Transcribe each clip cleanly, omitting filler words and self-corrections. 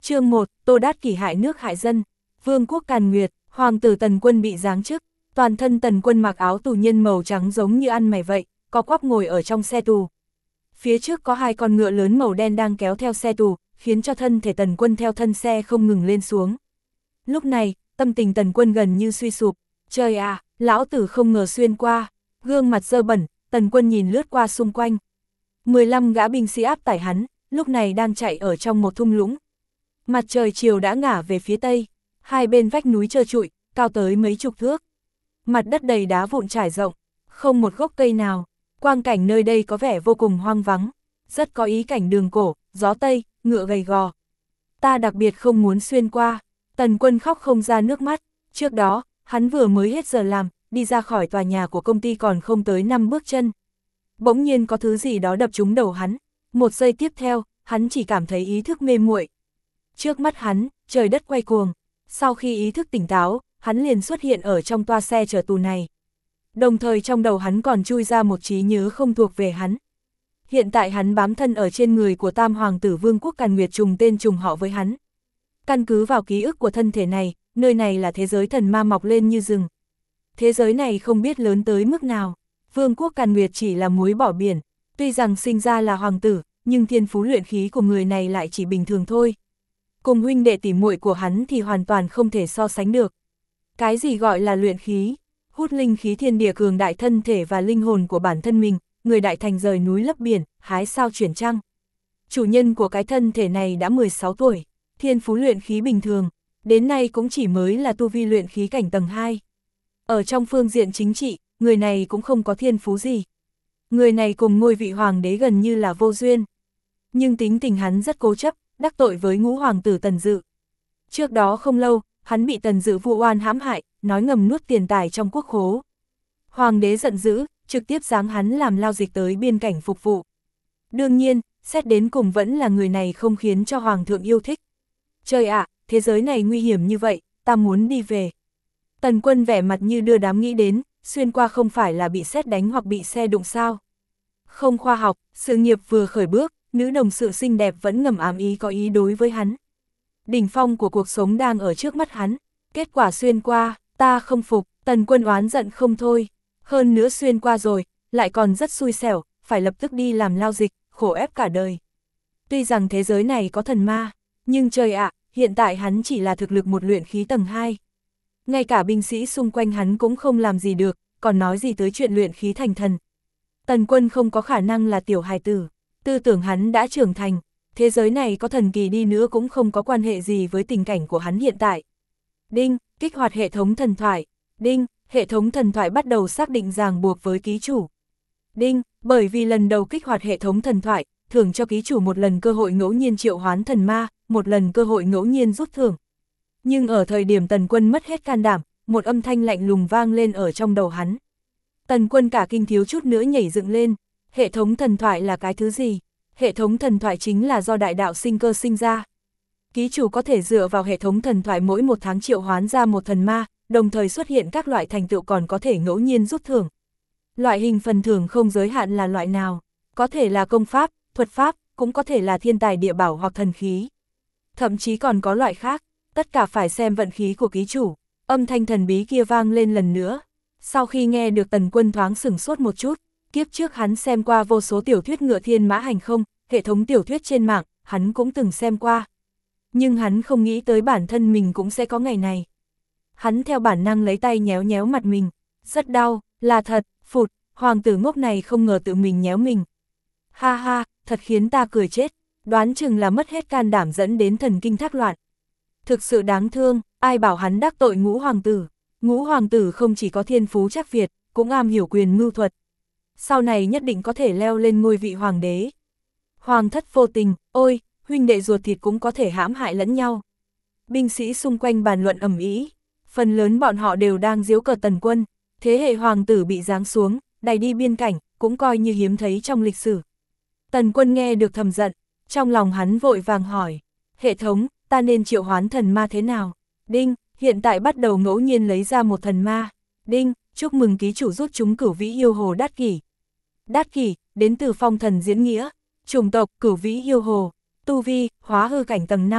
Chương 1, Tô Đát Kỷ hại nước hại dân. Vương quốc Càn Nguyệt, hoàng tử Tần Quân bị giáng chức, toàn thân Tần Quân mặc áo tù nhân màu trắng giống như ăn mày vậy, co quắp ngồi ở trong xe tù. Phía trước có 2 con ngựa lớn màu đen đang kéo theo xe tù, khiến cho thân thể Tần Quân theo thân xe không ngừng lên xuống. Lúc này, tâm tình Tần Quân gần như suy sụp. Trời à, lão tử không ngờ xuyên qua. Gương mặt dơ bẩn, Tần Quân nhìn lướt qua xung quanh. 15 gã binh sĩ áp tải hắn, lúc này đang chạy ở trong một thung lũng. Mặt trời chiều đã ngả về phía tây, 2 bên vách núi trơ trụi, cao tới mấy chục thước. Mặt đất đầy đá vụn trải rộng, không một gốc cây nào. Quang cảnh nơi đây có vẻ vô cùng hoang vắng, rất có ý cảnh đường cổ, gió tây, ngựa gầy gò. Ta đặc biệt không muốn xuyên qua. Tần Quân khóc không ra nước mắt. Trước đó, hắn vừa mới hết giờ làm, đi ra khỏi tòa nhà của công ty còn không tới 5 bước chân. Bỗng nhiên có thứ gì đó đập trúng đầu hắn. Một giây tiếp theo, hắn chỉ cảm thấy ý thức mê muội. Trước mắt hắn, trời đất quay cuồng. Sau khi ý thức tỉnh táo, hắn liền xuất hiện ở trong toa xe chở tù này. Đồng thời trong đầu hắn còn chui ra một trí nhớ không thuộc về hắn. Hiện tại hắn bám thân ở trên người của Tam Hoàng tử Vương quốc Càn Nguyệt trùng tên trùng họ với hắn. Căn cứ vào ký ức của thân thể này, nơi này là thế giới thần ma mọc lên như rừng. Thế giới này không biết lớn tới mức nào. Vương quốc Càn Nguyệt chỉ là muối bỏ biển. Tuy rằng sinh ra là hoàng tử, nhưng thiên phú luyện khí của người này lại chỉ bình thường thôi. Cùng huynh đệ tỉ muội của hắn thì hoàn toàn không thể so sánh được. Cái gì gọi là luyện khí? Hút linh khí thiên địa cường đại thân thể và linh hồn của bản thân mình, người đại thành rời núi lấp biển, hái sao chuyển trăng. Chủ nhân của cái thân thể này đã 16 tuổi, thiên phú luyện khí bình thường, đến nay cũng chỉ mới là tu vi luyện khí cảnh tầng 2. Ở trong phương diện chính trị, người này cũng không có thiên phú gì. Người này cùng ngôi vị hoàng đế gần như là vô duyên. Nhưng tính tình hắn rất cố chấp, đắc tội với ngũ hoàng tử Tần Dự. Trước đó không lâu, hắn bị Tần Dự vu oan hãm hại, nói ngầm nuốt tiền tài trong quốc khố. Hoàng đế giận dữ, trực tiếp giáng hắn làm lao dịch tới biên cảnh phục vụ. Đương nhiên, xét đến cùng vẫn là người này không khiến cho hoàng thượng yêu thích. Trời ạ, thế giới này nguy hiểm như vậy, ta muốn đi về. Tần Quân vẻ mặt như đưa đám nghĩ đến, xuyên qua không phải là bị sét đánh hoặc bị xe đụng sao. Không khoa học, sự nghiệp vừa khởi bước, nữ đồng sự xinh đẹp vẫn ngầm ám ý có ý đối với hắn. Đỉnh phong của cuộc sống đang ở trước mắt hắn, kết quả xuyên qua, ta không phục. Tần Quân oán giận không thôi. Hơn nữa xuyên qua rồi, lại còn rất xui xẻo, phải lập tức đi làm lao dịch, khổ ép cả đời. Tuy rằng thế giới này có thần ma, nhưng trời ạ, hiện tại hắn chỉ là thực lực một luyện khí tầng 2. Ngay cả binh sĩ xung quanh hắn cũng không làm gì được, còn nói gì tới chuyện luyện khí thành thần. Tần Quân không có khả năng là tiểu hài tử, tư tưởng hắn đã trưởng thành, thế giới này có thần kỳ đi nữa cũng không có quan hệ gì với tình cảnh của hắn hiện tại. Đinh, kích hoạt hệ thống thần thoại. Đinh, hệ thống thần thoại bắt đầu xác định ràng buộc với ký chủ. Đinh, bởi vì lần đầu kích hoạt hệ thống thần thoại, thưởng cho ký chủ một lần cơ hội ngẫu nhiên triệu hoán thần ma, một lần cơ hội ngẫu nhiên rút thưởng. Nhưng ở thời điểm Tần Quân mất hết can đảm, một âm thanh lạnh lùng vang lên ở trong đầu hắn. Tần Quân cả kinh thiếu chút nữa nhảy dựng lên. Hệ thống thần thoại là cái thứ gì? Hệ thống thần thoại chính là do đại đạo sinh cơ sinh ra. Ký chủ có thể dựa vào hệ thống thần thoại mỗi một tháng triệu hoán ra một thần ma, đồng thời xuất hiện các loại thành tựu còn có thể ngẫu nhiên rút thưởng. Loại hình phần thưởng không giới hạn là loại nào, có thể là công pháp, thuật pháp, cũng có thể là thiên tài địa bảo hoặc thần khí. Thậm chí còn có loại khác, tất cả phải xem vận khí của ký chủ. Âm thanh thần bí kia vang lên lần nữa. Sau khi nghe được Tần Quân thoáng sửng sốt một chút, kiếp trước hắn xem qua vô số tiểu thuyết ngựa thiên mã hành không, hệ thống tiểu thuyết trên mạng, hắn cũng từng xem qua. Nhưng hắn không nghĩ tới bản thân mình cũng sẽ có ngày này. Hắn theo bản năng lấy tay nhéo nhéo mặt mình, rất đau, là thật, phụt, hoàng tử ngốc này không ngờ tự mình nhéo mình. Ha ha, thật khiến ta cười chết, đoán chừng là mất hết can đảm dẫn đến thần kinh thác loạn. Thực sự đáng thương, ai bảo hắn đắc tội ngũ hoàng tử. Ngũ hoàng tử không chỉ có thiên phú chắc Việt, cũng am hiểu quyền mưu thuật. Sau này nhất định có thể leo lên ngôi vị hoàng đế. Hoàng thất vô tình, ôi, huynh đệ ruột thịt cũng có thể hãm hại lẫn nhau. Binh sĩ xung quanh bàn luận ầm ĩ, phần lớn bọn họ đều đang giễu cợt Tần Quân. Thế hệ hoàng tử bị giáng xuống, đày đi biên cảnh, cũng coi như hiếm thấy trong lịch sử. Tần Quân nghe được thầm giận, trong lòng hắn vội vàng hỏi, hệ thống, ta nên triệu hoán thần ma thế nào? Đinh, hiện tại bắt đầu ngẫu nhiên lấy ra một thần ma. Đinh, chúc mừng ký chủ rút trúng Cửu Vĩ Yêu Hồ Đát Kỷ. Đát Kỷ, đến từ phong thần diễn nghĩa, chủng tộc Cửu Vĩ Yêu Hồ, tu vi, hóa hư cảnh tầng 5,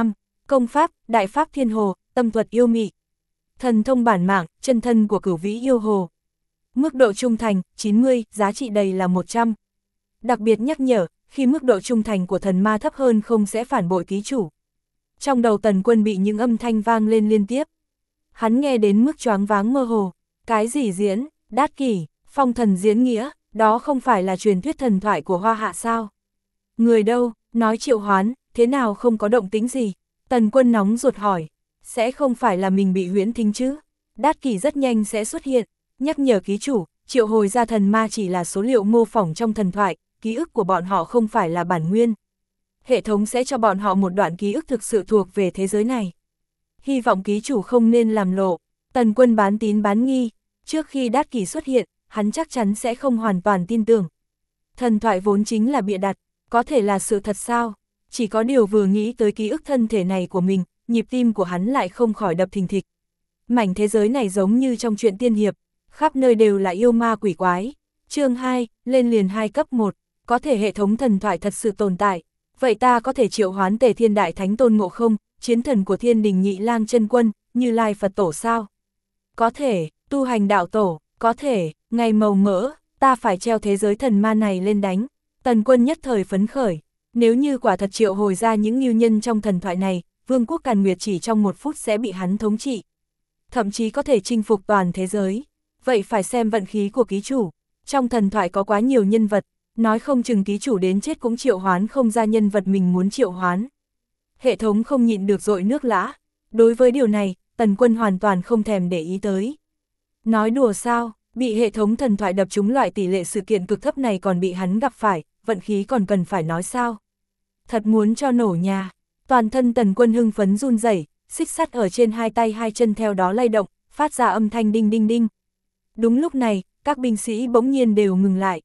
công pháp, đại pháp thiên hồ, tâm thuật yêu mị. Thần thông bản mạng, chân thân của Cửu Vĩ yêu hồ. Mức độ trung thành, 90, giá trị đầy là 100. Đặc biệt nhắc nhở, khi mức độ trung thành của thần ma thấp hơn không sẽ phản bội ký chủ. Trong đầu Tần Quân bị những âm thanh vang lên liên tiếp. Hắn nghe đến mức choáng váng mơ hồ. Cái gì diễn, Đát Kỷ, phong thần diễn nghĩa, đó không phải là truyền thuyết thần thoại của Hoa Hạ sao? Người đâu, nói triệu hoán, thế nào không có động tĩnh gì? Tần Quân nóng ruột hỏi, sẽ không phải là mình bị huyễn thính chứ? Đát Kỷ rất nhanh sẽ xuất hiện, nhắc nhở ký chủ, triệu hồi ra thần ma chỉ là số liệu mô phỏng trong thần thoại, ký ức của bọn họ không phải là bản nguyên. Hệ thống sẽ cho bọn họ một đoạn ký ức thực sự thuộc về thế giới này. Hy vọng ký chủ không nên làm lộ. Tần Quân bán tín bán nghi, trước khi Đát Kỷ xuất hiện, hắn chắc chắn sẽ không hoàn toàn tin tưởng. Thần thoại vốn chính là bịa đặt, có thể là sự thật sao? Chỉ có điều vừa nghĩ tới ký ức thân thể này của mình, nhịp tim của hắn lại không khỏi đập thình thịch. Mảnh thế giới này giống như trong truyện tiên hiệp, khắp nơi đều là yêu ma quỷ quái. Chương 2, lên liền 2 cấp 1, có thể hệ thống thần thoại thật sự tồn tại. Vậy ta có thể triệu hoán Tề Thiên Đại Thánh Tôn Ngộ Không, chiến thần của Thiên Đình Nhị Lang Chân Quân, Như Lai Phật Tổ sao? Có thể, tu hành đạo tổ, có thể, ngày màu mỡ, ta phải treo thế giới thần ma này lên đánh. Tần Quân nhất thời phấn khởi, nếu như quả thật triệu hồi ra những lưu nhân trong thần thoại này, Vương quốc Càn Nguyệt chỉ trong 1 phút sẽ bị hắn thống trị. Thậm chí có thể chinh phục toàn thế giới. Vậy phải xem vận khí của ký chủ. Trong thần thoại có quá nhiều nhân vật, nói không chừng ký chủ đến chết cũng triệu hoán không ra nhân vật mình muốn triệu hoán. Hệ thống không nhịn được dội nước lã. Đối với điều này, Tần Quân hoàn toàn không thèm để ý tới. Nói đùa sao, bị hệ thống thần thoại đập trúng loại tỷ lệ sự kiện cực thấp này còn bị hắn gặp phải, vận khí còn cần phải nói sao. Thật muốn cho nổ nhà. Toàn thân Tần Quân hưng phấn run rẩy, xích sắt ở trên 2 tay 2 chân theo đó lay động, phát ra âm thanh đinh đinh đinh. Đúng lúc này, các binh sĩ bỗng nhiên đều ngừng lại.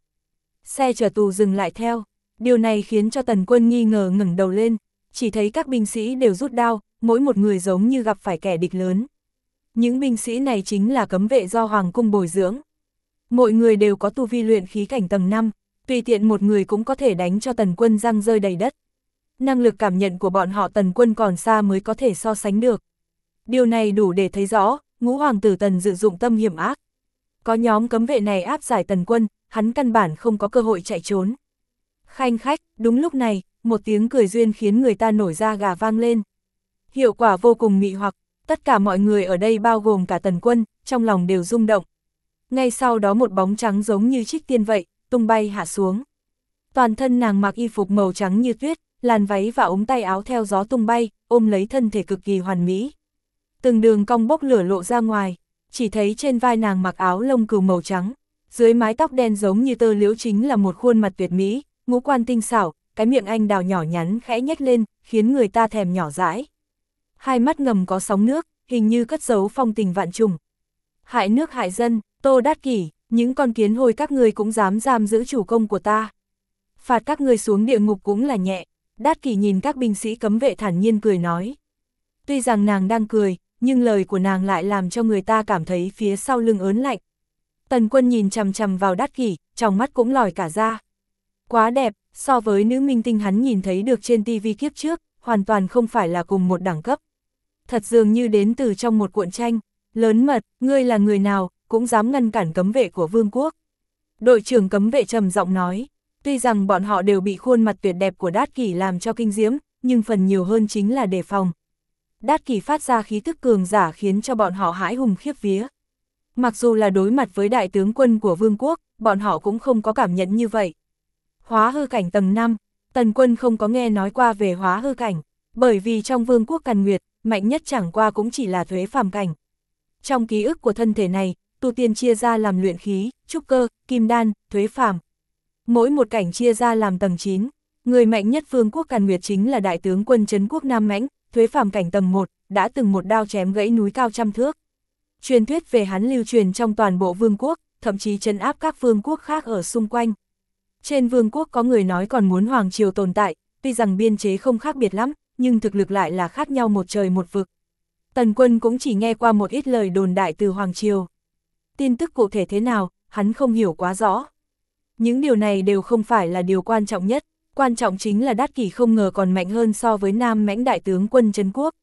Xe chở tù dừng lại theo. Điều này khiến cho Tần Quân nghi ngờ ngẩng đầu lên, chỉ thấy các binh sĩ đều rút đao, mỗi một người giống như gặp phải kẻ địch lớn. Những binh sĩ này chính là cấm vệ do Hoàng cung bồi dưỡng. Mỗi người đều có tu vi luyện khí cảnh tầng 5, tùy tiện một người cũng có thể đánh cho Tần Quân răng rơi đầy đất. Năng lực cảm nhận của bọn họ Tần Quân còn xa mới có thể so sánh được. Điều này đủ để thấy rõ, Ngũ Hoàng tử Tần dự dụng tâm hiểm ác. Có nhóm cấm vệ này áp giải Tần Quân, hắn căn bản không có cơ hội chạy trốn. Khanh khách, đúng lúc này, một tiếng cười duyên khiến người ta nổi da gà vang lên. Hiệu quả vô cùng mị hoặc, tất cả mọi người ở đây bao gồm cả Tần Quân, trong lòng đều rung động. Ngay sau đó một bóng trắng giống như trích tiên vậy, tung bay hạ xuống. Toàn thân nàng mặc y phục màu trắng như tuyết, làn váy và ống tay áo theo gió tung bay, ôm lấy thân thể cực kỳ hoàn mỹ. Từng đường cong bốc lửa lộ ra ngoài, chỉ thấy trên vai nàng mặc áo lông cừu màu trắng, dưới mái tóc đen giống như tơ liễu chính là một khuôn mặt tuyệt mỹ, ngũ quan tinh xảo, cái miệng anh đào nhỏ nhắn khẽ nhếch lên, khiến người ta thèm nhỏ dãi. Hai mắt ngầm có sóng nước, hình như cất giấu phong tình vạn trùng. Hại nước hại dân, Tô Đát Kỷ, những con kiến hôi các ngươi cũng dám giam giữ chủ công của ta. Phạt các ngươi xuống địa ngục cũng là nhẹ. Đát Kỷ nhìn các binh sĩ cấm vệ thản nhiên cười nói. Tuy rằng nàng đang cười, nhưng lời của nàng lại làm cho người ta cảm thấy phía sau lưng ớn lạnh. Tần Quân nhìn chằm chằm vào Đát Kỷ, trong mắt cũng lòi cả ra. Quá đẹp, so với nữ minh tinh hắn nhìn thấy được trên TV kiếp trước, hoàn toàn không phải là cùng một đẳng cấp. Thật dường như đến từ trong một cuộn tranh. Lớn mật, ngươi là người nào, cũng dám ngăn cản cấm vệ của vương quốc. Đội trưởng cấm vệ trầm giọng nói, tuy rằng bọn họ đều bị khuôn mặt tuyệt đẹp của Đát Kỷ làm cho kinh diễm, nhưng phần nhiều hơn chính là đề phòng. Đát Kỷ phát ra khí tức cường giả khiến cho bọn họ hãi hùng khiếp vía. Mặc dù là đối mặt với đại tướng quân của vương quốc, bọn họ cũng không có cảm nhận như vậy. Hóa hư cảnh tầng 5, Tần Quân không có nghe nói qua về hóa hư cảnh, bởi vì trong vương quốc Càn Nguyệt, mạnh nhất chẳng qua cũng chỉ là thuế phàm cảnh. Trong ký ức của thân thể này, tu tiên chia ra làm luyện khí, trúc cơ, kim đan, thuế phàm. Mỗi một cảnh chia ra làm tầng 9, người mạnh nhất vương quốc Càn Nguyệt chính là đại tướng quân trấn quốc Nam Mãnh, thuế phàm cảnh tầng 1, đã từng một đao chém gãy núi cao trăm thước. Truyền thuyết về hắn lưu truyền trong toàn bộ vương quốc, thậm chí trấn áp các vương quốc khác ở xung quanh. Trên vương quốc có người nói còn muốn hoàng triều tồn tại, tuy rằng biên chế không khác biệt lắm, nhưng thực lực lại là khác nhau một trời một vực. Tần Quân cũng chỉ nghe qua một ít lời đồn đại từ hoàng triều. Tin tức cụ thể thế nào, hắn không hiểu quá rõ. Những điều này đều không phải là điều quan trọng nhất, quan trọng chính là Đát Kỷ không ngờ còn mạnh hơn so với Nam Mãnh đại tướng quân trấn quốc.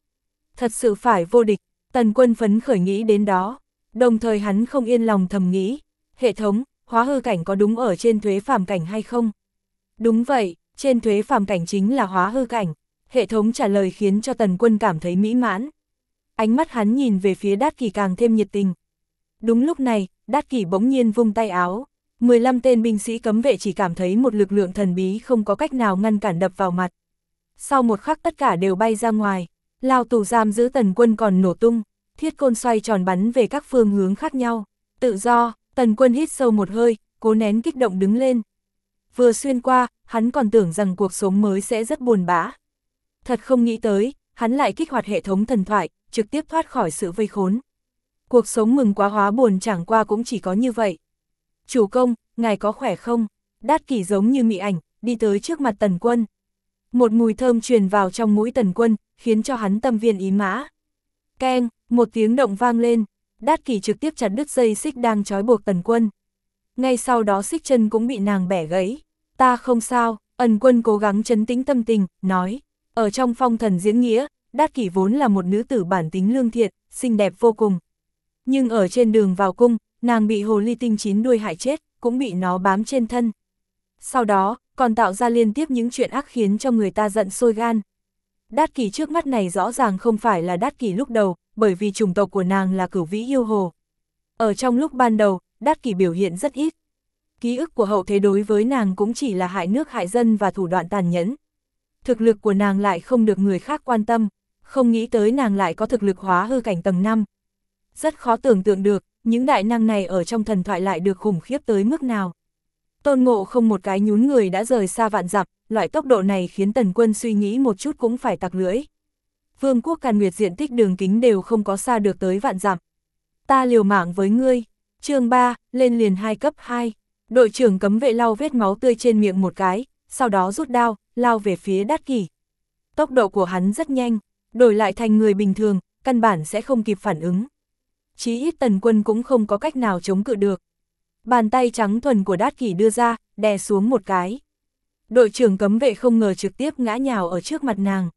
thật sự phải vô địch, Tần Quân phấn khởi nghĩ đến đó, đồng thời hắn không yên lòng thầm nghĩ, hệ thống, hóa hư cảnh có đúng ở trên thuế phàm cảnh hay không? Đúng vậy, trên thuế phàm cảnh chính là hóa hư cảnh, hệ thống trả lời khiến cho Tần Quân cảm thấy mỹ mãn. Ánh mắt hắn nhìn về phía Đát Kỷ càng thêm nhiệt tình. Đúng lúc này, Đát Kỷ bỗng nhiên vung tay áo, 15 tên binh sĩ cấm vệ chỉ cảm thấy một lực lượng thần bí không có cách nào ngăn cản đập vào mặt. Sau một khắc tất cả đều bay ra ngoài, lao tù giam giữ Tần Quân còn nổ tung, thiết côn xoay tròn bắn về các phương hướng khác nhau. Tự do, Tần Quân hít sâu một hơi, cố nén kích động đứng lên. Vừa xuyên qua, hắn còn tưởng rằng cuộc sống mới sẽ rất buồn bã. Thật không nghĩ tới, hắn lại kích hoạt hệ thống thần thoại, trực tiếp thoát khỏi sự vây khốn. Cuộc sống mừng quá hóa buồn chẳng qua cũng chỉ có như vậy. Chủ công, ngài có khỏe không? Đát Kỷ giống như mị ảnh, đi tới trước mặt Tần Quân. Một mùi thơm truyền vào trong mũi Tần Quân, khiến cho hắn tâm viên ý mã. Keng, một tiếng động vang lên, Đát Kỷ trực tiếp chặt đứt dây xích đang trói buộc Tần Quân. Ngay sau đó xích chân cũng bị nàng bẻ gãy. Ta không sao, Tần Quân cố gắng trấn tĩnh tâm tình, nói. Ở trong phong thần diễn nghĩa, Đát Kỷ vốn là một nữ tử bản tính lương thiện, xinh đẹp vô cùng. Nhưng ở trên đường vào cung, nàng bị hồ ly tinh 9 đuôi hại chết, cũng bị nó bám trên thân. Sau đó, còn tạo ra liên tiếp những chuyện ác khiến cho người ta giận sôi gan. Đát Kỷ trước mắt này rõ ràng không phải là Đát Kỷ lúc đầu, bởi vì chủng tộc của nàng là Cửu Vĩ yêu hồ. Ở trong lúc ban đầu, Đát Kỷ biểu hiện rất ít. Ký ức của hậu thế đối với nàng cũng chỉ là hại nước hại dân và thủ đoạn tàn nhẫn. Thực lực của nàng lại không được người khác quan tâm, không nghĩ tới nàng lại có thực lực hóa hư cảnh tầng 5. Rất khó tưởng tượng được, những đại năng này ở trong thần thoại lại được khủng khiếp tới mức nào. Tôn Ngộ không một cái nhún người đã rời xa vạn dặm, loại tốc độ này khiến Tần Quân suy nghĩ một chút cũng phải tặc lưỡi. Vương quốc Càn Nguyệt diện tích đường kính đều không có xa được tới vạn dặm. Ta liều mạng với ngươi. Chương 3, lên liền 2 cấp 2. Đội trưởng cấm vệ lau vết máu tươi trên miệng một cái, sau đó rút đao, lao về phía Đát Kỷ. Tốc độ của hắn rất nhanh, đổi lại thành người bình thường, căn bản sẽ không kịp phản ứng. Chí ít Tần Quân cũng không có cách nào chống cự được. Bàn tay trắng thuần của Đát Kỷ đưa ra, đè xuống một cái. Đội trưởng cấm vệ không ngờ trực tiếp ngã nhào ở trước mặt nàng.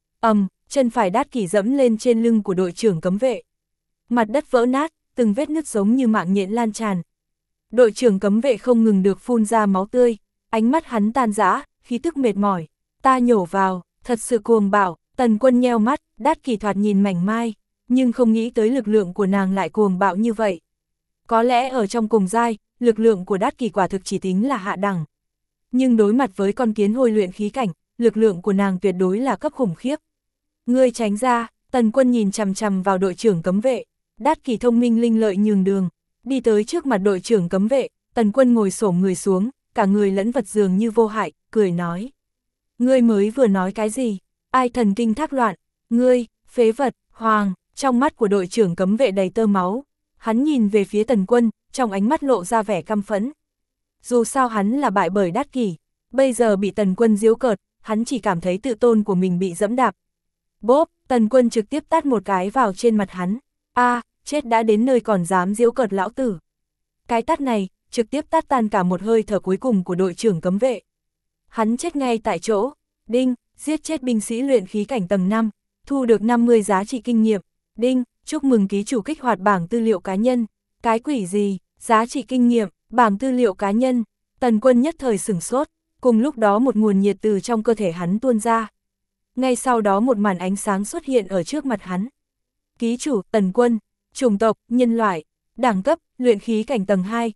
Chân phải Đát Kỷ dẫm lên trên lưng của đội trưởng cấm vệ. Mặt đất vỡ nát, từng vết nứt giống như mạng nhện lan tràn. Đội trưởng cấm vệ không ngừng được phun ra máu tươi, ánh mắt hắn tan rã, khí tức mệt mỏi. Ta nhổ vào, thật sự cuồng bạo. Tần Quân nheo mắt, Đát Kỷ thoạt nhìn mảnh mai, nhưng không nghĩ tới lực lượng của nàng lại cuồng bạo như vậy. Có lẽ ở trong cùng giai, lực lượng của Đát Kỷ quả thực chỉ tính là hạ đẳng. Nhưng đối mặt với con kiến hôi luyện khí cảnh, lực lượng của nàng tuyệt đối là cấp khủng khiếp. Ngươi tránh ra, Tần Quân nhìn chằm chằm vào đội trưởng cấm vệ. Đát Kỷ thông minh linh lợi nhường đường, đi tới trước mặt đội trưởng cấm vệ, Tần Quân ngồi xổm người xuống, cả người lẫn vật dường như vô hại, cười nói. Ngươi mới vừa nói cái gì? Ai thần kinh thác loạn? Ngươi, phế vật, hoàng, trong mắt của đội trưởng cấm vệ đầy tơ máu. Hắn nhìn về phía Tần Quân, trong ánh mắt lộ ra vẻ căm phẫn. Dù sao hắn là bại bởi Đát Kỷ, bây giờ bị Tần Quân giễu cợt, hắn chỉ cảm thấy tự tôn của mình bị dẫm đạp. Bốp, Tần Quân trực tiếp tát một cái vào trên mặt hắn. Chết đã đến nơi còn dám giễu cợt lão tử. Cái tát này, trực tiếp tát tan cả một hơi thở cuối cùng của đội trưởng cấm vệ. Hắn chết ngay tại chỗ. Đinh, giết chết binh sĩ luyện khí cảnh tầng 5, thu được 50 giá trị kinh nghiệm. Đinh, chúc mừng ký chủ kích hoạt bảng tư liệu cá nhân. Cái quỷ gì, giá trị kinh nghiệm, bảng tư liệu cá nhân. Tần Quân nhất thời sửng sốt, cùng lúc đó một nguồn nhiệt từ trong cơ thể hắn tuôn ra. Ngay sau đó một màn ánh sáng xuất hiện ở trước mặt hắn. Ký chủ, Tần Quân, chủng tộc, nhân loại, đẳng cấp, luyện khí cảnh tầng 2,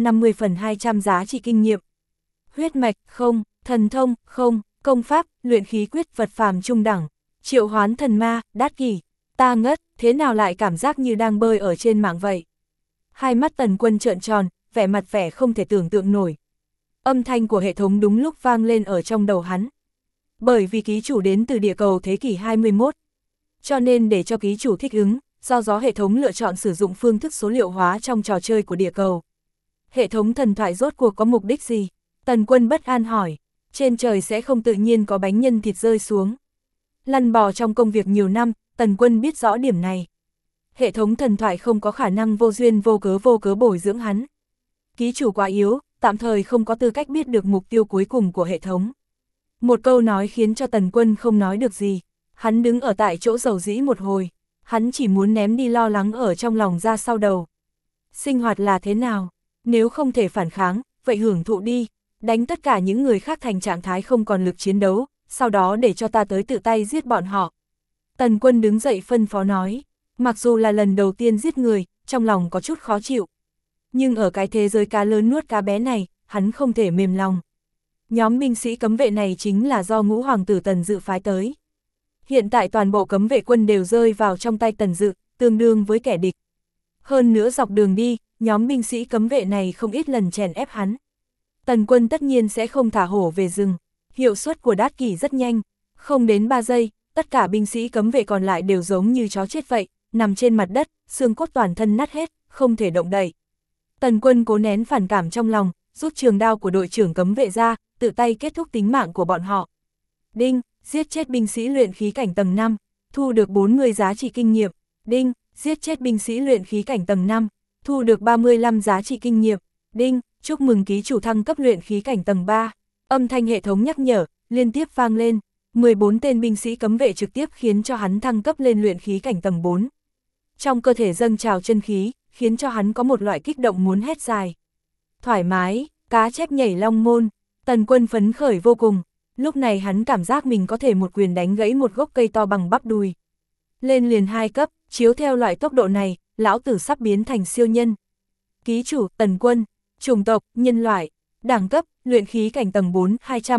150/200 giá trị kinh nghiệm. Huyết mạch, không, thần thông, không, công pháp, luyện khí quyết vật phàm trung đẳng, triệu hoán thần ma, Đát Kỷ. Ta ngất, thế nào lại cảm giác như đang bơi ở trên mạng vậy? Hai mắt Tần Quân trợn tròn, vẻ không thể tưởng tượng nổi. Âm thanh của hệ thống đúng lúc vang lên ở trong đầu hắn. Bởi vì ký chủ đến từ địa cầu thế kỷ 21. Cho nên để cho ký chủ thích ứng, do đó hệ thống lựa chọn sử dụng phương thức số liệu hóa trong trò chơi của địa cầu. Hệ thống thần thoại rốt cuộc có mục đích gì? Tần Quân bất an hỏi. Trên trời sẽ không tự nhiên có bánh nhân thịt rơi xuống. Lăn bò trong công việc nhiều năm, Tần Quân biết rõ điểm này. Hệ thống thần thoại không có khả năng vô duyên vô cớ bồi dưỡng hắn. Ký chủ quá yếu, tạm thời không có tư cách biết được mục tiêu cuối cùng của hệ thống. Một câu nói khiến cho Tần Quân không nói được gì. Hắn đứng ở tại chỗ dầu dĩ một hồi, hắn chỉ muốn ném đi lo lắng ở trong lòng ra sau đầu. Sinh hoạt là thế nào? Nếu không thể phản kháng, vậy hưởng thụ đi, đánh tất cả những người khác thành trạng thái không còn lực chiến đấu, sau đó để cho ta tới tự tay giết bọn họ. Tần Quân đứng dậy phân phó nói, mặc dù là lần đầu tiên giết người, trong lòng có chút khó chịu. Nhưng ở cái thế giới cá lớn nuốt cá bé này, hắn không thể mềm lòng. Nhóm binh sĩ cấm vệ này chính là do Ngũ Hoàng tử Tần Dự phái tới. Hiện tại toàn bộ cấm vệ quân đều rơi vào trong tay Tần Dự, tương đương với kẻ địch. Hơn nữa dọc đường đi, nhóm binh sĩ cấm vệ này không ít lần chèn ép hắn. Tần Quân tất nhiên sẽ không thả hổ về rừng, hiệu suất của Đát Kỷ rất nhanh, không đến 3 giây, tất cả binh sĩ cấm vệ còn lại đều giống như chó chết vậy, nằm trên mặt đất, xương cốt toàn thân nát hết, không thể động đậy. Tần Quân cố nén phản cảm trong lòng, rút trường đao của đội trưởng cấm vệ ra, tự tay kết thúc tính mạng của bọn họ. Đinh, giết chết binh sĩ luyện khí cảnh tầng 5, thu được 40 giá trị kinh nghiệm. Đinh, giết chết binh sĩ luyện khí cảnh tầng 5, thu được 35 giá trị kinh nghiệm. Đinh, chúc mừng ký chủ thăng cấp luyện khí cảnh tầng 3. Âm thanh hệ thống nhắc nhở, liên tiếp vang lên, 14 tên binh sĩ cấm vệ trực tiếp khiến cho hắn thăng cấp lên luyện khí cảnh tầng 4. Trong cơ thể dâng trào chân khí, khiến cho hắn có một loại kích động muốn hét dài. Thoải mái, cá chép nhảy long môn, Tần Quân phấn khởi vô cùng, lúc này hắn cảm giác mình có thể một quyền đánh gãy một gốc cây to bằng bắp đùi. Lên liền 2 cấp, chiếu theo loại tốc độ này, lão tử sắp biến thành siêu nhân. Ký chủ, Tần Quân, chủng tộc, nhân loại, đẳng cấp, luyện khí cảnh tầng 4,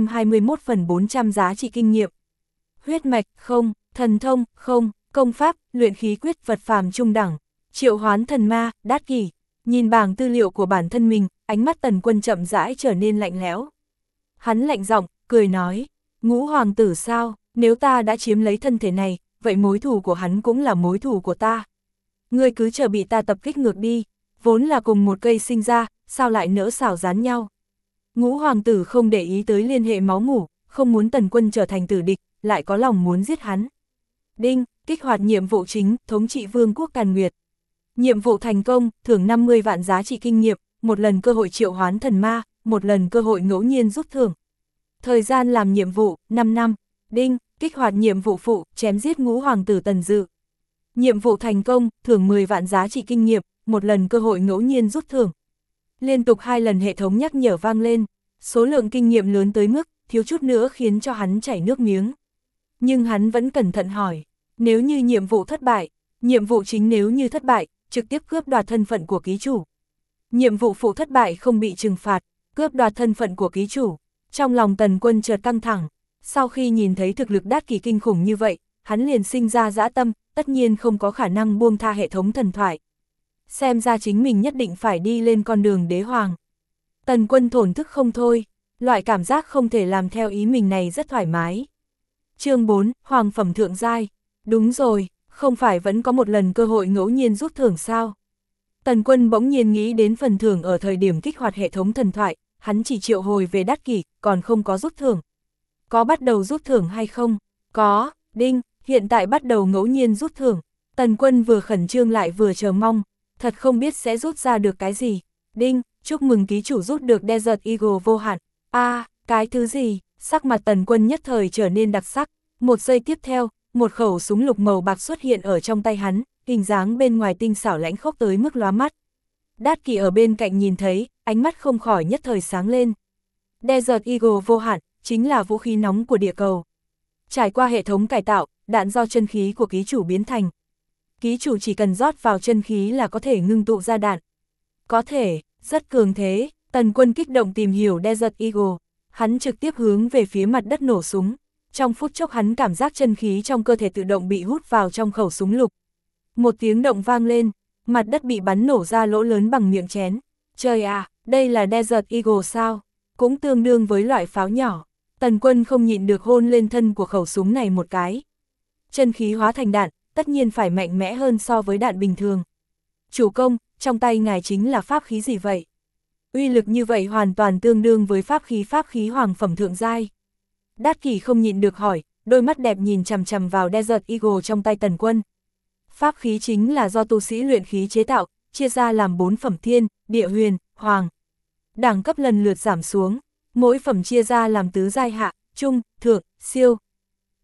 221 phần 400 giá trị kinh nghiệm. Huyết mạch, không, thần thông, không, công pháp, luyện khí quyết vật phàm trung đẳng, triệu hoán thần ma, Đát Kỷ. Nhìn bảng tư liệu của bản thân mình, ánh mắt Tần Quân chậm rãi trở nên lạnh lẽo. Hắn lạnh giọng, cười nói, Ngũ Hoàng tử sao, nếu ta đã chiếm lấy thân thể này, vậy mối thù của hắn cũng là mối thù của ta. Ngươi cứ chờ bị ta tập kích ngược đi, vốn là cùng một cây sinh ra, sao lại nỡ xảo gián nhau. Ngũ Hoàng tử không để ý tới liên hệ máu mủ, không muốn Tần Quân trở thành tử địch, lại có lòng muốn giết hắn. Đinh, kích hoạt nhiệm vụ chính, thống trị Vương quốc Càn Nguyệt. Nhiệm vụ thành công, thưởng 50 vạn giá trị kinh nghiệm, một lần cơ hội triệu hoán thần ma, một lần cơ hội ngẫu nhiên rút thưởng. Thời gian làm nhiệm vụ, 5 năm. Đinh, kích hoạt nhiệm vụ phụ, chém giết Ngũ Hoàng tử Tần Dự. Nhiệm vụ thành công, thưởng 10 vạn giá trị kinh nghiệm, một lần cơ hội ngẫu nhiên rút thưởng. Liên tục 2 lần hệ thống nhắc nhở vang lên, số lượng kinh nghiệm lớn tới mức, thiếu chút nữa khiến cho hắn chảy nước miếng. Nhưng hắn vẫn cẩn thận hỏi, nếu như nhiệm vụ thất bại, nhiệm vụ chính nếu như thất bại, trực tiếp cướp đoạt thân phận của ký chủ. Nhiệm vụ phụ thất bại không bị trừng phạt, cướp đoạt thân phận của ký chủ. Trong lòng Tần Quân chợt căng thẳng, sau khi nhìn thấy thực lực Đát Kỷ kinh khủng như vậy, hắn liền sinh ra dã tâm, tất nhiên không có khả năng buông tha hệ thống thần thoại. Xem ra chính mình nhất định phải đi lên con đường đế hoàng. Tần Quân thổn thức không thôi, loại cảm giác không thể làm theo ý mình này rất thoải mái. Chương 4, Hoàng phẩm thượng giai. Đúng rồi, không phải vẫn có một lần cơ hội ngẫu nhiên rút thưởng sao? Tần Quân bỗng nhiên nghĩ đến phần thưởng ở thời điểm kích hoạt hệ thống thần thoại, hắn chỉ triệu hồi về Đát Kỷ, còn không có rút thưởng. Có bắt đầu rút thưởng hay không? Có, đinh, hiện tại bắt đầu ngẫu nhiên rút thưởng. Tần Quân vừa khẩn trương lại vừa chờ mong, thật không biết sẽ rút ra được cái gì. Đinh, chúc mừng ký chủ rút được Desert Eagle vô hạn. Cái thứ gì? Sắc mặt Tần Quân nhất thời trở nên đặc sắc. Một giây tiếp theo, một khẩu súng lục màu bạc xuất hiện ở trong tay hắn, hình dáng bên ngoài tinh xảo lãnh khốc tới mức lóa mắt. Đát Kỷ ở bên cạnh nhìn thấy, ánh mắt không khỏi nhất thời sáng lên. Desert Eagle vô hạn, chính là vũ khí nóng của địa cầu. Trải qua hệ thống cải tạo, đạn do chân khí của ký chủ biến thành. Ký chủ chỉ cần rót vào chân khí là có thể ngưng tụ ra đạn. Có thể, rất cường thế, Tần Quân kích động tìm hiểu Desert Eagle. Hắn trực tiếp hướng về phía mặt đất nổ súng. Trong phút chốc hắn cảm giác chân khí trong cơ thể tự động bị hút vào trong khẩu súng lục. Một tiếng động vang lên, mặt đất bị bắn nổ ra lỗ lớn bằng miệng chén. Trời à, đây là Desert Eagle sao? Cũng tương đương với loại pháo nhỏ. Tần Quân không nhịn được hôn lên thân của khẩu súng này một cái. Chân khí hóa thành đạn, tất nhiên phải mạnh mẽ hơn so với đạn bình thường. Chủ công, trong tay ngài chính là pháp khí gì vậy? Uy lực như vậy hoàn toàn tương đương với pháp khí hoàng phẩm thượng giai. Đát Kỷ không nhịn được hỏi, đôi mắt đẹp nhìn chằm chằm vào Desert Eagle trong tay Tần Quân. Pháp khí chính là do tu sĩ luyện khí chế tạo, chia ra làm 4 phẩm thiên, địa huyền, hoàng. Đẳng cấp lần lượt giảm xuống, mỗi phẩm chia ra làm tứ giai hạ, trung, thượng, siêu.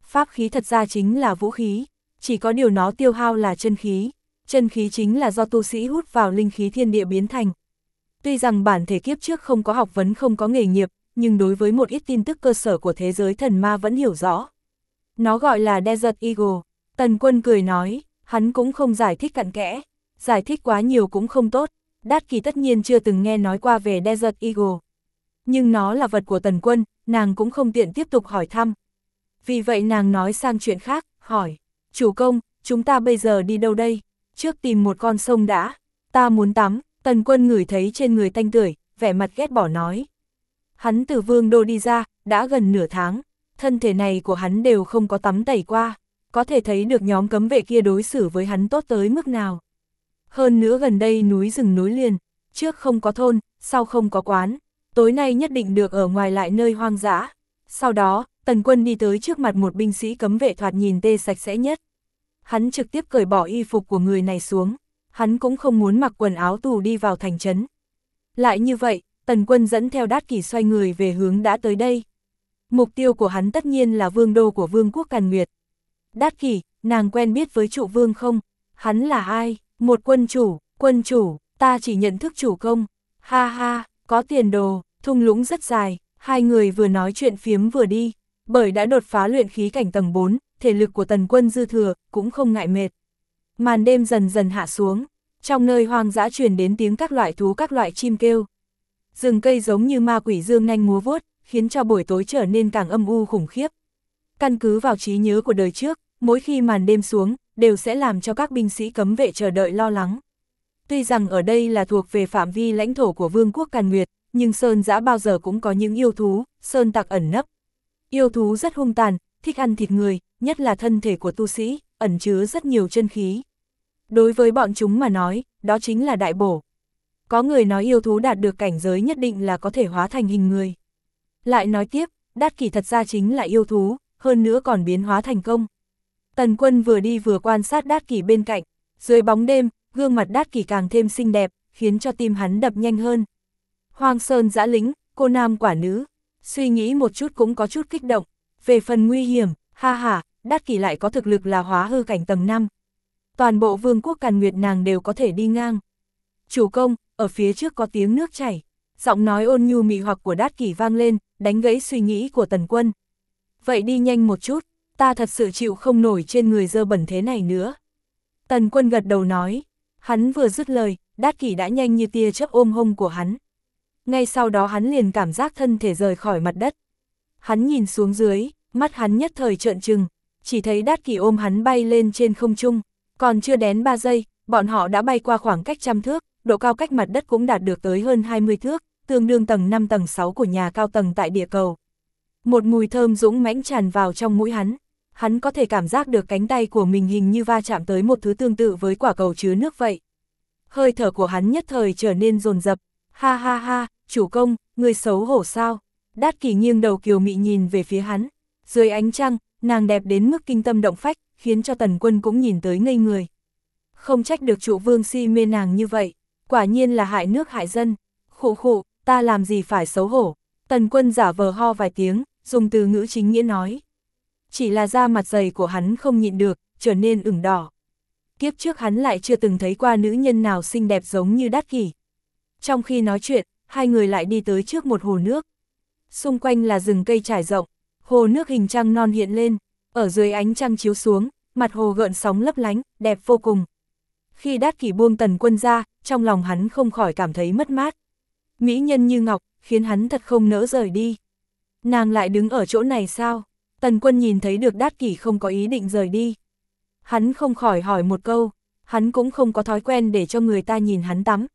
Pháp khí thật ra chính là vũ khí, chỉ có điều nó tiêu hao là chân khí chính là do tu sĩ hút vào linh khí thiên địa biến thành. Tuy rằng bản thể kiếp trước không có học vấn không có nghề nghiệp, nhưng đối với một ít tin tức cơ sở của thế giới thần ma vẫn hiểu rõ. Nó gọi là Desert Eagle. Tần Quân cười nói, hắn cũng không giải thích cặn kẽ, giải thích quá nhiều cũng không tốt. Đát Kỳ tất nhiên chưa từng nghe nói qua về Desert Eagle. Nhưng nó là vật của Tần Quân, nàng cũng không tiện tiếp tục hỏi thăm. Vì vậy nàng nói sang chuyện khác, hỏi, chủ công, chúng ta bây giờ đi đâu đây? Trước tìm một con sông đã, ta muốn tắm. Tần Quân ngửi thấy trên người tanh tưởi, vẻ mặt ghét bỏ nói. Hắn từ Vương Đô đi ra, đã gần nửa tháng, thân thể này của hắn đều không có tắm tẩy qua, có thể thấy được nhóm cấm vệ kia đối xử với hắn tốt tới mức nào. Hơn nữa gần đây núi rừng nối liền, trước không có thôn, sau không có quán, tối nay nhất định được ở ngoài lại nơi hoang dã. Sau đó, Tần Quân đi tới trước mặt một binh sĩ cấm vệ thoạt nhìn tê sạch sẽ nhất. Hắn trực tiếp cởi bỏ y phục của người này xuống, hắn cũng không muốn mặc quần áo tù đi vào thành trấn. Lại như vậy, Tần Quân dẫn theo Đát Kỷ xoay người về hướng đã tới đây. Mục tiêu của hắn tất nhiên là vương đô của Vương quốc Càn Nguyệt. Đát Kỷ, nàng quen biết với trụ vương không? Hắn là ai? Một quân chủ, ta chỉ nhận thức chủ công. Ha ha, có tiền đồ, thung lũng rất dài, hai người vừa nói chuyện phiếm vừa đi. Bởi đã đột phá luyện khí cảnh tầng 4, thể lực của Tần Quân dư thừa, cũng không ngại mệt. Màn đêm dần dần hạ xuống, trong nơi hoang dã truyền đến tiếng các loại thú các loại chim kêu. Rừng cây giống như ma quỷ dương nanh múa vuốt, khiến cho buổi tối trở nên càng âm u khủng khiếp. Căn cứ vào trí nhớ của đời trước, mỗi khi màn đêm xuống, đều sẽ làm cho các binh sĩ cấm vệ chờ đợi lo lắng. Tuy rằng ở đây là thuộc về phạm vi lãnh thổ của Vương quốc Càn Nguyệt, nhưng sơn dã bao giờ cũng có những yêu thú, sơn tặc ẩn nấp. Yêu thú rất hung tàn, thích ăn thịt người, nhất là thân thể của tu sĩ, ẩn chứa rất nhiều chân khí. Đối với bọn chúng mà nói, đó chính là đại bổ. Có người nói yêu thú đạt được cảnh giới nhất định là có thể hóa thành hình người. Lại nói tiếp, Đát Kỷ thật ra chính là yêu thú, hơn nữa còn biến hóa thành công. Tần Quân vừa đi vừa quan sát Đát Kỷ bên cạnh, dưới bóng đêm, gương mặt Đát Kỷ càng thêm xinh đẹp, khiến cho tim hắn đập nhanh hơn. Hoang sơn dã lĩnh, cô nam quả nữ, suy nghĩ một chút cũng có chút kích động. Về phần nguy hiểm, ha ha, Đát Kỷ lại có thực lực là hóa hư cảnh tầng 5. Toàn bộ Vương quốc Càn Nguyệt nàng đều có thể đi ngang. Chủ công, ở phía trước có tiếng nước chảy. Giọng nói ôn nhu mị hoặc của Đát Kỷ vang lên, đánh gãy suy nghĩ của Tần Quân. Vậy đi nhanh một chút, ta thật sự chịu không nổi trên người dơ bẩn thế này nữa. Tần Quân gật đầu nói. Hắn vừa dứt lời, Đát Kỷ đã nhanh như tia chớp ôm hông của hắn. Ngay sau đó hắn liền cảm giác thân thể rời khỏi mặt đất. Hắn nhìn xuống dưới, mắt hắn nhất thời trợn trừng, chỉ thấy Đát Kỷ ôm hắn bay lên trên không trung. Còn chưa đến 3 giây, bọn họ đã bay qua khoảng cách 100 thước, độ cao cách mặt đất cũng đạt được tới hơn 20 thước, tương đương tầng 5 tầng 6 của nhà cao tầng tại địa cầu. Một mùi thơm dũng mãnh tràn vào trong mũi hắn có thể cảm giác được cánh tay của mình hình như va chạm tới một thứ tương tự với quả cầu chứa nước vậy. Hơi thở của hắn nhất thời trở nên dồn dập. Ha ha ha, chủ công, người xấu hổ sao? Đát Kỷ nghiêng đầu kiều mị nhìn về phía hắn. Dưới ánh trăng, nàng đẹp đến mức kinh tâm động phách, khiến cho Tần Quân cũng nhìn tới ngây người. Không trách được trụ vương si mê nàng như vậy, quả nhiên là hại nước hại dân. Khụ khụ, ta làm gì phải xấu hổ. Tần Quân giả vờ ho vài tiếng, dùng từ ngữ chính nghĩa nói. Chỉ là da mặt dày của hắn không nhịn được, trở nên ửng đỏ. Kiếp trước hắn lại chưa từng thấy qua nữ nhân nào xinh đẹp giống như Đát Kỷ. Trong khi nói chuyện, hai người lại đi tới trước một hồ nước. Xung quanh là rừng cây trải rộng, hồ nước hình trăng non hiện lên, ở dưới ánh trăng chiếu xuống, mặt hồ gợn sóng lấp lánh, đẹp vô cùng. Khi Đát Kỷ buông Tần Quân ra, trong lòng hắn không khỏi cảm thấy mất mát. Mỹ nhân như ngọc, khiến hắn thật không nỡ rời đi. Nàng lại đứng ở chỗ này sao? Tần Quân nhìn thấy được Đát Kỷ không có ý định rời đi. Hắn không khỏi hỏi một câu, hắn cũng không có thói quen để cho người ta nhìn hắn tắm.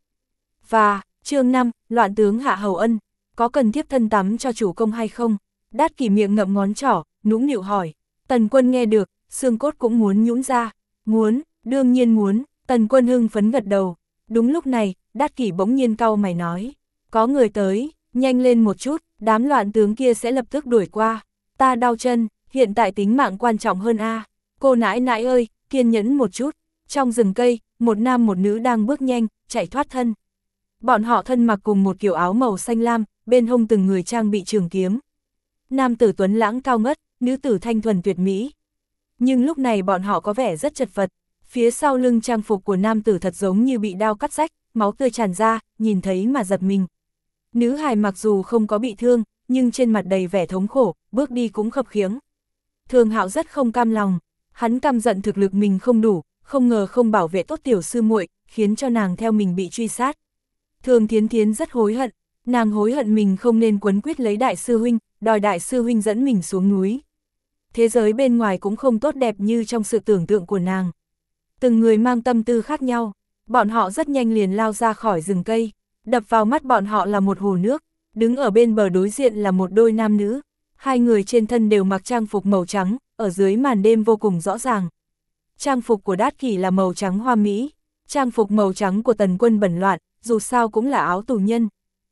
Và, chương 5, loạn tướng hạ hầu ân, có cần thiếp thân tắm cho chủ công hay không? Đát Kỷ miệng ngậm ngón trỏ, nũng nịu hỏi. Tần Quân nghe được, xương cốt cũng muốn nhũn ra. Muốn, đương nhiên muốn. Tần Quân hưng phấn gật đầu. Đúng lúc này, Đát Kỷ bỗng nhiên cau mày nói. Có người tới, nhanh lên một chút, đám loạn tướng kia sẽ lập tức đuổi qua. Ta đau chân, hiện tại tính mạng quan trọng hơn a. Cô nãi nãi ơi, kiên nhẫn một chút. Trong rừng cây, một nam một nữ đang bước nhanh, chạy thoát thân. Bọn họ thân mặc cùng một kiểu áo màu xanh lam, bên hông từng người trang bị trường kiếm. Nam tử tuấn lãng cao ngất, nữ tử thanh thuần tuyệt mỹ. Nhưng lúc này bọn họ có vẻ rất chật vật, phía sau lưng trang phục của nam tử thật giống như bị đao cắt rách, máu tươi tràn ra, nhìn thấy mà giật mình. Nữ hài mặc dù không có bị thương, nhưng trên mặt đầy vẻ thống khổ, bước đi cũng khập khiễng. Thường Hạo rất không cam lòng, hắn căm giận thực lực mình không đủ, không ngờ không bảo vệ tốt tiểu sư muội, khiến cho nàng theo mình bị truy sát. Thường Thiến Thiến rất hối hận, nàng hối hận mình không nên quấn quýt lấy đại sư huynh, đòi đại sư huynh dẫn mình xuống núi. Thế giới bên ngoài cũng không tốt đẹp như trong sự tưởng tượng của nàng. Từng người mang tâm tư khác nhau, bọn họ rất nhanh liền lao ra khỏi rừng cây, đập vào mắt bọn họ là một hồ nước, đứng ở bên bờ đối diện là một đôi nam nữ, hai người trên thân đều mặc trang phục màu trắng, ở dưới màn đêm vô cùng rõ ràng. Trang phục của Đát Kỷ là màu trắng hoa mỹ, trang phục màu trắng của Tần Quân bẩn loạn, dù sao cũng là áo tù nhân.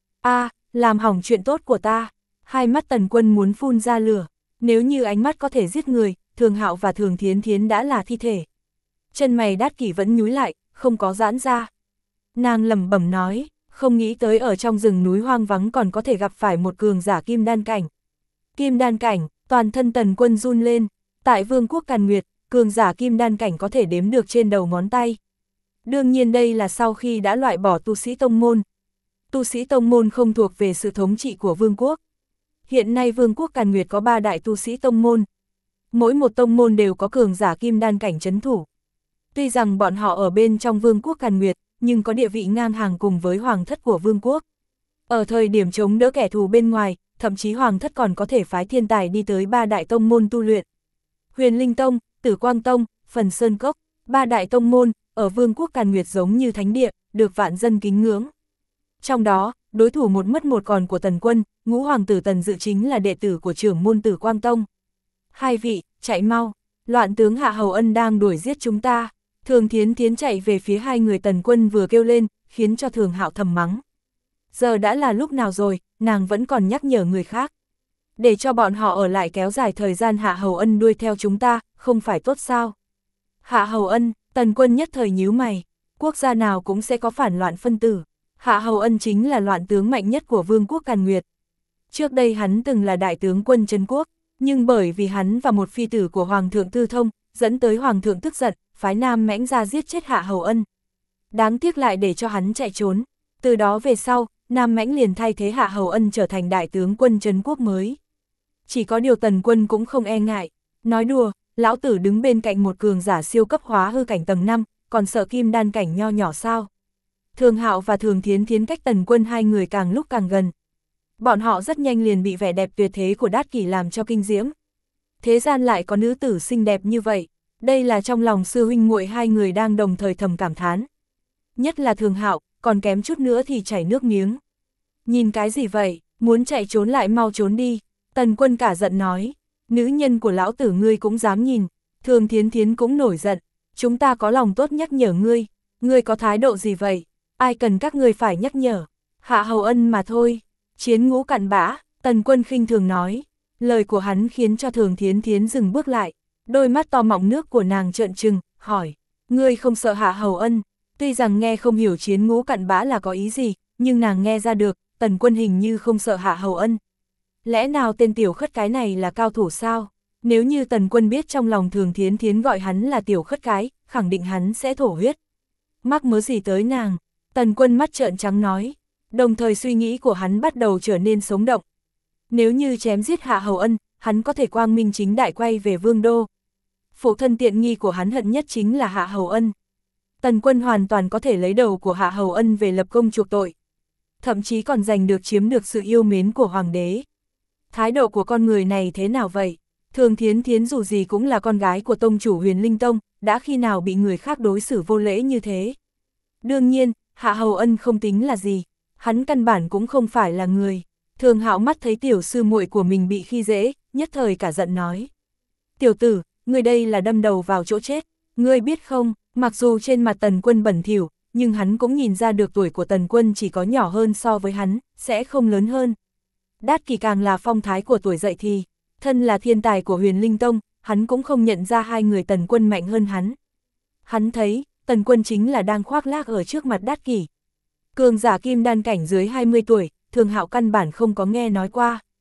Làm hỏng chuyện tốt của ta. Hai mắt Tần Quân muốn phun ra lửa, nếu như ánh mắt có thể giết người, Thường Hạo và Thường Thiến Thiến đã là thi thể. Chân mày Đát Kỷ vẫn nhúi lại, không có giãn ra. Nàng lẩm bẩm nói, không nghĩ tới ở trong rừng núi hoang vắng còn có thể gặp phải một cường giả kim đan cảnh. Kim đan cảnh, toàn thân Tần Quân run lên, tại Vương quốc Càn Nguyệt, cường giả kim đan cảnh có thể đếm được trên đầu ngón tay. Đương nhiên đây là sau khi đã loại bỏ tu sĩ tông môn. Tu sĩ tông môn không thuộc về sự thống trị của vương quốc. Hiện nay Vương quốc Càn Nguyệt có 3 đại tu sĩ tông môn. Mỗi một tông môn đều có cường giả kim đan cảnh trấn thủ. Tuy rằng bọn họ ở bên trong Vương quốc Càn Nguyệt, nhưng có địa vị ngang hàng cùng với hoàng thất của vương quốc. Ở thời điểm chống đỡ kẻ thù bên ngoài, thậm chí hoàng thất còn có thể phái thiên tài đi tới 3 đại tông môn tu luyện. Huyền Linh Tông, Tử Quang Tông, Phần Sơn Cốc, 3 đại tông môn, ở Vương quốc Càn Nguyệt giống như thánh địa, được vạn dân kính ngưỡng. Trong đó, đối thủ một mất một còn của Tần Quân, ngũ hoàng tử Tần Dự chính là đệ tử của trưởng môn Tử Quang Tông. Hai vị, chạy mau, loạn tướng Hạ Hầu Ân đang đuổi giết chúng ta. Thường Thiến Thiến chạy về phía hai người Tần Quân vừa kêu lên, khiến cho Thường Hạo thầm mắng. Giờ đã là lúc nào rồi, nàng vẫn còn nhắc nhở người khác. Để cho bọn họ ở lại kéo dài thời gian Hạ Hầu Ân đuôi theo chúng ta, không phải tốt sao? Hạ Hầu Ân, Tần Quân nhất thời nhíu mày, quốc gia nào cũng sẽ có phản loạn phân tử. Hạ Hầu Ân chính là loạn tướng mạnh nhất của Vương quốc Càn Nguyệt. Trước đây hắn từng là đại tướng quân Trấn Quốc, nhưng bởi vì hắn và một phi tử của Hoàng thượng Tư Thông, dẫn tới Hoàng thượng tức giận, phái Nam Mãnh ra giết chết Hạ Hầu Ân. Đáng tiếc lại để cho hắn chạy trốn. Từ đó về sau, Nam Mãnh liền thay thế Hạ Hầu Ân trở thành đại tướng quân Trấn Quốc mới. Chỉ có điều Tần Quân cũng không e ngại. Nói đùa, lão tử đứng bên cạnh một cường giả siêu cấp hóa hư cảnh tầng 5, còn sợ kim đan cảnh nho nhỏ sao? Thường Hạo và Thường Thiến Thiến cách Tần Quân hai người càng lúc càng gần. Bọn họ rất nhanh liền bị vẻ đẹp tuyệt thế của Đát Kỷ làm cho kinh diễm. Thế gian lại có nữ tử xinh đẹp như vậy, đây là trong lòng sư huynh muội hai người đang đồng thời thầm cảm thán. Nhất là Thường Hạo, còn kém chút nữa thì chảy nước miếng. Nhìn cái gì vậy, muốn chạy trốn lại mau trốn đi. Tần Quân cả giận nói, nữ nhân của lão tử ngươi cũng dám nhìn. Thường Thiến Thiến cũng nổi giận, chúng ta có lòng tốt nhắc nhở ngươi có thái độ gì vậy? Ai cần các ngươi phải nhắc nhở, Hạ Hầu Ân mà thôi. Chiến ngũ cặn bã, Tần Quân khinh thường nói. Lời của hắn khiến cho Thường Thiến Thiến dừng bước lại, đôi mắt to mọng nước của nàng trợn trừng, hỏi, ngươi không sợ Hạ Hầu Ân? Tuy rằng nghe không hiểu chiến ngũ cặn bã là có ý gì, nhưng nàng nghe ra được, Tần Quân hình như không sợ Hạ Hầu Ân. Lẽ nào tên tiểu khất cái này là cao thủ sao? Nếu như Tần Quân biết trong lòng Thường Thiến Thiến gọi hắn là tiểu khất cái, khẳng định hắn sẽ thổ huyết. Mắc mớ gì tới nàng? Tần Quân mắt trợn trắng nói, đồng thời suy nghĩ của hắn bắt đầu trở nên sống động. Nếu như chém giết Hạ Hầu Ân, hắn có thể quang minh chính đại quay về Vương đô. Phụ thân tiện nghi của hắn hận nhất chính là Hạ Hầu Ân. Tần Quân hoàn toàn có thể lấy đầu của Hạ Hầu Ân về lập công chuộc tội. Thậm chí còn chiếm được sự yêu mến của hoàng đế. Thái độ của con người này thế nào vậy? Thường Thiến Thiến dù gì cũng là con gái của tông chủ Huyền Linh Tông, đã khi nào bị người khác đối xử vô lễ như thế? Đương nhiên, Hạ Hầu Ân không tính là gì, hắn căn bản cũng không phải là người. Thường Hạo mắt thấy tiểu sư muội của mình bị khi dễ, nhất thời cả giận nói. Tiểu tử, ngươi đây là đâm đầu vào chỗ chết, ngươi biết không, mặc dù trên mặt Tần Quân bẩn thỉu, nhưng hắn cũng nhìn ra được tuổi của Tần Quân chỉ có nhỏ hơn so với hắn, sẽ không lớn hơn. Đát Kỷ càng là phong thái của tuổi dậy thì, thân là thiên tài của Huyền Linh Tông, hắn cũng không nhận ra hai người Tần Quân mạnh hơn hắn. Hắn thấy, Tần Quân chính là đang khoác lác ở trước mặt Đát Kỷ. Cường giả kim đan cảnh dưới 20 tuổi, Thường Hạo căn bản không có nghe nói qua.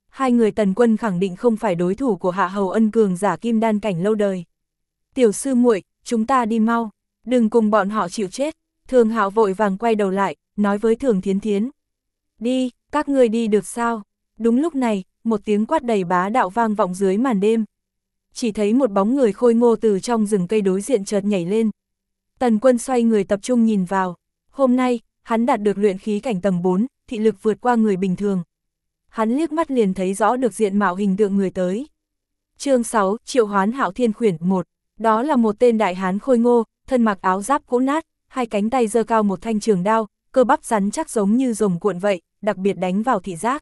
hai người Tần Quân khẳng định không phải đối thủ của Hạ Hầu Ân cường giả kim đan cảnh lâu đời. Tiểu sư muội, chúng ta đi mau, đừng cùng bọn họ chịu chết. Thường Hạo vội vàng quay đầu lại, nói với Thường Thiến Thiến. Đi, các ngươi đi được sao? Đúng lúc này, một tiếng quát đầy bá đạo vang vọng dưới màn đêm. Chỉ thấy một bóng người khôi ngô từ trong rừng cây đối diện chợt nhảy lên. Tần Quân xoay người tập trung nhìn vào. Hôm nay, hắn đạt được luyện khí cảnh tầng 4, thị lực vượt qua người bình thường. Hắn liếc mắt liền thấy rõ được diện mạo hình tượng người tới. Chương 6, Triệu Hoán Hạo Thiên Khuyển 1. Đó là một tên đại hán khôi ngô, thân mặc áo giáp cũ nát, hai cánh tay giơ cao một thanh trường đao, cơ bắp rắn chắc giống như rồng cuộn vậy, đặc biệt đánh vào thị giác.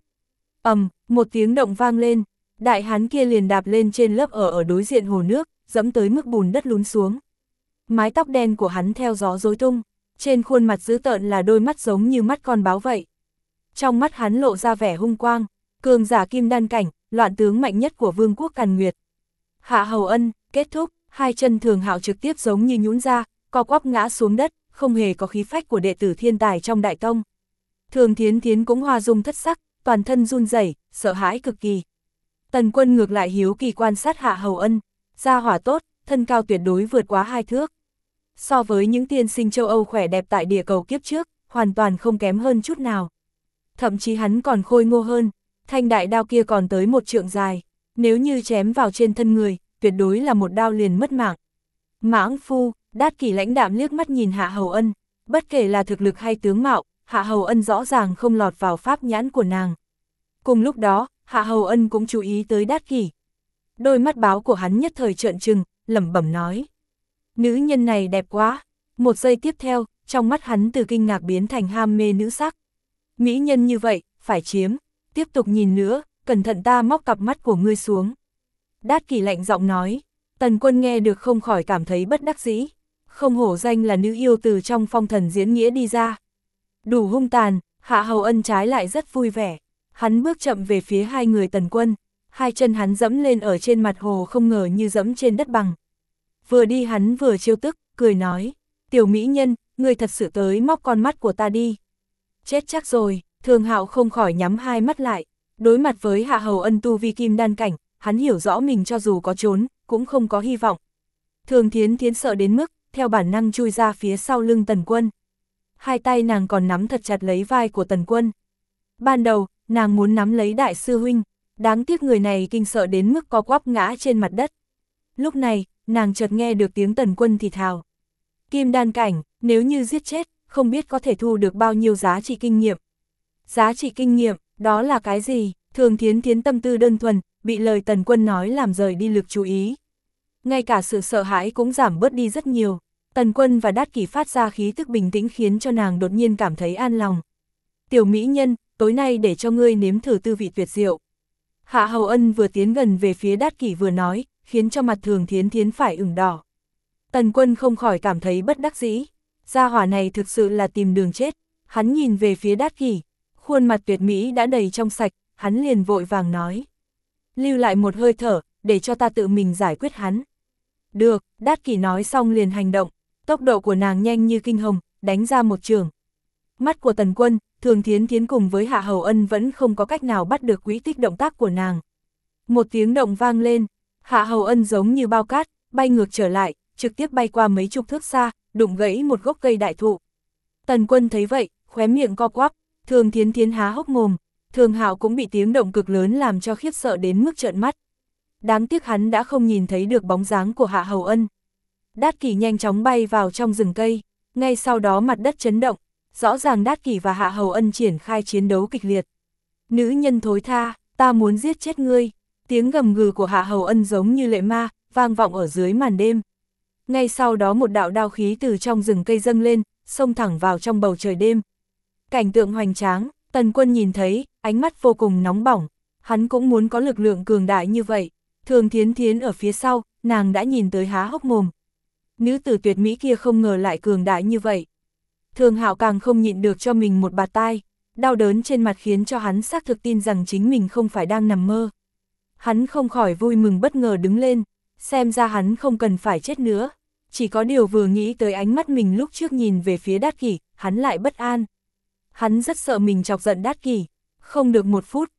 Một tiếng động vang lên, đại hán kia liền đạp lên trên lớp ở đối diện hồ nước, dẫm tới mức bùn đất lún xuống. Mái tóc đen của hắn theo gió rối tung, trên khuôn mặt dữ tợn là đôi mắt giống như mắt con báo vậy. Trong mắt hắn lộ ra vẻ hung quang, cường giả kim đan cảnh, loạn tướng mạnh nhất của Vương quốc Càn Nguyệt. Hạ Hầu Ân, kết thúc, hai chân Thường Hạo trực tiếp giống như nhũn ra, co quắp ngã xuống đất, không hề có khí phách của đệ tử thiên tài trong đại tông. Thường Thiến Thiến cũng hoa dung thất sắc, toàn thân run rẩy, sợ hãi cực kỳ. Tần Quân ngược lại hiếu kỳ quan sát Hạ Hầu Ân, gia hỏa tốt, thân cao tuyệt đối vượt quá 2 thước. So với những tiên sinh châu Âu khỏe đẹp tại địa cầu kiếp trước, hoàn toàn không kém hơn chút nào. Thậm chí hắn còn khôi ngô hơn, thanh đại đao kia còn tới 1 trượng dài, nếu như chém vào trên thân người, tuyệt đối là một đao liền mất mạng. Mãng phu, Đát Kỷ lãnh đạm liếc mắt nhìn Hạ Hầu Ân, bất kể là thực lực hay tướng mạo, Hạ Hầu Ân rõ ràng không lọt vào pháp nhãn của nàng. Cùng lúc đó, Hạ Hầu Ân cũng chú ý tới Đát Kỷ. Đôi mắt báo của hắn nhất thời trợn trừng, lẩm bẩm nói. Nữ nhân này đẹp quá. Một giây tiếp theo, trong mắt hắn từ kinh ngạc biến thành ham mê nữ sắc. Mỹ nhân như vậy, phải chiếm. Tiếp tục nhìn nữa, cẩn thận ta móc cặp mắt của ngươi xuống. Đát Kỷ lạnh giọng nói. Tần Quân nghe được không khỏi cảm thấy bất đắc dĩ. Không hổ danh là nữ yêu từ trong phong thần diễn nghĩa đi ra. Đủ hung tàn, Hạ Hầu Ân trái lại rất vui vẻ. Hắn bước chậm về phía hai người Tần Quân. Hai chân hắn dẫm lên ở trên mặt hồ không ngờ như dẫm trên đất bằng. Vừa đi hắn vừa trêu tức, cười nói. Tiểu mỹ nhân, ngươi thật sự tới móc con mắt của ta đi. Chết chắc rồi, Thường Hạo không khỏi nhắm hai mắt lại. Đối mặt với Hạ Hầu Ân tu vi kim đan cảnh, hắn hiểu rõ mình cho dù có trốn, cũng không có hy vọng. Thường Thiến Thiến sợ đến mức, theo bản năng chui ra phía sau lưng Tần Quân. Hai tay nàng còn nắm thật chặt lấy vai của Tần Quân. Ban đầu, nàng muốn nắm lấy đại sư huynh, đáng tiếc người này kinh sợ đến mức co quắp ngã trên mặt đất. Lúc này, nàng chợt nghe được tiếng Tần Quân thì thào. Kim đan cảnh, nếu như giết chết, không biết có thể thu được bao nhiêu giá trị kinh nghiệm. Giá trị kinh nghiệm, đó là cái gì? Thường Thiến Thiến tâm tư đơn thuần, bị lời Tần Quân nói làm rời đi lực chú ý. Ngay cả sự sợ hãi cũng giảm bớt đi rất nhiều. Tần Quân và Đát Kỷ phát ra khí tức bình tĩnh khiến cho nàng đột nhiên cảm thấy an lòng. Tiểu mỹ nhân, tối nay để cho ngươi nếm thử tư vị tuyệt diệu. Hạ Hầu Ân vừa tiến gần về phía Đát Kỷ vừa nói, khiến cho mặt Thường Thiến Thiến phải ửng đỏ. Tần Quân không khỏi cảm thấy bất đắc dĩ. Gia hỏa này thực sự là tìm đường chết. Hắn nhìn về phía Đát Kỷ, khuôn mặt tuyệt mỹ đã đầy trong sạch, hắn liền vội vàng nói. Lưu lại một hơi thở, để cho ta tự mình giải quyết hắn. Được, Đát Kỷ nói xong liền hành động, tốc độ của nàng nhanh như kinh hồng, đánh ra một chưởng. Mắt của Tần Quân, Thường Thiến Thiến cùng với Hạ Hầu Ân vẫn không có cách nào bắt được quỹ tích động tác của nàng. Một tiếng động vang lên, Hạ Hầu Ân giống như bao cát, bay ngược trở lại, trực tiếp bay qua mấy chục thước xa, đụng gãy một gốc cây đại thụ. Tần Quân thấy vậy, khóe miệng co quắp, Thường Thiến Thiến há hốc mồm, Thường Hạo cũng bị tiếng động cực lớn làm cho khiếp sợ đến mức trợn mắt. Đáng tiếc hắn đã không nhìn thấy được bóng dáng của Hạ Hầu Ân. Đát Kỷ nhanh chóng bay vào trong rừng cây, ngay sau đó mặt đất chấn động, rõ ràng Đát Kỷ và Hạ Hầu Ân triển khai chiến đấu kịch liệt. Nữ nhân thối tha, ta muốn giết chết ngươi. Tiếng gầm gừ của Hạ Hầu Ân giống như lệ ma, vang vọng ở dưới màn đêm. Ngay sau đó một đạo đao khí từ trong rừng cây dâng lên, xông thẳng vào trong bầu trời đêm. Cảnh tượng hoành tráng, Tần Quân nhìn thấy, ánh mắt vô cùng nóng bỏng. Hắn cũng muốn có lực lượng cường đại như vậy. Thường Thiến Thiến ở phía sau, nàng đã nhìn tới há hốc mồm. Nữ tử tuyệt mỹ kia không ngờ lại cường đại như vậy. Thường Hạo càng không nhịn được cho mình một bạt tai. Đau đớn trên mặt khiến cho hắn xác thực tin rằng chính mình không phải đang nằm mơ. Hắn không khỏi vui mừng bất ngờ đứng lên, xem ra hắn không cần phải chết nữa. Chỉ có điều vừa nghĩ tới ánh mắt mình lúc trước nhìn về phía Đát Kỷ, hắn lại bất an. Hắn rất sợ mình chọc giận Đát Kỷ. Không được một phút,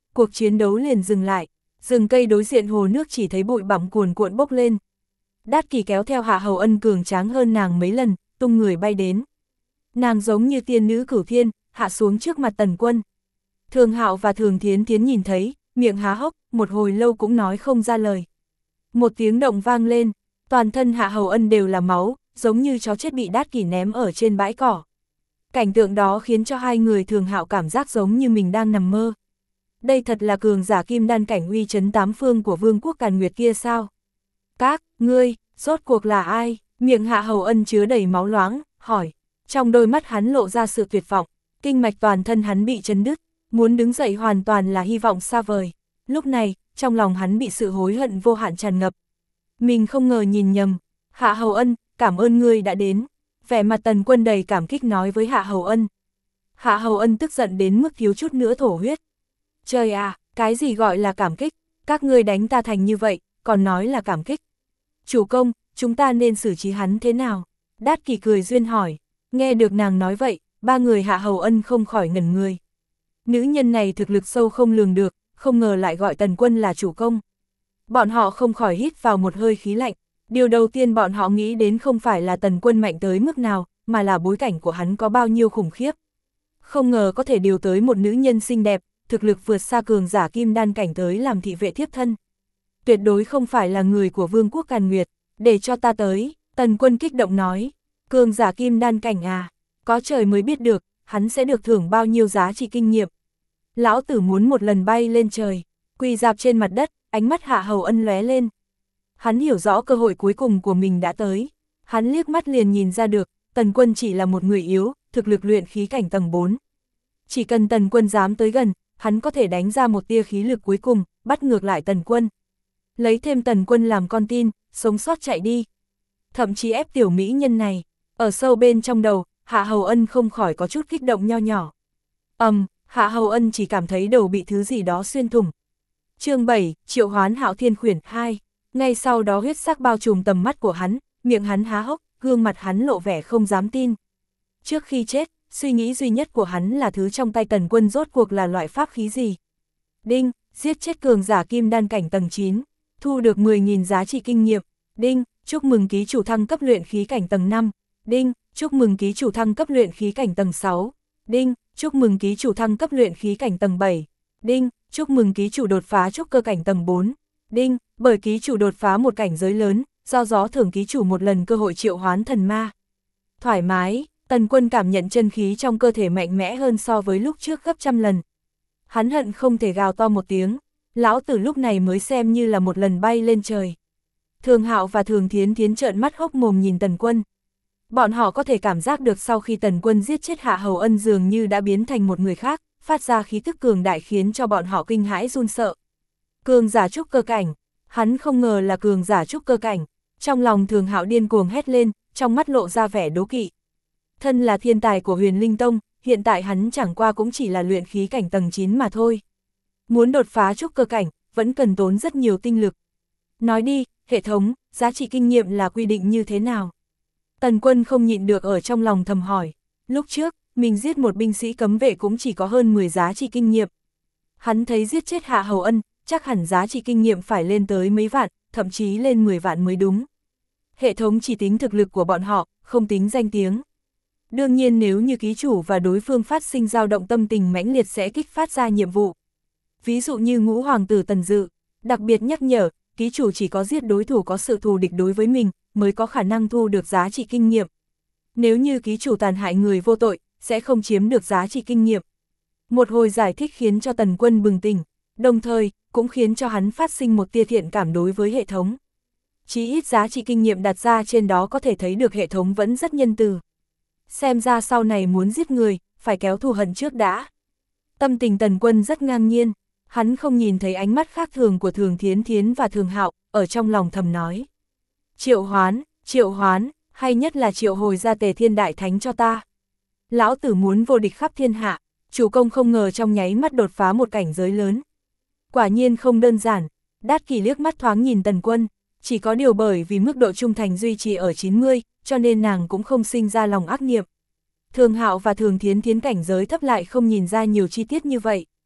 cuộc chiến đấu liền dừng lại, rừng cây đối diện hồ nước chỉ thấy bụi bặm cuồn cuộn bốc lên. Đát Kỷ kéo theo Hạ Hầu Ân cường tráng hơn nàng mấy lần, tung người bay đến. Nàng giống như tiên nữ cửu thiên, hạ xuống trước mặt Tần Quân. Thường Hạo và Thường Thiến Thiến nhìn thấy, miệng há hốc, một hồi lâu cũng nói không ra lời. Một tiếng động vang lên, toàn thân Hạ Hầu Ân đều là máu, giống như chó chết bị Đát Kỷ ném ở trên bãi cỏ. Cảnh tượng đó khiến cho hai người Thường Hạo cảm giác giống như mình đang nằm mơ. Đây thật là cường giả kim đan cảnh uy chấn tám phương của Vương quốc Càn Nguyệt kia sao? Các ngươi, rốt cuộc là ai? Miệng Hạ Hầu Ân chứa đầy máu loãng, hỏi. Trong đôi mắt hắn lộ ra sự tuyệt vọng, kinh mạch toàn thân hắn bị chấn đứt, muốn đứng dậy hoàn toàn là hy vọng xa vời. Lúc này, trong lòng hắn bị sự hối hận vô hạn tràn ngập. Mình không ngờ nhìn nhầm. Hạ Hầu Ân, cảm ơn ngươi đã đến. Vẻ mặt Tần Quân đầy cảm kích nói với Hạ Hầu Ân. Hạ Hầu Ân tức giận đến mức thiếu chút nữa thổ huyết. Trời à, cái gì gọi là cảm kích? Các ngươi đánh ta thành như vậy, còn nói là cảm kích. Chủ công, chúng ta nên xử trí hắn thế nào? Đát Kỷ cười duyên hỏi. Nghe được nàng nói vậy, ba người Hạ Hầu Ân không khỏi ngẩn người. Nữ nhân này thực lực sâu không lường được, không ngờ lại gọi Tần Quân là chủ công. Bọn họ không khỏi hít vào một hơi khí lạnh. Điều đầu tiên bọn họ nghĩ đến không phải là Tần Quân mạnh tới mức nào, mà là bối cảnh của hắn có bao nhiêu khủng khiếp. Không ngờ có thể điều tới một nữ nhân xinh đẹp, thực lực vượt xa cường giả kim đan cảnh tới làm thị vệ thiếp thân. Tuyệt đối không phải là người của Vương quốc Càn Nguyệt, để cho ta tới, Tần Quân kích động nói. Cường giả kim đan cảnh à, có trời mới biết được, hắn sẽ được thưởng bao nhiêu giá trị kinh nghiệm. Lão tử muốn một lần bay lên trời, quỳ rạp trên mặt đất, ánh mắt Hạ Hầu Ân lóe lên. Hắn hiểu rõ cơ hội cuối cùng của mình đã tới. Hắn liếc mắt liền nhìn ra được, Tần Quân chỉ là một người yếu, thực lực luyện khí cảnh tầng 4. Chỉ cần Tần Quân dám tới gần, hắn có thể đánh ra một tia khí lực cuối cùng, bắt ngược lại Tần Quân. Lấy thêm Tần Quân làm con tin, sống sót chạy đi. Thậm chí ép tiểu mỹ nhân này. Ở sâu bên trong đầu, Hạ Hầu Ân không khỏi có chút kích động nho nhỏ. Hạ Hầu Ân chỉ cảm thấy đầu bị thứ gì đó xuyên thủng. Chương 7, Triệu Hoán Hạo Thiên Khuyển 2. Ngay sau đó huyết sắc bao trùm tầm mắt của hắn, miệng hắn há hốc, gương mặt hắn lộ vẻ không dám tin. Trước khi chết, suy nghĩ duy nhất của hắn là thứ trong tay Tần Quân rốt cuộc là loại pháp khí gì. Đinh, giết chết cường giả kim đan cảnh tầng 9, thu được 10.000 giá trị kinh nghiệm. Đinh, chúc mừng ký chủ thăng cấp luyện khí cảnh tầng 5. Đinh, chúc mừng ký chủ thăng cấp luyện khí cảnh tầng 6. Đinh, chúc mừng ký chủ thăng cấp luyện khí cảnh tầng 7. Đinh, chúc mừng ký chủ đột phá trúc cơ cảnh tầng 4. Đinh, bởi ký chủ đột phá một cảnh giới lớn, do gió thưởng ký chủ một lần cơ hội triệu hoán thần ma. Thoải mái, Tần Quân cảm nhận chân khí trong cơ thể mạnh mẽ hơn so với lúc trước gấp trăm lần. Hắn hận không thể gào to một tiếng, lão tử lúc này mới xem như là một lần bay lên trời. Thường Hạo và Thường Thiến Thiến trợn mắt hốc mồm nhìn Tần Quân. Bọn họ có thể cảm giác được sau khi Tần Quân giết chết Hạ Hầu Ân dường như đã biến thành một người khác, phát ra khí tức cường đại khiến cho bọn họ kinh hãi run sợ. Cường giả trúc cơ cảnh, hắn không ngờ là cường giả trúc cơ cảnh. Trong lòng Thường Hạo điên cuồng hét lên, trong mắt lộ ra vẻ đố kỵ. Thân là thiên tài của Huyền Linh Tông, hiện tại hắn chẳng qua cũng chỉ là luyện khí cảnh tầng 9 mà thôi. Muốn đột phá trúc cơ cảnh, vẫn cần tốn rất nhiều tinh lực. Nói đi, hệ thống, giá trị kinh nghiệm là quy định như thế nào? Tần Quân không nhịn được ở trong lòng thầm hỏi. Lúc trước, mình giết một binh sĩ cấm vệ cũng chỉ có hơn 10 giá trị kinh nghiệm. Hắn thấy giết chết Hạ Hầu Ân, chắc hẳn giá trị kinh nghiệm phải lên tới mấy vạn, thậm chí lên 10 vạn mới đúng. Hệ thống chỉ tính thực lực của bọn họ, không tính danh tiếng. Đương nhiên nếu như ký chủ và đối phương phát sinh dao động tâm tình mãnh liệt sẽ kích phát ra nhiệm vụ. Ví dụ như Ngũ Hoàng tử Tần Dự, đặc biệt nhắc nhở, ký chủ chỉ có giết đối thủ có sự thù địch đối với mình, mới có khả năng thu được giá trị kinh nghiệm. Nếu như ký chủ tàn hại người vô tội, sẽ không chiếm được giá trị kinh nghiệm. Một hồi giải thích khiến cho Tần Quân bừng tỉnh, đồng thời, cũng khiến cho hắn phát sinh một tia thiện cảm đối với hệ thống. Chí ít giá trị kinh nghiệm đặt ra trên đó có thể thấy được hệ thống vẫn rất nhân từ. Xem ra sau này muốn giết người, phải kéo thù hận trước đã. Tâm tình Tần Quân rất ngang nhiên, hắn không nhìn thấy ánh mắt khác thường của Thường Thiến Thiến và Thường Hạo, ở trong lòng thầm nói. Triệu hoán, hay nhất là triệu hồi ra Tề Thiên Đại Thánh cho ta. Lão tử muốn vô địch khắp thiên hạ, chủ công không ngờ trong nháy mắt đột phá một cảnh giới lớn. Quả nhiên không đơn giản, Đát Kỷ liếc mắt thoáng nhìn Tần Quân, chỉ có điều bởi vì mức độ trung thành duy trì ở 90, cho nên nàng cũng không sinh ra lòng ác niệm. Thường Hạo và Thường Thiến Thiến cảnh giới thấp lại không nhìn ra nhiều chi tiết như vậy.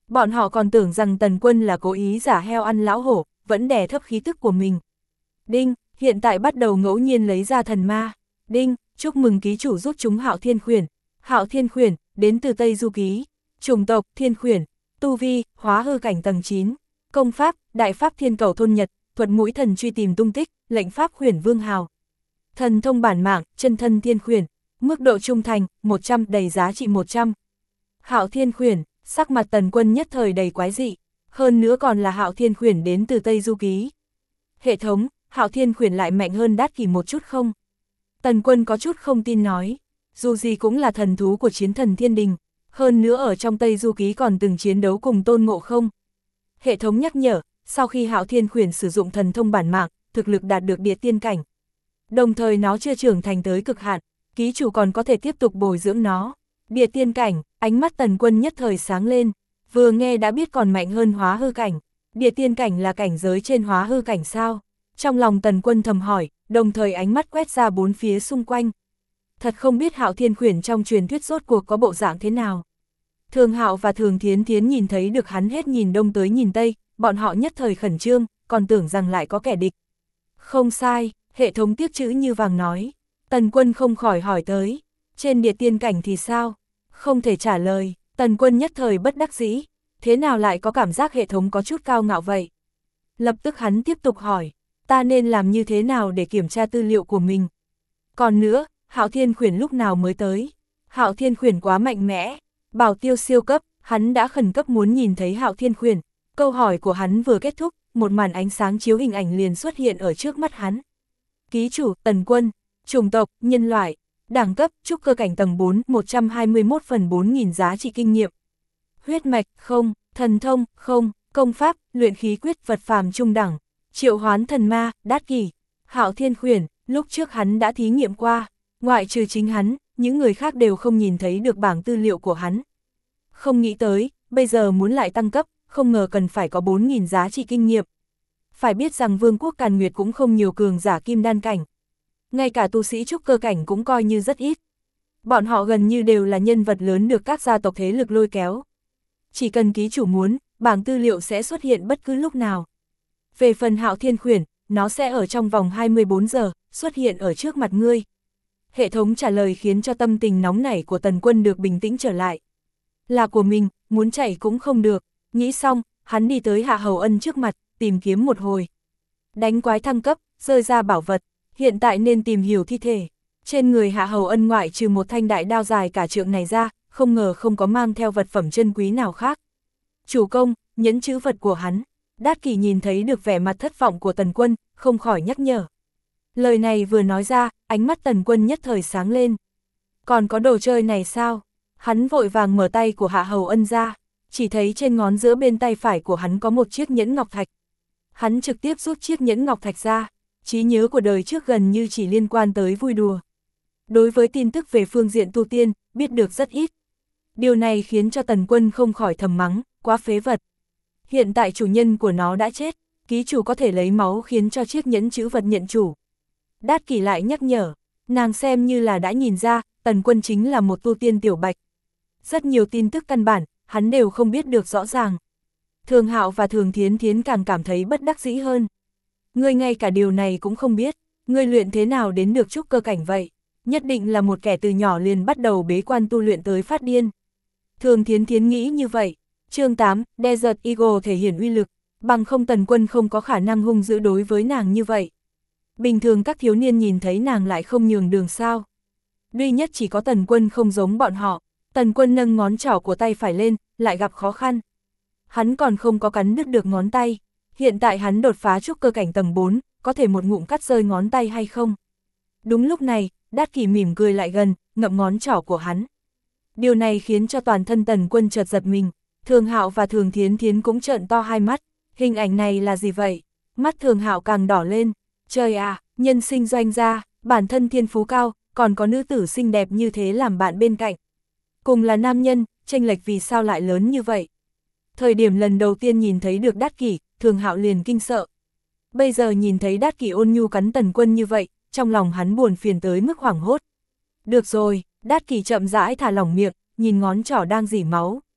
Bọn họ còn tưởng rằng Tần Quân là cố ý giả heo ăn lão hổ, vẫn đè thấp khí tức của mình. Đinh, hiện tại bắt đầu ngẫu nhiên lấy ra thần ma. Đinh, chúc mừng ký chủ rút trúng Hạo Thiên Khuyển. Hạo Thiên Khuyển, đến từ Tây Du Ký. Chủng tộc, Thiên Khuyển. Tu vi, hóa hư cảnh tầng 9. Công pháp, Đại pháp Thiên Cầu Thôn Nhật, thuật mũi thần truy tìm tung tích, lệnh pháp Khuyển Vương Hào. Thần thông bản mạng, chân thân Thiên Khuyển. Mức độ trung thành, 100, đầy giá trị 100. Hạo Thiên Khuyển, sắc mặt Tần Quân nhất thời đầy quái dị. Hơn nữa còn là Hạo Thiên Khuyển đến từ Tây Du Ký. Hệ thống, Hạo Thiên Khuyển lại mạnh hơn Đát Kỷ một chút không? Tần Quân có chút không tin nói. Dù gì cũng là thần thú của chiến thần Thiên Đình. Hơn nữa ở trong Tây Du Ký còn từng chiến đấu cùng Tôn Ngộ Không. Hệ thống nhắc nhở, sau khi Hạo Thiên Khuyển sử dụng thần thông bản mạng, thực lực đạt được địa tiên cảnh. Đồng thời nó chưa trưởng thành tới cực hạn, ký chủ còn có thể tiếp tục bồi dưỡng nó. Địa tiên cảnh, ánh mắt Tần Quân nhất thời sáng lên, vừa nghe đã biết còn mạnh hơn hóa hư cảnh. Địa tiên cảnh là cảnh giới trên hóa hư cảnh sao? Trong lòng Tần Quân thầm hỏi, đồng thời ánh mắt quét ra bốn phía xung quanh. Thật không biết Hạo Thiên Khuyển trong truyền thuyết rốt cuộc có bộ dạng thế nào. Thường Hạo và Thường Thiến Thiến nhìn thấy được hắn hết nhìn đông tới nhìn tây, bọn họ nhất thời khẩn trương, còn tưởng rằng lại có kẻ địch. Không sai, hệ thống tiếc chữ như vàng nói. Tần Quân không khỏi hỏi tới, trên địa tiên cảnh thì sao? Không thể trả lời, Tần Quân nhất thời bất đắc dĩ, thế nào lại có cảm giác hệ thống có chút cao ngạo vậy? Lập tức hắn tiếp tục hỏi, ta nên làm như thế nào để kiểm tra tư liệu của mình? Còn nữa, Hạo Thiên Khuyển lúc nào mới tới? Hạo Thiên Khuyển quá mạnh mẽ, bảo tiêu siêu cấp, hắn đã khẩn cấp muốn nhìn thấy Hạo Thiên Khuyển. Câu hỏi của hắn vừa kết thúc, một màn ánh sáng chiếu hình ảnh liền xuất hiện ở trước mắt hắn. Ký chủ, Tần Quân, chủng tộc, nhân loại, đẳng cấp, trúc cơ cảnh tầng 4, 121 phần 4.000 giá trị kinh nghiệm. Huyết mạch, không, thần thông, không, công pháp, luyện khí quyết vật phàm trung đẳng, triệu hoán thần ma, Đát Kỷ. Hạo Thiên Khuyển, lúc trước hắn đã thí nghiệm qua, ngoại trừ chính hắn, những người khác đều không nhìn thấy được bảng tư liệu của hắn. Không nghĩ tới, bây giờ muốn lại tăng cấp, không ngờ cần phải có 4.000 giá trị kinh nghiệm. Phải biết rằng Vương quốc Càn Nguyệt cũng không nhiều cường giả kim đan cảnh. Ngay cả tu sĩ trúc cơ cảnh cũng coi như rất ít. Bọn họ gần như đều là nhân vật lớn được các gia tộc thế lực lôi kéo. Chỉ cần ký chủ muốn, bảng tư liệu sẽ xuất hiện bất cứ lúc nào. Về phần Hạo Thiên Khuyển, nó sẽ ở trong vòng 24 giờ, xuất hiện ở trước mặt ngươi. Hệ thống trả lời khiến cho tâm tình nóng nảy của Tần Quân được bình tĩnh trở lại. Là của mình, muốn chạy cũng không được. Nghĩ xong, hắn đi tới Hạ Hầu Ân trước mặt, tìm kiếm một hồi. Đánh quái thăng cấp, rơi ra bảo vật, hiện tại nên tìm hiểu thi thể. Trên người Hạ Hầu Ân ngoại trừ một thanh đại đao dài cả trượng này ra, không ngờ không có mang theo vật phẩm chân quý nào khác. Chủ công, nhẫn chữ vật của hắn. Đát Kỷ nhìn thấy được vẻ mặt thất vọng của Tần Quân, không khỏi nhắc nhở. Lời này vừa nói ra, ánh mắt Tần Quân nhất thời sáng lên. Còn có đồ chơi này sao? Hắn vội vàng mở tay của Hạ Hầu Ân ra, chỉ thấy trên ngón giữa bên tay phải của hắn có một chiếc nhẫn ngọc thạch. Hắn trực tiếp rút chiếc nhẫn ngọc thạch ra, trí nhớ của đời trước gần như chỉ liên quan tới vui đùa. Đối với tin tức về phương diện tu tiên, biết được rất ít. Điều này khiến cho Tần Quân không khỏi thầm mắng, quá phế vật. Hiện tại chủ nhân của nó đã chết, ký chủ có thể lấy máu khiến cho chiếc nhẫn chữ vật nhận chủ. Đát Kỷ lại nhắc nhở, nàng xem như là đã nhìn ra, Tần Quân chính là một tu tiên tiểu bạch. Rất nhiều tin tức căn bản, hắn đều không biết được rõ ràng. Thường Hạo và Thường Thiến Thiến càng cảm thấy bất đắc dĩ hơn. Ngươi ngay cả điều này cũng không biết, ngươi luyện thế nào đến được trúc cơ cảnh vậy? Nhất định là một kẻ từ nhỏ liền bắt đầu bế quan tu luyện tới phát điên. Thường Thiến Thiến nghĩ như vậy. Chương 8, Desert Eagle thể hiện uy lực, bằng không Tần Quân không có khả năng hung dữ đối với nàng như vậy. Bình thường các thiếu niên nhìn thấy nàng lại không nhường đường sao. Duy nhất chỉ có Tần Quân không giống bọn họ. Tần Quân nâng ngón trỏ của tay phải lên, lại gặp khó khăn. Hắn còn không có cắn đứt được ngón tay. Hiện tại hắn đột phá trúc cơ cảnh tầng 4, có thể một ngụm cắt rơi ngón tay hay không? Đúng lúc này, Đát Kỷ mỉm cười lại gần, ngậm ngón trỏ của hắn. Điều này khiến cho toàn thân Tần Quân chợt giật mình. Thường Hạo và Thường Thiến Thiến cũng trợn to hai mắt. Hình ảnh này là gì vậy? Mắt Thường Hạo càng đỏ lên. Trời à, nhân sinh doanh gia, bản thân thiên phú cao, còn có nữ tử xinh đẹp như thế làm bạn bên cạnh. Cùng là nam nhân, chênh lệch vì sao lại lớn như vậy? Thời điểm lần đầu tiên nhìn thấy được Đát Kỷ, Thường Hạo liền kinh sợ. Bây giờ nhìn thấy Đát Kỷ ôn nhu cắn Tần Quân như vậy, trong lòng hắn buồn phiền tới mức hoảng hốt. Được rồi, Đát Kỷ chậm rãi thả lỏng miệng, nhìn ngón trỏ đang rỉ máu.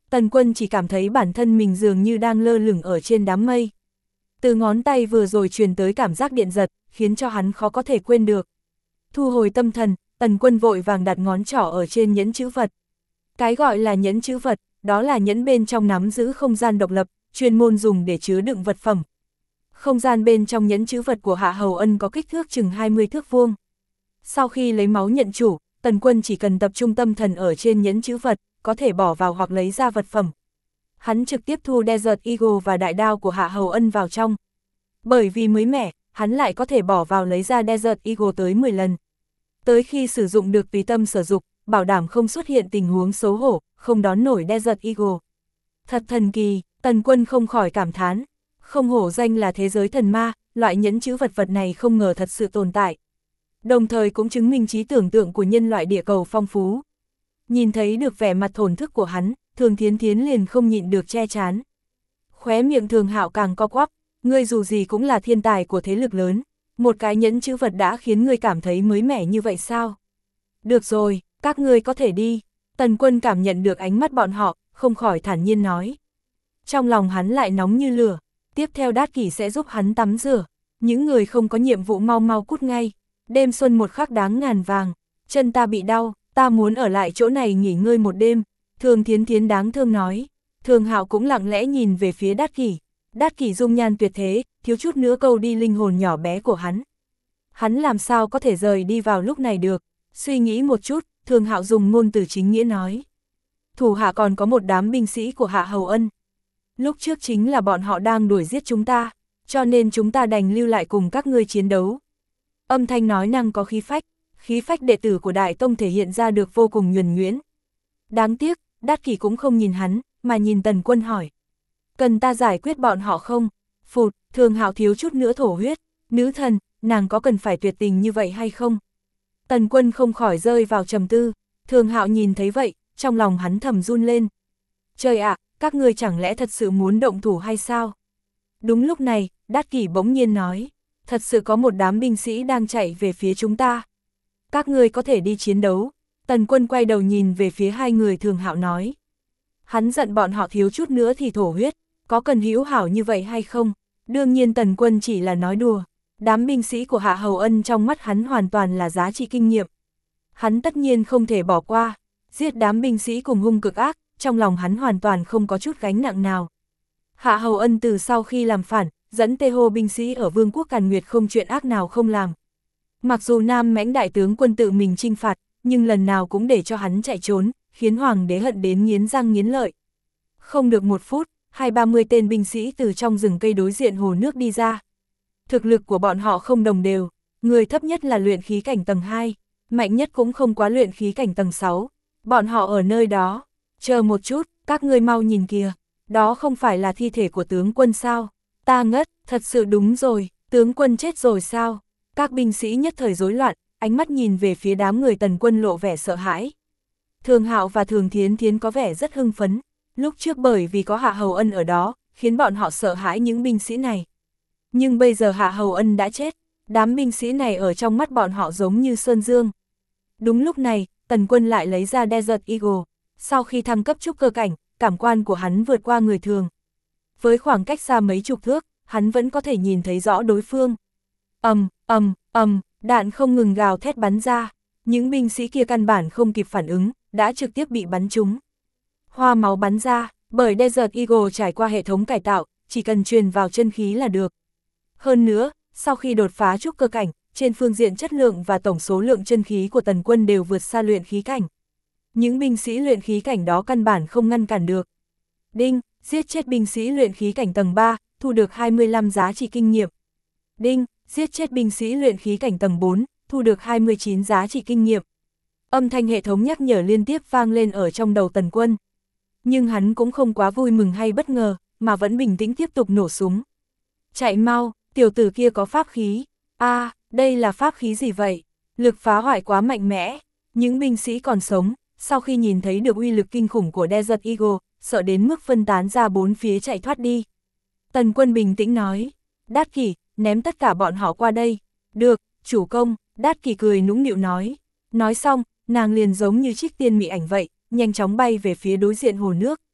Tần Quân chỉ cảm thấy bản thân mình dường như đang lơ lửng ở trên đám mây. Từ ngón tay vừa rồi truyền tới cảm giác điện giật, khiến cho hắn khó có thể quên được. Thu hồi tâm thần, Tần Quân vội vàng đặt ngón trỏ ở trên nhẫn chữ vật. Cái gọi là nhẫn chữ vật, đó là nhẫn bên trong nắm giữ không gian độc lập, chuyên môn dùng để chứa đựng vật phẩm. Không gian bên trong nhẫn chữ vật của Hạ Hầu Ân có kích thước chừng 20 thước vuông. Sau khi lấy máu nhận chủ, Tần Quân chỉ cần tập trung tâm thần ở trên nhẫn chữ vật, có thể bỏ vào hoặc lấy ra vật phẩm. Hắn trực tiếp thu Desert Eagle và đại đao của Hạ Hầu Ân vào trong. Bởi vì mới mẻ, hắn lại có thể bỏ vào lấy ra Desert Eagle tới 10 lần. Tới khi sử dụng được tùy tâm sử dụng, bảo đảm không xuất hiện tình huống xấu hổ, không đón nổi Desert Eagle. Thật thần kỳ, Tần Quân không khỏi cảm thán. Không hổ danh là thế giới thần ma, loại nhẫn chữ vật này không ngờ thật sự tồn tại. Đồng thời cũng chứng minh trí tưởng tượng của nhân loại địa cầu phong phú. Nhìn thấy được vẻ mặt thổn thức của hắn, Thường Thiến Thiến liền không nhịn được che chán. Khóe miệng Thường Hạo càng co quắp, ngươi dù gì cũng là thiên tài của thế lực lớn, một cái nhẫn chữ vật đã khiến ngươi cảm thấy mới mẻ như vậy sao? Được rồi, các ngươi có thể đi. Tần Quân cảm nhận được ánh mắt bọn họ, không khỏi thản nhiên nói. Trong lòng hắn lại nóng như lửa, tiếp theo Đát Kỷ sẽ giúp hắn tắm rửa. Những người không có nhiệm vụ mau mau cút ngay. Đêm xuân một khắc đáng ngàn vàng, chân ta bị đau, ta muốn ở lại chỗ này nghỉ ngơi một đêm. Thường Thiến Thiến đáng thương nói. Thường Hạo cũng lặng lẽ nhìn về phía Đát Kỷ. Đát Kỷ dung nhan tuyệt thế, thiếu chút nữa câu đi linh hồn nhỏ bé của hắn. Hắn làm sao có thể rời đi vào lúc này được. Suy nghĩ một chút, Thường Hạo dùng ngôn từ chính nghĩa nói. Thủ hạ còn có một đám binh sĩ của Hạ Hầu Ân. Lúc trước chính là bọn họ đang đuổi giết chúng ta, cho nên chúng ta đành lưu lại cùng các ngươi chiến đấu. Âm thanh nói năng có khí phách đệ tử của Đại Tông thể hiện ra được vô cùng nhuần nhuyễn. Đáng tiếc, Đát Kỷ cũng không nhìn hắn, mà nhìn Tần Quân hỏi. Cần ta giải quyết bọn họ không? Phụt, Thường Hạo thiếu chút nữa thổ huyết. Nữ thần, nàng có cần phải tuyệt tình như vậy hay không? Tần Quân không khỏi rơi vào trầm tư. Thường Hạo nhìn thấy vậy, trong lòng hắn thầm run lên. Trời ạ, các ngươi chẳng lẽ thật sự muốn động thủ hay sao? Đúng lúc này, Đát Kỷ bỗng nhiên nói. Thật sự có một đám binh sĩ đang chạy về phía chúng ta. Các ngươi có thể đi chiến đấu. Tần Quân quay đầu nhìn về phía hai người. Thường Hạo nói. Hắn giận bọn họ thiếu chút nữa thì thổ huyết, có cần hữu hảo như vậy hay không? Đương nhiên Tần Quân chỉ là nói đùa. Đám binh sĩ của Hạ Hầu Ân trong mắt hắn hoàn toàn là giá trị kinh nghiệm. Hắn tất nhiên không thể bỏ qua, giết đám binh sĩ cùng hung cực ác, trong lòng hắn hoàn toàn không có chút gánh nặng nào. Hạ Hầu Ân từ sau khi làm phản, dẫn Tê Hô binh sĩ ở Vương quốc Càn Nguyệt không chuyện ác nào không làm. Mặc dù Nam Mãnh đại tướng quân tự mình chinh phạt, nhưng lần nào cũng để cho hắn chạy trốn, khiến hoàng đế hận đến nghiến răng nghiến lợi. Không được một phút, 20-30 tên binh sĩ từ trong rừng cây đối diện hồ nước đi ra. Thực lực của bọn họ không đồng đều, người thấp nhất là luyện khí cảnh tầng 2, mạnh nhất cũng không quá luyện khí cảnh tầng 6. Bọn họ ở nơi đó, chờ một chút, các ngươi mau nhìn kìa, đó không phải là thi thể của tướng quân sao? Ta ngất, thật sự đúng rồi, tướng quân chết rồi sao? Các binh sĩ nhất thời rối loạn, ánh mắt nhìn về phía đám người Tần Quân lộ vẻ sợ hãi. Thường Hạo và Thường Thiến Thiến có vẻ rất hưng phấn, lúc trước bởi vì có Hạ Hầu Ân ở đó, khiến bọn họ sợ hãi những binh sĩ này. Nhưng bây giờ Hạ Hầu Ân đã chết, đám binh sĩ này ở trong mắt bọn họ giống như sơn dương. Đúng lúc này, Tần Quân lại lấy ra Desert Eagle, sau khi thăng cấp trúc cơ cảnh, cảm quan của hắn vượt qua người thường. Với khoảng cách xa mấy chục thước, hắn vẫn có thể nhìn thấy rõ đối phương. Đạn không ngừng gào thét bắn ra, những binh sĩ kia căn bản không kịp phản ứng, đã trực tiếp bị bắn trúng. Hoa máu bắn ra, bởi Desert Eagle trải qua hệ thống cải tạo, chỉ cần truyền vào chân khí là được. Hơn nữa, sau khi đột phá trúc cơ cảnh, trên phương diện chất lượng và tổng số lượng chân khí của Tần Quân đều vượt xa luyện khí cảnh. Những binh sĩ luyện khí cảnh đó căn bản không ngăn cản được. Đinh, giết chết binh sĩ luyện khí cảnh tầng 3, thu được 25 giá trị kinh nghiệm. Đinh, giết chết binh sĩ luyện khí cảnh tầng 4, thu được 29 giá trị kinh nghiệm. Âm thanh hệ thống nhắc nhở liên tiếp vang lên ở trong đầu Tần Quân. Nhưng hắn cũng không quá vui mừng hay bất ngờ, mà vẫn bình tĩnh tiếp tục nổ súng. Chạy mau, tiểu tử kia có pháp khí. Đây là pháp khí gì vậy? Lực phá hoại quá mạnh mẽ. Những binh sĩ còn sống, sau khi nhìn thấy được uy lực kinh khủng của Desert Eagle, sợ đến mức phân tán ra bốn phía chạy thoát đi. Tần Quân bình tĩnh nói, Đát Kỷ, ném tất cả bọn họ qua đây. Được, chủ công, Đát Kỷ cười nũng nịu nói. Nói xong, nàng liền giống như trích tiên mị ảnh vậy, nhanh chóng bay về phía đối diện hồ nước.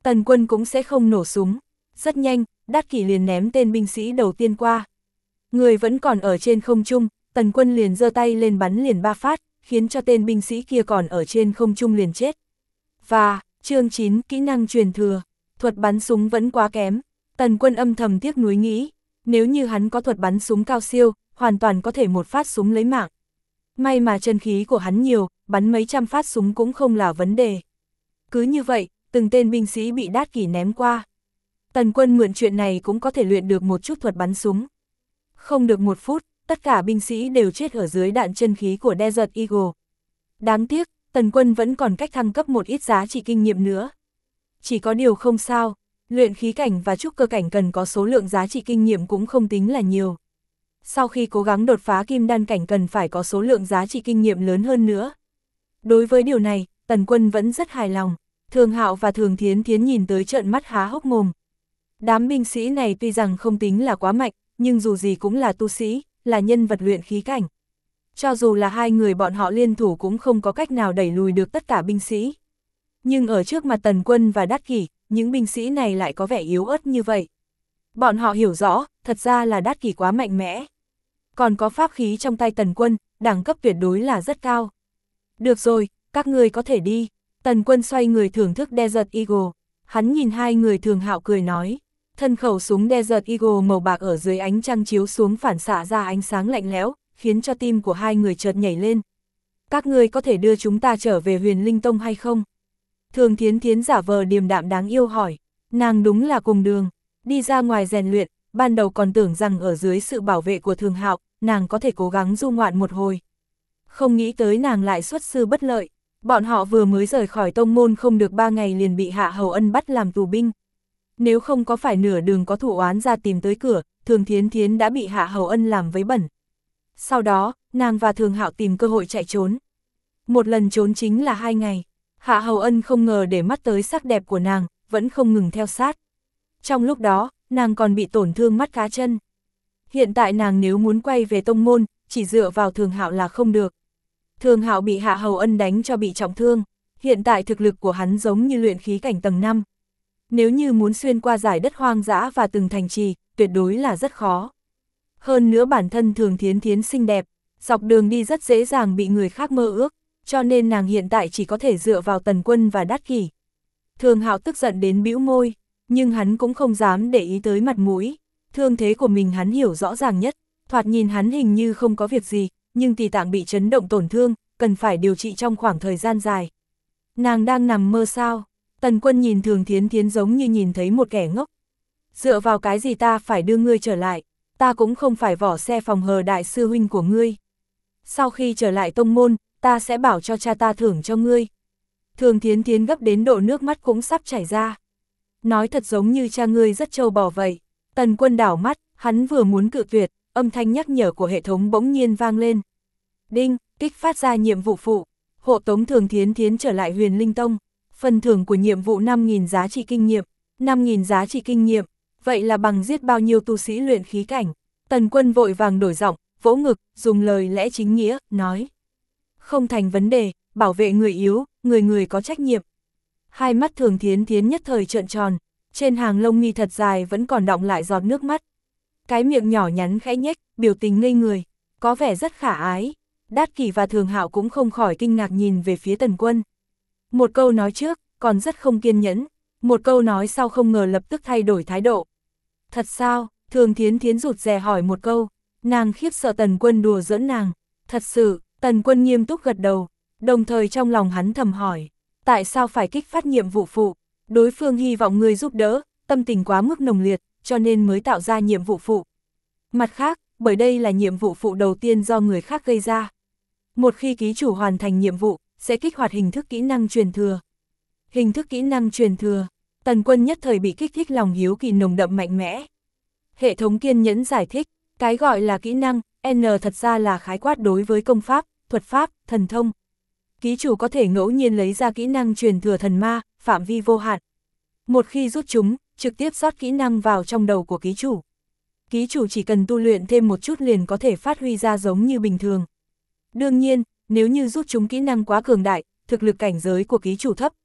Tần Quân cũng sẽ không nổ súng. Rất nhanh, Đát Kỷ liền ném tên binh sĩ đầu tiên qua. Người vẫn còn ở trên không trung, Tần Quân liền giơ tay lên bắn liền 3 phát, khiến cho tên binh sĩ kia còn ở trên không trung liền chết. Và, chương 9, kỹ năng truyền thừa, thuật bắn súng vẫn quá kém. Tần Quân âm thầm tiếc nuối nghĩ, nếu như hắn có thuật bắn súng cao siêu, hoàn toàn có thể một phát súng lấy mạng. May mà chân khí của hắn nhiều, bắn mấy trăm phát súng cũng không là vấn đề. Cứ như vậy, từng tên binh sĩ bị Đát Kỷ ném qua. Tần Quân mượn chuyện này cũng có thể luyện được một chút thuật bắn súng. Không được 1 phút, tất cả binh sĩ đều chết ở dưới đạn chân khí của Desert Eagle. Đáng tiếc, Tần Quân vẫn còn cách thăng cấp một ít giá trị kinh nghiệm nữa. Chỉ có điều không sao, luyện khí cảnh và trúc cơ cảnh cần có số lượng giá trị kinh nghiệm cũng không tính là nhiều. Sau khi cố gắng đột phá kim đan cảnh cần phải có số lượng giá trị kinh nghiệm lớn hơn nữa. Đối với điều này, Tần Quân vẫn rất hài lòng. Thường Hạo và Thường Thiến Thiến nhìn tới trợn mắt há hốc mồm. Đám binh sĩ này tuy rằng không tính là quá mạnh, nhưng dù gì cũng là tu sĩ, là nhân vật luyện khí cảnh. Cho dù là hai người bọn họ liên thủ cũng không có cách nào đẩy lùi được tất cả binh sĩ. Nhưng ở trước mặt Tần Quân và Đát Kỷ, những binh sĩ này lại có vẻ yếu ớt như vậy. Bọn họ hiểu rõ, thật ra là Đát Kỷ quá mạnh mẽ. Còn có pháp khí trong tay Tần Quân, đẳng cấp tuyệt đối là rất cao. Được rồi, các ngươi có thể đi. Tần Quân xoay người thưởng thức Desert Eagle. Hắn nhìn hai người Thường Hạo cười nói. Thân khẩu súng Desert Eagle màu bạc ở dưới ánh trăng chiếu xuống phản xạ ra ánh sáng lạnh lẽo, khiến cho tim của hai người chợt nhảy lên. Các ngươi có thể đưa chúng ta trở về Huyền Linh Tông hay không? Thường Thiến Thiến giả vờ điềm đạm đáng yêu hỏi. Nàng đúng là cùng đường, đi ra ngoài rèn luyện, ban đầu còn tưởng rằng ở dưới sự bảo vệ của Thường Hạo, nàng có thể cố gắng du ngoạn một hồi. Không nghĩ tới nàng lại xuất sư bất lợi. Bọn họ vừa mới rời khỏi tông môn không được 3 ngày liền bị Hạ Hầu Ân bắt làm tù binh. Nếu không có phải nửa đường có thủ oán ra tìm tới cửa, Thường Thiến Thiến đã bị Hạ Hầu Ân làm vấy bẩn. Sau đó, nàng và Thường Hạo tìm cơ hội chạy trốn. Một lần trốn chính là 2 ngày. Hạ Hầu Ân không ngờ để mắt tới sắc đẹp của nàng, vẫn không ngừng theo sát. Trong lúc đó, nàng còn bị tổn thương mắt cá chân. Hiện tại nàng nếu muốn quay về tông môn, chỉ dựa vào Thường Hạo là không được. Thường Hạo bị Hạ Hầu Ân đánh cho bị trọng thương, hiện tại thực lực của hắn giống như luyện khí cảnh tầng 5. Nếu như muốn xuyên qua dải đất hoang dã và từng thành trì, tuyệt đối là rất khó. Hơn nữa bản thân Thường Thiến Thiến xinh đẹp, dọc đường đi rất dễ dàng bị người khác mơ ước, cho nên nàng hiện tại chỉ có thể dựa vào Tần Quân và Đát Kỷ. Thường Hạo tức giận đến bĩu môi, nhưng hắn cũng không dám để ý tới mặt mũi. Thương thế của mình hắn hiểu rõ ràng nhất, thoạt nhìn hắn hình như không có việc gì, nhưng tỳ tạng bị chấn động tổn thương, cần phải điều trị trong khoảng thời gian dài. Nàng đang nằm mơ sao? Tần Quân nhìn Thường Thiến Thiến giống như nhìn thấy một kẻ ngốc. Dựa vào cái gì ta phải đưa ngươi trở lại, ta cũng không phải vỏ xe phòng hờ đại sư huynh của ngươi. Sau khi trở lại tông môn, ta sẽ bảo cho cha ta thưởng cho ngươi. Thường Thiến Thiến gấp đến độ nước mắt cũng sắp chảy ra. Nói thật giống như cha ngươi rất trâu bò vậy. Tần Quân đảo mắt, hắn vừa muốn cự tuyệt, âm thanh nhắc nhở của hệ thống bỗng nhiên vang lên. Đinh, kích phát ra nhiệm vụ phụ, hộ tống Thường Thiến Thiến trở lại Huyền Linh Tông. Phần thưởng của nhiệm vụ 5.000 giá trị kinh nghiệm, 5.000 giá trị kinh nghiệm, vậy là bằng giết bao nhiêu tu sĩ luyện khí cảnh. Tần Quân vội vàng đổi giọng, vỗ ngực, dùng lời lẽ chính nghĩa, nói. Không thành vấn đề, bảo vệ người yếu, người người có trách nhiệm. Hai mắt Thường Thiến Thiến nhất thời trợn tròn, trên hàng lông mi thật dài vẫn còn đọng lại giọt nước mắt. Cái miệng nhỏ nhắn khẽ nhếch, biểu tình ngây người, có vẻ rất khả ái. Đát Kỷ và Thường Hạo cũng không khỏi kinh ngạc nhìn về phía Tần Quân. Một câu nói trước, còn rất không kiên nhẫn, một câu nói sau không ngờ lập tức thay đổi thái độ. Thật sao? Thường Thiến Thiến rụt rè hỏi một câu, nàng khiếp sợ Tần Quân đùa giỡn nàng. Thật sự, Tần Quân nghiêm túc gật đầu, đồng thời trong lòng hắn thầm hỏi, tại sao phải kích phát nhiệm vụ phụ? Đối phương hy vọng người giúp đỡ, tâm tình quá mức nồng liệt, cho nên mới tạo ra nhiệm vụ phụ. Mặt khác, bởi đây là nhiệm vụ phụ đầu tiên do người khác gây ra. Một khi ký chủ hoàn thành nhiệm vụ, sẽ kích hoạt hình thức kỹ năng truyền thừa. Hình thức kỹ năng truyền thừa, Tần Quân nhất thời bị kích thích lòng hiếu kỳ nồng đậm mạnh mẽ. Hệ thống kiên nhẫn giải thích, cái gọi là kỹ năng, N thật ra là khái quát đối với công pháp, thuật pháp, thần thông. Ký chủ có thể ngẫu nhiên lấy ra kỹ năng truyền thừa thần ma, phạm vi vô hạn. Một khi rút chúng, trực tiếp rót kỹ năng vào trong đầu của ký chủ. Ký chủ chỉ cần tu luyện thêm một chút liền có thể phát huy ra giống như bình thường. Đương nhiên, nếu như rút chúng kỹ năng quá cường đại, thực lực cảnh giới của ký chủ thấp,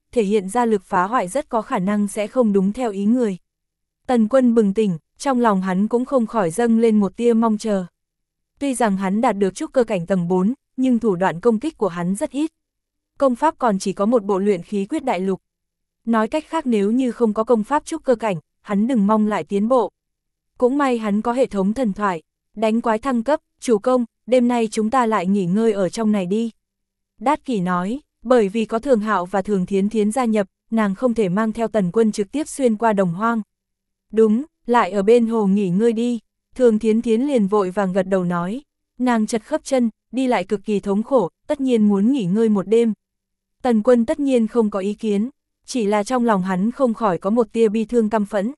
thể hiện ra lực phá hoại rất có khả năng sẽ không đúng theo ý người. Tần Quân bừng tỉnh, trong lòng hắn cũng không khỏi dâng lên một tia mong chờ. Tuy rằng hắn đạt được trúc cơ cảnh tầng 4, nhưng thủ đoạn công kích của hắn rất ít. Công pháp còn chỉ có một bộ luyện khí quyết đại lục. Nói cách khác nếu như không có công pháp trúc cơ cảnh, hắn đừng mong lại tiến bộ. Cũng may hắn có hệ thống thần thoại, đánh quái thăng cấp, chủ công, đêm nay chúng ta lại nghỉ ngơi ở trong này đi. Đát Kỷ nói, bởi vì có Thường Hạo và Thường Thiến Thiến gia nhập, nàng không thể mang theo Tần Quân trực tiếp xuyên qua đồng hoang. Đúng, lại ở bên hồ nghỉ ngơi đi. Thường Thiến Thiến liền vội vàng gật đầu nói, nàng chật khớp chân, đi lại cực kỳ thống khổ, tất nhiên muốn nghỉ ngơi một đêm. Tần Quân tất nhiên không có ý kiến, chỉ là trong lòng hắn không khỏi có một tia bi thương căm phẫn.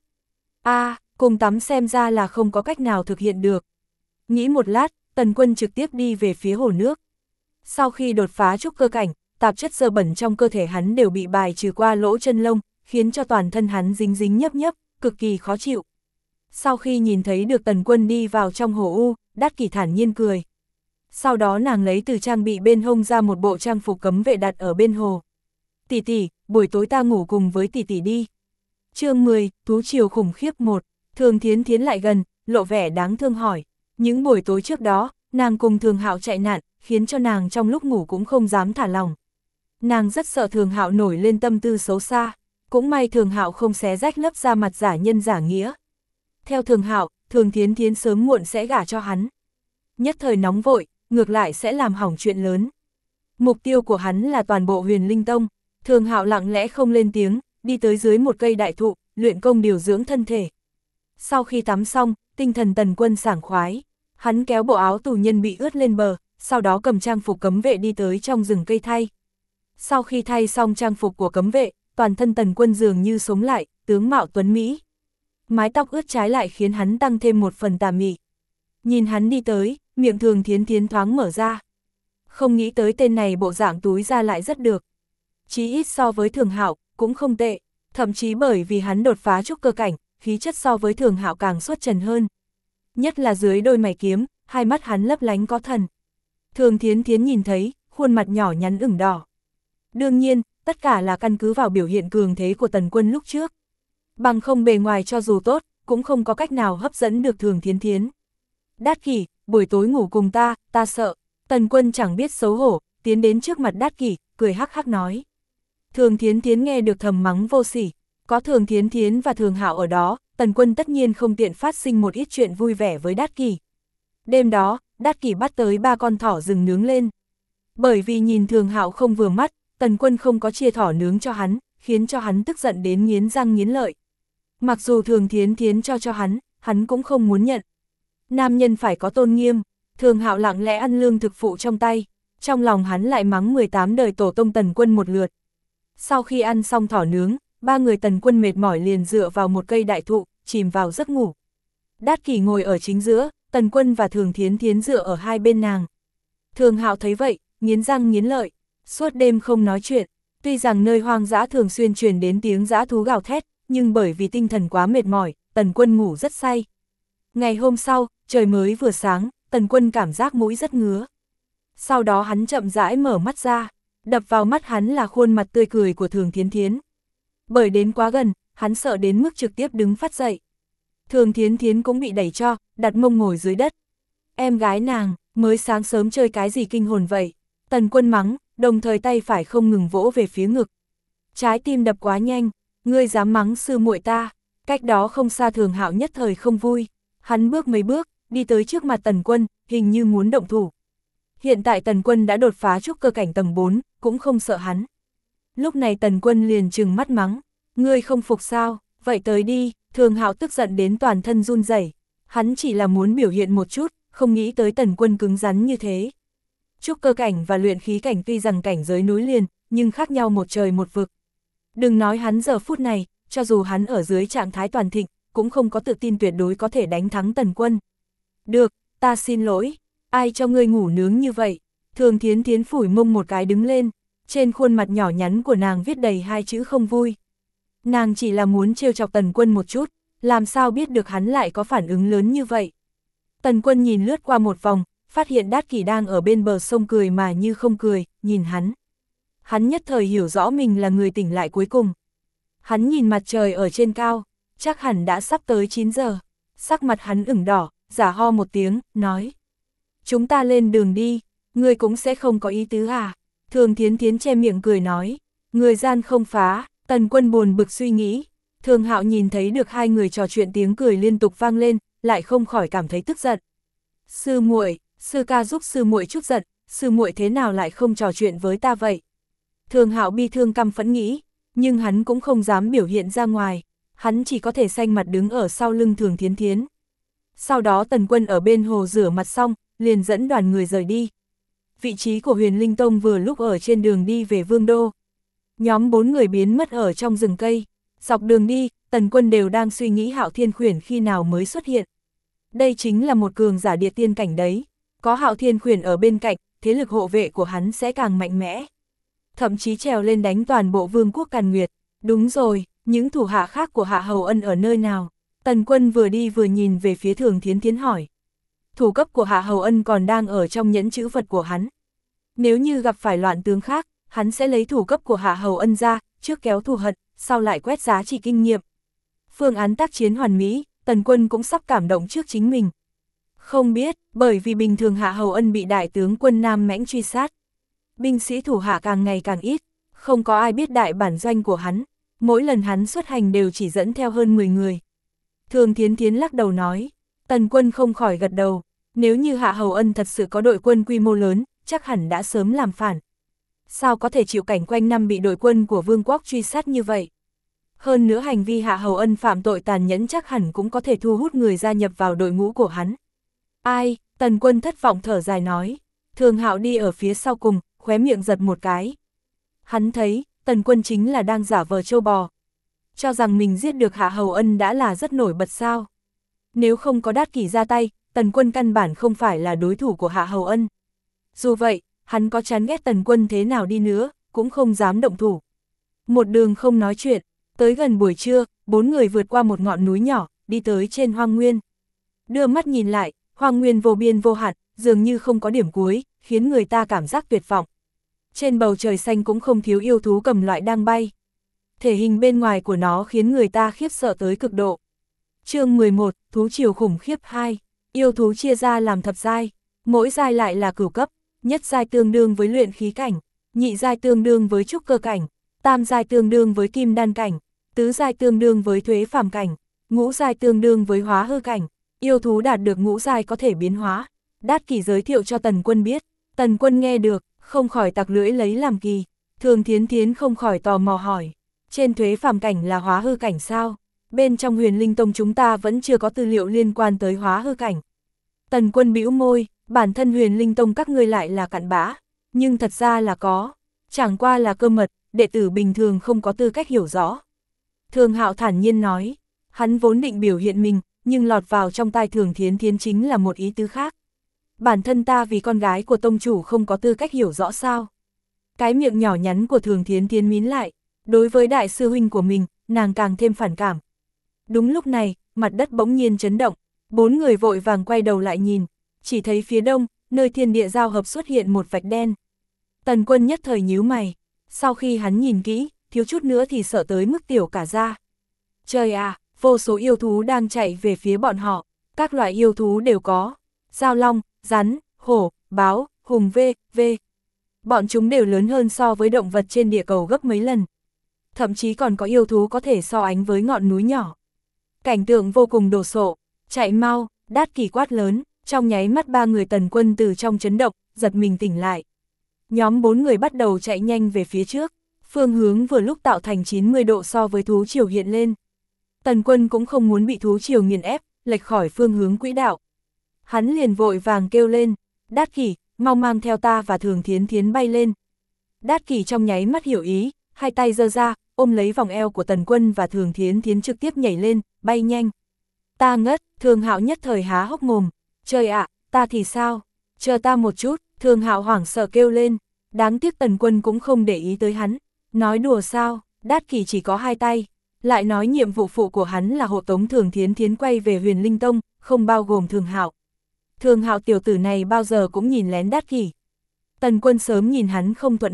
Cùng tắm xem ra là không có cách nào thực hiện được. Nghĩ một lát, Tần Quân trực tiếp đi về phía hồ nước. Sau khi đột phá trúc cơ cảnh, tạp chất dơ bẩn trong cơ thể hắn đều bị bài trừ qua lỗ chân lông, khiến cho toàn thân hắn dính dính nhấp nhấp, cực kỳ khó chịu. Sau khi nhìn thấy được Tần Quân đi vào trong hồ u, Đát Kỷ thản nhiên cười. Sau đó nàng lấy từ trang bị bên hông ra một bộ trang phục cấm vệ đặt ở bên hồ. Tỷ tỷ, buổi tối ta ngủ cùng với tỷ tỷ đi. Chương 10, thú triều khủng khiếp 1, Thường Thiến Thiến lại gần, lộ vẻ đáng thương hỏi. Những buổi tối trước đó, nàng cùng Thường Hạo chạy nạn, khiến cho nàng trong lúc ngủ cũng không dám thả lòng. Nàng rất sợ Thường Hạo nổi lên tâm tư xấu xa, cũng may Thường Hạo không xé rách lớp da mặt giả nhân giả nghĩa. Theo Thường Hạo, Thường Thiến Thiến sớm muộn sẽ gả cho hắn. Nhất thời nóng vội, ngược lại sẽ làm hỏng chuyện lớn. Mục tiêu của hắn là toàn bộ Huyền Linh Tông. Thường Hạo lặng lẽ không lên tiếng, đi tới dưới một cây đại thụ, luyện công điều dưỡng thân thể. Sau khi tắm xong, tinh thần Tần Quân sảng khoái. Hắn kéo bộ áo tù nhân bị ướt lên bờ, sau đó cầm trang phục cấm vệ đi tới trong rừng cây thay. Sau khi thay xong trang phục của cấm vệ, toàn thân Tần Quân dường như sống lại, tướng mạo tuấn Mỹ. Mái tóc ướt trái lại khiến hắn tăng thêm một phần tà mị. Nhìn hắn đi tới, miệng Thường Thiến Thiến thoáng mở ra. Không nghĩ tới tên này bộ dạng túi ra lại rất được. Chí ít so với Thường Hạo, cũng không tệ, thậm chí bởi vì hắn đột phá trúc cơ cảnh, khí chất so với Thường Hạo càng xuất trần hơn. Nhất là dưới đôi mày kiếm, hai mắt hắn lấp lánh có thần. Thường Thiến Thiến nhìn thấy, khuôn mặt nhỏ nhắn ửng đỏ. Đương nhiên, tất cả là căn cứ vào biểu hiện cường thế của Tần Quân lúc trước. Bằng không bề ngoài cho dù tốt, cũng không có cách nào hấp dẫn được Thường Thiến Thiến. Đát Kỷ, buổi tối ngủ cùng ta sợ. Tần Quân chẳng biết xấu hổ, tiến đến trước mặt Đát Kỷ, cười hắc hắc nói. Thường Thiến Thiến nghe được thầm mắng vô sỉ, có Thường Thiến Thiến và Thường Hạo ở đó, Tần Quân tất nhiên không tiện phát sinh một ít chuyện vui vẻ với Đát Kỷ. Đêm đó, Đát Kỷ bắt tới 3 con thỏ rừng nướng lên. Bởi vì nhìn Thường Hạo không vừa mắt, Tần Quân không có chia thỏ nướng cho hắn, khiến cho hắn tức giận đến nghiến răng nghiến lợi. Mặc dù Thường Thiến Thiến cho hắn cũng không muốn nhận. Nam nhân phải có tôn nghiêm, Thường Hạo lặng lẽ ăn lương thực phụ trong tay, trong lòng hắn lại mắng 18 đời tổ tông Tần Quân một lượt. Sau khi ăn xong thỏ nướng, 3 người Tần Quân mệt mỏi liền dựa vào một cây đại thụ, chìm vào giấc ngủ. Đát Kỷ ngồi ở chính giữa, Tần Quân và Thường Thiến Thiến dựa ở hai bên nàng. Thường Hạo thấy vậy, nghiến răng nghiến lợi, suốt đêm không nói chuyện. Tuy rằng nơi hoang dã thường xuyên truyền đến tiếng dã thú gào thét, nhưng bởi vì tinh thần quá mệt mỏi, Tần Quân ngủ rất say. Ngày hôm sau, trời mới vừa sáng, Tần Quân cảm giác mũi rất ngứa. Sau đó hắn chậm rãi mở mắt ra, đập vào mắt hắn là khuôn mặt tươi cười của Thường Thiến Thiến. Bởi đến quá gần, hắn sợ đến mức trực tiếp đứng phát dậy. Thường Thiến Thiến cũng bị đẩy cho, đặt mông ngồi dưới đất. Em gái nàng, mới sáng sớm chơi cái gì kinh hồn vậy? Tần Quân mắng, đồng thời tay phải không ngừng vỗ về phía ngực. Trái tim đập quá nhanh, ngươi dám mắng sư muội ta. Cách đó không xa Thường Hạo nhất thời không vui. Hắn bước mấy bước, đi tới trước mặt Tần Quân, hình như muốn động thủ. Hiện tại Tần Quân đã đột phá trúc cơ cảnh tầng 4, cũng không sợ hắn. Lúc này Tần Quân liền trừng mắt mắng, ngươi không phục sao, vậy tới đi. Thường Hạo tức giận đến toàn thân run rẩy. Hắn chỉ là muốn biểu hiện một chút, không nghĩ tới Tần Quân cứng rắn như thế. Trúc cơ cảnh và luyện khí cảnh tuy rằng cảnh giới nối liền, nhưng khác nhau một trời một vực. Đừng nói hắn giờ phút này, cho dù hắn ở dưới trạng thái toàn thịnh, cũng không có tự tin tuyệt đối có thể đánh thắng Tần Quân. Được, ta xin lỗi, ai cho ngươi ngủ nướng như vậy? Thường Thiến Thiến phủi mông một cái đứng lên, trên khuôn mặt nhỏ nhắn của nàng viết đầy 2 chữ không vui. Nàng chỉ là muốn trêu chọc Tần Quân một chút, làm sao biết được hắn lại có phản ứng lớn như vậy. Tần Quân nhìn lướt qua một vòng, phát hiện Đát Kỷ đang ở bên bờ sông cười mà như không cười, nhìn hắn. hắn nhất thời hiểu rõ mình là người tỉnh lại cuối cùng. Hắn nhìn mặt trời ở trên cao, chắc hẳn đã sắp tới 9 giờ, sắc mặt hắn ửng đỏ, giả ho một tiếng, nói. Chúng ta lên đường đi, ngươi cũng sẽ không có ý tứ à? Thường Thiến Thiến che miệng cười nói, người gian không phá. Tần Quân buồn bực suy nghĩ, Thường Hạo nhìn thấy được hai người trò chuyện tiếng cười liên tục vang lên, lại không khỏi cảm thấy tức giận. Sư muội, sư ca giúp sư muội chút giận, sư muội thế nào lại không trò chuyện với ta vậy? Thường Hạo bi thương căm phẫn nghĩ, nhưng hắn cũng không dám biểu hiện ra ngoài, hắn chỉ có thể xanh mặt đứng ở sau lưng Thường Thiến Thiến. Sau đó Tần Quân ở bên hồ rửa mặt xong, liền dẫn đoàn người rời đi. Vị trí của Huyền Linh Tông vừa lúc ở trên đường đi về Vương Đô. Nhóm 4 người biến mất ở trong rừng cây. Dọc đường đi, Tần Quân đều đang suy nghĩ Hạo Thiên Khuyển khi nào mới xuất hiện. Đây chính là một cường giả địa tiên cảnh đấy. Có Hạo Thiên Khuyển ở bên cạnh, thế lực hộ vệ của hắn sẽ càng mạnh mẽ. Thậm chí trèo lên đánh toàn bộ Vương quốc Càn Nguyệt. Đúng rồi, những thủ hạ khác của Hạ Hầu Ân ở nơi nào? Tần Quân vừa đi vừa nhìn về phía Thường Thiến Thiến hỏi. Thủ cấp của Hạ Hầu Ân còn đang ở trong nhẫn chữ vật của hắn. Nếu như gặp phải loạn tướng khác, hắn sẽ lấy thủ cấp của Hạ Hầu Ân ra, trước kéo thù hận, sau lại quét giá trị kinh nghiệm. Phương án tác chiến hoàn mỹ, Tần Quân cũng sắp cảm động trước chính mình. Không biết, bởi vì bình thường Hạ Hầu Ân bị đại tướng quân Nam Mãnh truy sát. Binh sĩ thủ hạ càng ngày càng ít, không có ai biết đại bản doanh của hắn. Mỗi lần hắn xuất hành đều chỉ dẫn theo hơn 10 người. Thường Thiến Thiến lắc đầu nói, Tần Quân không khỏi gật đầu. Nếu như Hạ Hầu Ân thật sự có đội quân quy mô lớn, chắc hẳn đã sớm làm phản. Sao có thể chịu cảnh quanh năm bị đội quân của Vương quốc truy sát như vậy? Hơn nữa hành vi Hạ Hầu Ân phạm tội tàn nhẫn chắc hẳn cũng có thể thu hút người gia nhập vào đội ngũ của hắn. Ai? Tần Quân thất vọng thở dài nói. Thường Hạo đi ở phía sau cùng, khóe miệng giật một cái. Hắn thấy, Tần Quân chính là đang giả vờ trâu bò. Cho rằng mình giết được Hạ Hầu Ân đã là rất nổi bật sao. Nếu không có Đát Kỷ ra tay, Tần Quân căn bản không phải là đối thủ của Hạ Hầu Ân. Dù vậy, hắn có chán ghét Tần Quân thế nào đi nữa, cũng không dám động thủ. Một đường không nói chuyện, tới gần buổi trưa, 4 người vượt qua một ngọn núi nhỏ, đi tới trên hoang nguyên. Đưa mắt nhìn lại, hoang nguyên vô biên vô hạn, dường như không có điểm cuối, khiến người ta cảm giác tuyệt vọng. Trên bầu trời xanh cũng không thiếu yêu thú cầm loại đang bay. Thể hình bên ngoài của nó khiến người ta khiếp sợ tới cực độ. Chương 11, Thú triều khủng khiếp 2. Yêu thú chia ra làm thập giai, mỗi giai lại là cửu cấp, nhất giai tương đương với luyện khí cảnh, nhị giai tương đương với trúc cơ cảnh, tam giai tương đương với kim đan cảnh, tứ giai tương đương với thuế phàm cảnh, ngũ giai tương đương với hóa hư cảnh. Yêu thú đạt được ngũ giai có thể biến hóa. Đát Kỷ giới thiệu cho Tần Quân biết, Tần Quân nghe được, không khỏi tặc lưỡi lấy làm kỳ. Thường Thiến Thiến không khỏi tò mò hỏi, trên thuế phàm cảnh là hóa hư cảnh sao? Bên trong Huyền Linh Tông chúng ta vẫn chưa có tư liệu liên quan tới hóa hư cảnh. Tần Quân bĩu môi, bản thân Huyền Linh Tông các ngươi lại là cặn bã, nhưng thật ra là có, chẳng qua là cơ mật, đệ tử bình thường không có tư cách hiểu rõ. Thường Hạo thản nhiên nói, hắn vốn định biểu hiện mình, nhưng lọt vào trong tai Thường Thiến Thiến chính là một ý tứ khác. Bản thân ta vì con gái của tông chủ không có tư cách hiểu rõ sao? Cái miệng nhỏ nhắn của Thường Thiến Thiến mím lại, đối với đại sư huynh của mình, nàng càng thêm phản cảm. Đúng lúc này, mặt đất bỗng nhiên chấn động, 4 người vội vàng quay đầu lại nhìn, chỉ thấy phía đông, nơi thiên địa giao hợp xuất hiện một vạch đen. Tần Quân nhất thời nhíu mày, sau khi hắn nhìn kỹ, thiếu chút nữa thì sợ tới mức tiểu cả ra. Trời à, vô số yêu thú đang chạy về phía bọn họ, các loại yêu thú đều có, dao long, rắn, hổ, báo, hùng v. Bọn chúng đều lớn hơn so với động vật trên địa cầu gấp mấy lần. Thậm chí còn có yêu thú có thể so ánh với ngọn núi nhỏ. Cảnh tượng vô cùng đồ sộ, chạy mau, Đát Kỷ quát lớn, trong nháy mắt 3 người Tần Quân từ trong chấn động, giật mình tỉnh lại. Nhóm 4 người bắt đầu chạy nhanh về phía trước, phương hướng vừa lúc tạo thành 90 độ so với thú triều hiện lên. Tần Quân cũng không muốn bị thú triều nghiền ép, lệch khỏi phương hướng quỹ đạo. Hắn liền vội vàng kêu lên, Đát Kỷ, mau mang theo ta và Thường Thiến Thiến bay lên. Đát Kỷ trong nháy mắt hiểu ý, hai tay giơ ra, ôm lấy vòng eo của Tần Quân và Thường Thiến Thiến trực tiếp nhảy lên, bay nhanh. Ta ngất, Thường Hạo nhất thời há hốc mồm, trời ạ, ta thì sao? Chờ ta một chút, Thường Hạo hoảng sợ kêu lên, đáng tiếc Tần Quân cũng không để ý tới hắn. Nói đùa sao, Đát Kỷ chỉ có 2 tay, lại nói nhiệm vụ phụ của hắn là hộ tống Thường Thiến Thiến quay về Huyền Linh Tông, không bao gồm Thường Hạo. Thường Hạo tiểu tử này bao giờ cũng nhìn lén Đát Kỷ. Tần Quân sớm nhìn hắn không thuận mắt,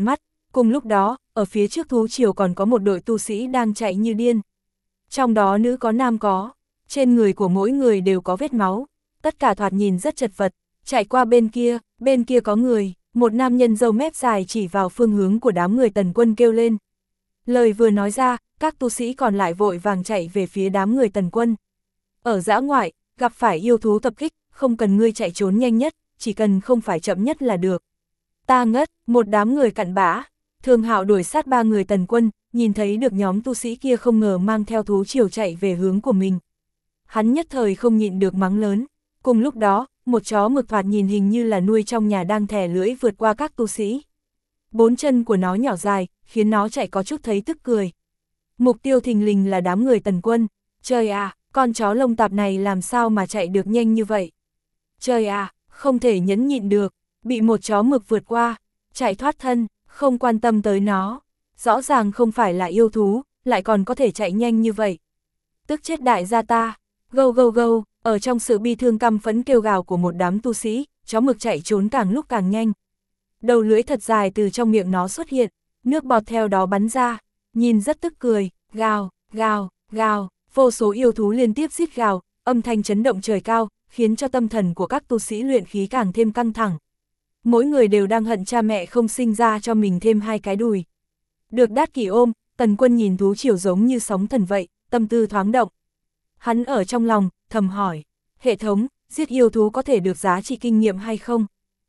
Cùng lúc đó, ở phía trước thú triều còn có một đội tu sĩ đang chạy như điên. Trong đó nữ có nam có, trên người của mỗi người đều có vết máu, tất cả thoạt nhìn rất chật vật, chạy qua bên kia có người, một nam nhân râu mép dài chỉ vào phương hướng của đám người Tần Quân kêu lên. Lời vừa nói ra, các tu sĩ còn lại vội vàng chạy về phía đám người Tần Quân. Ở dã ngoại, gặp phải yêu thú tập kích, không cần ngươi chạy trốn nhanh nhất, chỉ cần không phải chậm nhất là được. Ta ngất, một đám người cặn bã. Thường Hạo đuổi sát 3 người Tần Quân, nhìn thấy được nhóm tu sĩ kia không ngờ mang theo thú triều chạy về hướng của mình. Hắn nhất thời không nhịn được mắng lớn. Cùng lúc đó, một chó mực thoạt nhìn hình như là nuôi trong nhà đang thè lưỡi vượt qua các tu sĩ. 4 chân của nó nhỏ dài, khiến nó chạy có chút thấy tức cười. Mục tiêu thình lình là đám người Tần Quân. Trời à, con chó lông tạp này làm sao mà chạy được nhanh như vậy? Trời à, không thể nhẫn nhịn được, bị một chó mực vượt qua, chạy thoát thân, không quan tâm tới nó. Rõ ràng không phải là yêu thú, lại còn có thể chạy nhanh như vậy. Tức chết đại gia ta, gâu gâu gâu, ở trong sự bi thương căm phẫn kêu gào của một đám tu sĩ, chó mực chạy trốn càng lúc càng nhanh. Đầu lưỡi thật dài từ trong miệng nó xuất hiện, nước bọt theo đó bắn ra, nhìn rất tức cười, gào, gào, gào, vô số yêu thú liên tiếp rít gào, âm thanh chấn động trời cao, khiến cho tâm thần của các tu sĩ luyện khí càng thêm căng thẳng. Mỗi người đều đang hận cha mẹ không sinh ra cho mình thêm 2 cái đùi. Được Đát Kỷ ôm, Tần Quân nhìn thú triều giống như sóng thần vậy, tâm tư thoáng động. Hắn ở trong lòng, thầm hỏi, hệ thống, giết yêu thú có thể được giá trị kinh nghiệm hay không?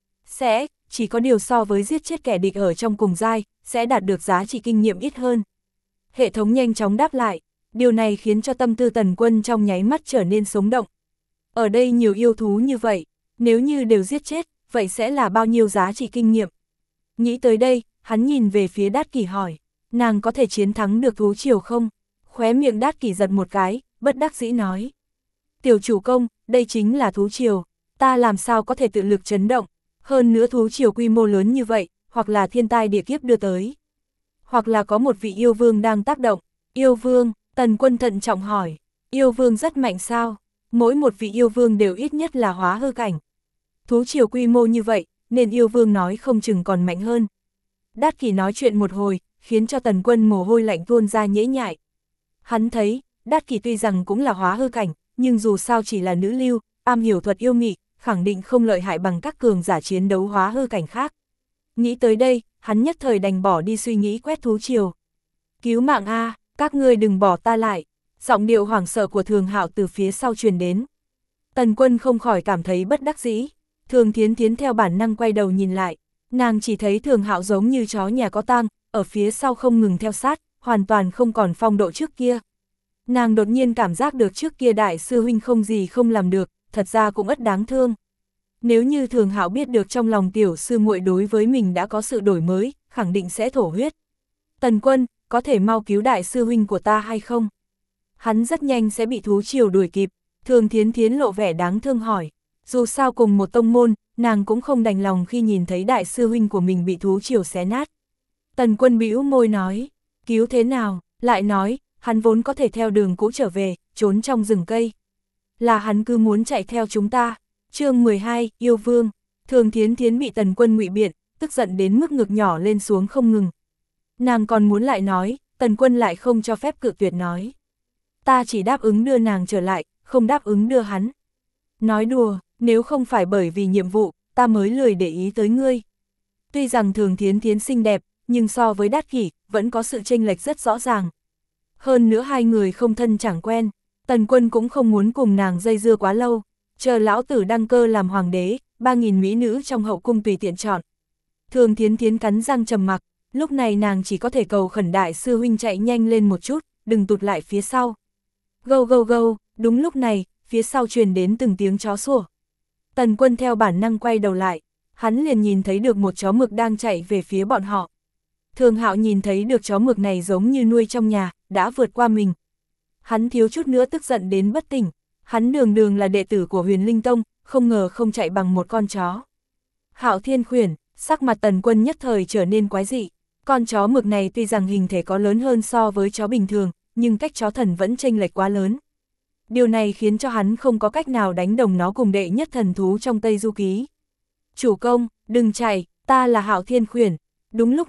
Sẽ, chỉ có điều so với giết chết kẻ địch ở trong cùng giai, sẽ đạt được giá trị kinh nghiệm ít hơn. Hệ thống nhanh chóng đáp lại, điều này khiến cho tâm tư Tần Quân trong nháy mắt trở nên sống động. Ở đây nhiều yêu thú như vậy, nếu như đều giết chết, vậy sẽ là bao nhiêu giá trị kinh nghiệm? Nghĩ tới đây, hắn nhìn về phía Đát Kỷ hỏi, nàng có thể chiến thắng được thú triều không? Khóe miệng Đát Kỷ giật một cái, bất đắc dĩ nói. Tiểu chủ công, đây chính là thú triều, ta làm sao có thể tự lực chấn động? Hơn nữa thú triều quy mô lớn như vậy, hoặc là thiên tai địa kiếp đưa tới. Hoặc là có một vị yêu vương đang tác động. Yêu vương, Tần Quân thận trọng hỏi, yêu vương rất mạnh sao? Mỗi một vị yêu vương đều ít nhất là hóa hư cảnh. Thú triều quy mô như vậy, nên yêu vương nói không chừng còn mạnh hơn. Đát Kỷ nói chuyện một hồi, khiến cho Tần Quân mồ hôi lạnh tuôn ra nhễ nhại. Hắn thấy, Đát Kỷ tuy rằng cũng là hóa hư cảnh, nhưng dù sao chỉ là nữ lưu, am hiểu thuật yêu mị, khẳng định không lợi hại bằng các cường giả chiến đấu hóa hư cảnh khác. Nghĩ tới đây, hắn nhất thời đành bỏ đi suy nghĩ quét thú triều. Cứu mạng a, các ngươi đừng bỏ ta lại. Giọng điệu hoảng sợ của Thường Hạo từ phía sau truyền đến. Tần Quân không khỏi cảm thấy bất đắc dĩ. Thường Thiến Thiến theo bản năng quay đầu nhìn lại, nàng chỉ thấy Thường Hạo giống như chó nhà có tang, ở phía sau không ngừng theo sát, hoàn toàn không còn phong độ trước kia. Nàng đột nhiên cảm giác được trước kia đại sư huynh không gì không làm được, thật ra cũng ất đáng thương. Nếu như Thường Hạo biết được trong lòng tiểu sư muội đối với mình đã có sự đổi mới, khẳng định sẽ thổ huyết. Tần Quân, có thể mau cứu đại sư huynh của ta hay không? Hắn rất nhanh sẽ bị thú triều đuổi kịp. Thường Thiến Thiến lộ vẻ đáng thương hỏi. Dù sao cùng một tông môn, nàng cũng không đành lòng khi nhìn thấy đại sư huynh của mình bị thú triều xé nát. Tần Quân bĩu môi nói, cứu thế nào? Lại nói, hắn vốn có thể theo đường cũ trở về, trốn trong rừng cây. Là hắn cứ muốn chạy theo chúng ta. Chương 12, yêu vương. Thường Thiến Thiến bị Tần Quân ngụy biện, tức giận đến mức ngực nhỏ lên xuống không ngừng. Nàng còn muốn lại nói, Tần Quân lại không cho phép cự tuyệt nói. Ta chỉ đáp ứng đưa nàng trở lại, không đáp ứng đưa hắn. Nói đùa, nếu không phải bởi vì nhiệm vụ, ta mới lười để ý tới ngươi. Tuy rằng Thường Thiến Thiến xinh đẹp, nhưng so với Đát Kỷ, vẫn có sự chênh lệch rất rõ ràng. Hơn nữa hai người không thân chẳng quen, Tần Quân cũng không muốn cùng nàng dây dưa quá lâu. Chờ lão tử đăng cơ làm hoàng đế, 3.000 mỹ nữ trong hậu cung tùy tiện chọn. Thường Thiến Thiến cắn răng trầm mặc, lúc này nàng chỉ có thể cầu khẩn đại sư huynh chạy nhanh lên một chút, đừng tụt lại phía sau. Gâu gâu gâu, đúng lúc này, phía sau truyền đến từng tiếng chó sủa. Tần Quân theo bản năng quay đầu lại, hắn liền nhìn thấy được một chó mực đang chạy về phía bọn họ. Thường Hạo nhìn thấy được chó mực này giống như nuôi trong nhà, đã vượt qua mình. Hắn thiếu chút nữa tức giận đến bất tỉnh. Hắn đường đường là đệ tử của Huyền Linh Tông, không ngờ không chạy bằng một con chó. Hạo Thiên khuyển, sắc mặt Tần Quân nhất thời trở nên quái dị. Con chó mực này tuy rằng hình thể có lớn hơn so với chó bình thường, nhưng cách chó thần vẫn chênh lệch quá lớn. Điều này khiến cho hắn không có cách nào đánh đồng nó cùng đệ nhất thần thú trong Tây Du Ký. Chủ công, đừng chạy, ta là Hạo Thiên khuyển. Đúng lúc này,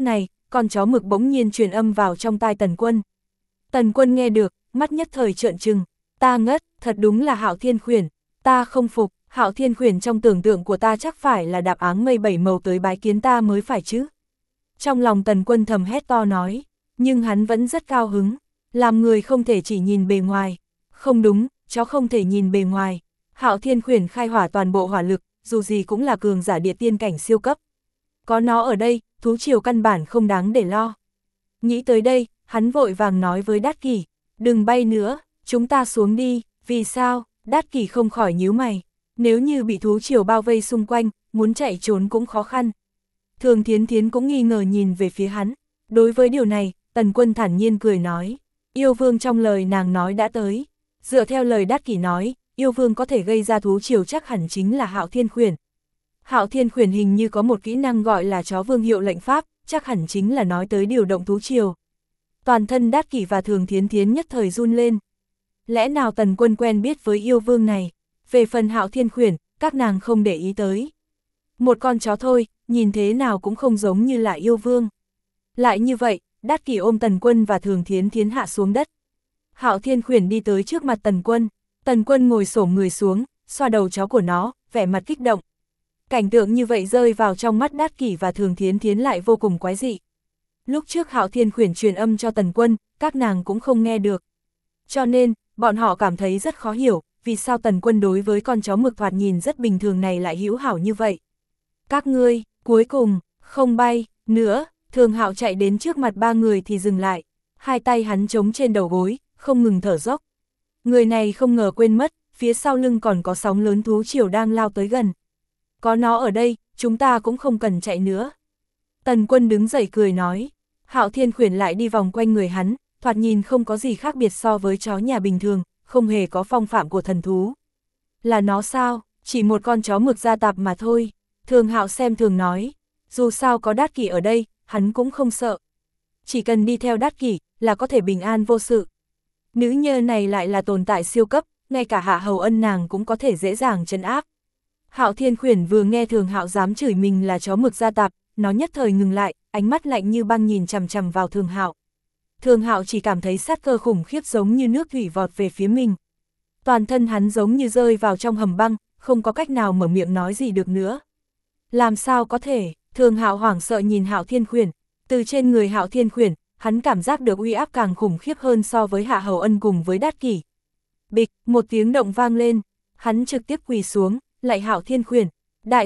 con chó mực bỗng nhiên truyền âm vào trong tai Tần Quân. Tần Quân nghe được, mắt nhất thời trợn trừng, ta ngất, thật đúng là Hạo Thiên Khuyển, ta không phục, Hạo Thiên Khuyển trong tưởng tượng của ta chắc phải là đạp áng mây bảy màu tới bái kiến ta mới phải chứ. Trong lòng Tần Quân thầm hét to nói, nhưng hắn vẫn rất cao hứng, làm người không thể chỉ nhìn bề ngoài. Không đúng, chó không thể nhìn bề ngoài. Hạo Thiên Khuyển khai hỏa toàn bộ hỏa lực, dù gì cũng là cường giả địa tiên cảnh siêu cấp. Có nó ở đây, thú triều căn bản không đáng để lo. Nghĩ tới đây, hắn vội vàng nói với Đát Kỷ, đừng bay nữa, chúng ta xuống đi. Vì sao? Đát Kỷ không khỏi nhíu mày. Nếu như bị thú triều bao vây xung quanh, muốn chạy trốn cũng khó khăn. Thường Thiến Thiến cũng nghi ngờ nhìn về phía hắn. Đối với điều này, Tần Quân thản nhiên cười nói, yêu vương trong lời nàng nói đã tới. Dựa theo lời Đát Kỷ nói, yêu vương có thể gây ra thú triều chắc hẳn chính là Hạo Thiên Khuyển. Hạo Thiên Khuyển hình như có một kỹ năng gọi là chó vương hiệu lệnh pháp, chắc hẳn chính là nói tới điều động thú triều. Toàn thân Đát Kỷ và Thường Thiến Thiến nhất thời run lên. Lẽ nào Tần Quân quen biết với yêu vương này? Về phần Hạo Thiên Khuyển, các nàng không để ý tới. Một con chó thôi, nhìn thế nào cũng không giống như là yêu vương. Lại như vậy, Đát Kỷ ôm Tần Quân và Thường Thiến Thiến hạ xuống đất. Hạo Thiên Khuyển đi tới trước mặt Tần Quân. Tần Quân ngồi xổm người xuống, xoa đầu chó của nó, vẻ mặt kích động. Cảnh tượng như vậy rơi vào trong mắt Đát Kỷ và Thường Thiến Thiến lại vô cùng quái dị. Lúc trước Hạo Thiên Khuyển truyền âm cho Tần Quân, các nàng cũng không nghe được. Cho nên, bọn họ cảm thấy rất khó hiểu, vì sao Tần Quân đối với con chó mực thoạt nhìn rất bình thường này lại hữu hảo như vậy. Các ngươi, cuối cùng, không bay nữa. Thường Hạo chạy đến trước mặt ba người thì dừng lại. Hai tay hắn chống trên đầu gối, không ngừng thở dốc. Người này không ngờ quên mất, phía sau lưng còn có sóng lớn thú triều đang lao tới gần. Có nó ở đây, chúng ta cũng không cần chạy nữa. Tần Quân đứng dậy cười nói. Hạo Thiên Khuyển lại đi vòng quanh người hắn, thoạt nhìn không có gì khác biệt so với chó nhà bình thường, không hề có phong phạm của thần thú. Là nó sao? Chỉ một con chó mực gia tạp mà thôi. Thường Hạo xem thường nói. Dù sao có Đát Kỷ ở đây, hắn cũng không sợ. Chỉ cần đi theo Đát Kỷ là có thể bình an vô sự. Nữ nhân này lại là tồn tại siêu cấp, ngay cả Hạ Hầu Ân nàng cũng có thể dễ dàng trấn áp. Hạo Thiên Khuyển vừa nghe Thường Hạo dám chửi mình là chó mực gia tạp, nó nhất thời ngừng lại, ánh mắt lạnh như băng nhìn chằm chằm vào Thường Hạo. Thường Hạo chỉ cảm thấy sát cơ khủng khiếp giống như nước thủy vọt về phía mình. Toàn thân hắn giống như rơi vào trong hầm băng, không có cách nào mở miệng nói gì được nữa. Làm sao có thể? Thường Hạo hoảng sợ nhìn Hạo Thiên Khuyển. Từ trên người Hạo Thiên Khuyển, hắn cảm giác được uy áp càng khủng khiếp hơn so với Hạ Hầu Ân cùng với Đát Kỷ. Bịch, một tiếng động vang lên, hắn trực tiếp quỳ xuống, lạy Hạo Thiên Khuyển. Đại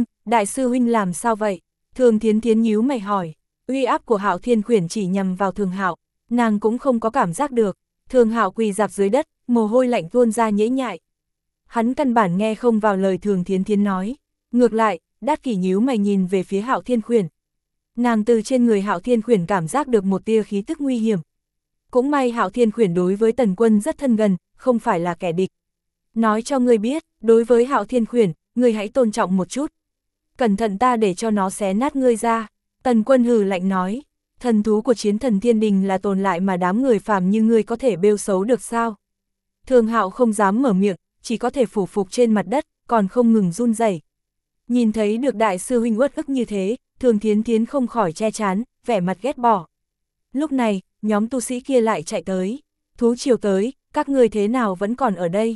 sư huynh làm sao vậy? Thường Thiến Thiến nhíu mày hỏi. Uy áp của Hạo Thiên Khuyển chỉ nhằm vào Thường Hạo, nàng cũng không có cảm giác được. Thường Hạo quỳ rạp dưới đất, mồ hôi lạnh tuôn ra nhễ nhại. Hắn căn bản nghe không vào lời Thường Thiến Thiến nói. Ngược lại, Đát Kỷ nhíu mày nhìn về phía Hạo Thiên Khuyển. Nàng từ trên người Hạo Thiên Khuyển cảm giác được một tia khí tức nguy hiểm. Cũng may Hạo Thiên Khuyển đối với Tần Quân rất thân gần, không phải là kẻ địch. Nói cho ngươi biết, đối với Hạo Thiên Khuyển, ngươi hãy tôn trọng một chút. Cẩn thận ta để cho nó xé nát ngươi ra. Tần Quân hừ lạnh nói, thần thú của chiến thần thiên đình là tồn lại mà đám người phàm như ngươi có thể bêu xấu được sao? Thường Hạo không dám mở miệng, chỉ có thể phủ phục trên mặt đất, còn không ngừng run rẩy. Nhìn thấy được đại sư huynh uất ức như thế, Thường Thiến Thiến không khỏi che chán, vẻ mặt ghét bỏ. Lúc này, nhóm tu sĩ kia lại chạy tới. Thú triều tới, các ngươi thế nào vẫn còn ở đây?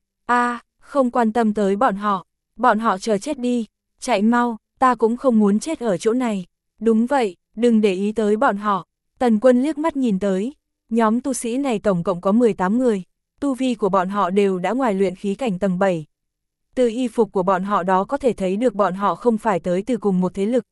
Không quan tâm tới bọn họ chờ chết đi, chạy mau, ta cũng không muốn chết ở chỗ này. Đúng vậy, đừng để ý tới bọn họ. Tần Quân liếc mắt nhìn tới, nhóm tu sĩ này tổng cộng có 18 người, tu vi của bọn họ đều đã ngoài luyện khí cảnh tầng 7. Từ y phục của bọn họ đó có thể thấy được bọn họ không phải tới từ cùng một thế lực.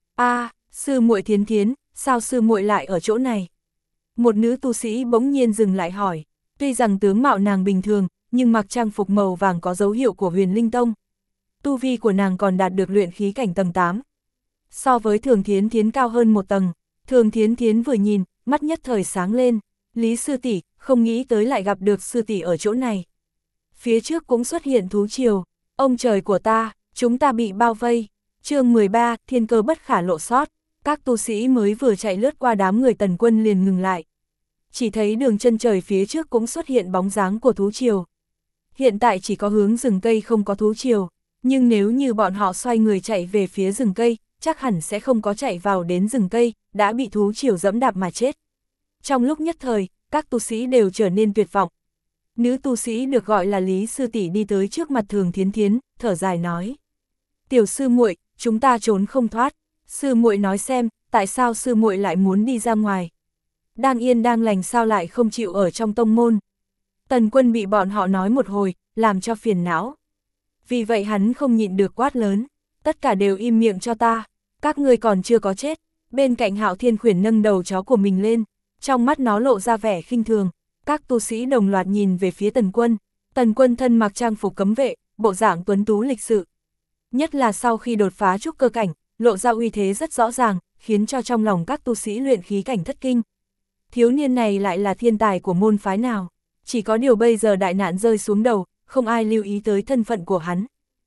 Sư muội Thiến Thiến, sao sư muội lại ở chỗ này? Một nữ tu sĩ bỗng nhiên dừng lại hỏi, tuy rằng tướng mạo nàng bình thường, nhưng mặc trang phục màu vàng có dấu hiệu của Huyền Linh Tông. Tu vi của nàng còn đạt được luyện khí cảnh tầng 8. So với Thường Thiến Thiến cao hơn một tầng, Thường Thiến Thiến vừa nhìn, mắt nhất thời sáng lên. Lý sư tỷ, không nghĩ tới lại gặp được sư tỷ ở chỗ này. Phía trước cũng xuất hiện thú triều, ông trời của ta, chúng ta bị bao vây. Chương 13, thiên cơ bất khả lộ sót. Các tu sĩ mới vừa chạy lướt qua đám người Tần Quân liền ngừng lại. Chỉ thấy đường chân trời phía trước cũng xuất hiện bóng dáng của thú triều. Hiện tại chỉ có hướng rừng cây không có thú triều, nhưng nếu như bọn họ xoay người chạy về phía rừng cây, chắc hẳn sẽ không có chạy vào đến rừng cây, đã bị thú triều dẫm đạp mà chết. Trong lúc nhất thời, các tu sĩ đều trở nên tuyệt vọng. Nữ tu sĩ được gọi là Lý sư tỷ đi tới trước mặt Thường Thiến Thiến, thở dài nói: "Tiểu sư muội, chúng ta trốn không thoát. Sư muội nói xem, tại sao sư muội lại muốn đi ra ngoài? Đang yên đang lành sao lại không chịu ở trong tông môn?" Tần Quân bị bọn họ nói một hồi, làm cho phiền não. Vì vậy hắn không nhịn được quát lớn: "Tất cả đều im miệng cho ta, các ngươi còn chưa có chết." Bên cạnh Hạo Thiên Khuyển nâng đầu chó của mình lên, trong mắt nó lộ ra vẻ khinh thường. Các tu sĩ đồng loạt nhìn về phía Tần Quân. Tần Quân thân mặc trang phục cấm vệ, bộ dạng tuấn tú lịch sự. Nhất là sau khi đột phá trúc cơ cảnh, lộ ra uy thế rất rõ ràng, khiến cho trong lòng các tu sĩ luyện khí cảnh thất kinh. Thiếu niên này lại là thiên tài của môn phái nào? Chỉ có điều bây giờ đại nạn rơi xuống đầu, không ai lưu ý tới thân phận của hắn.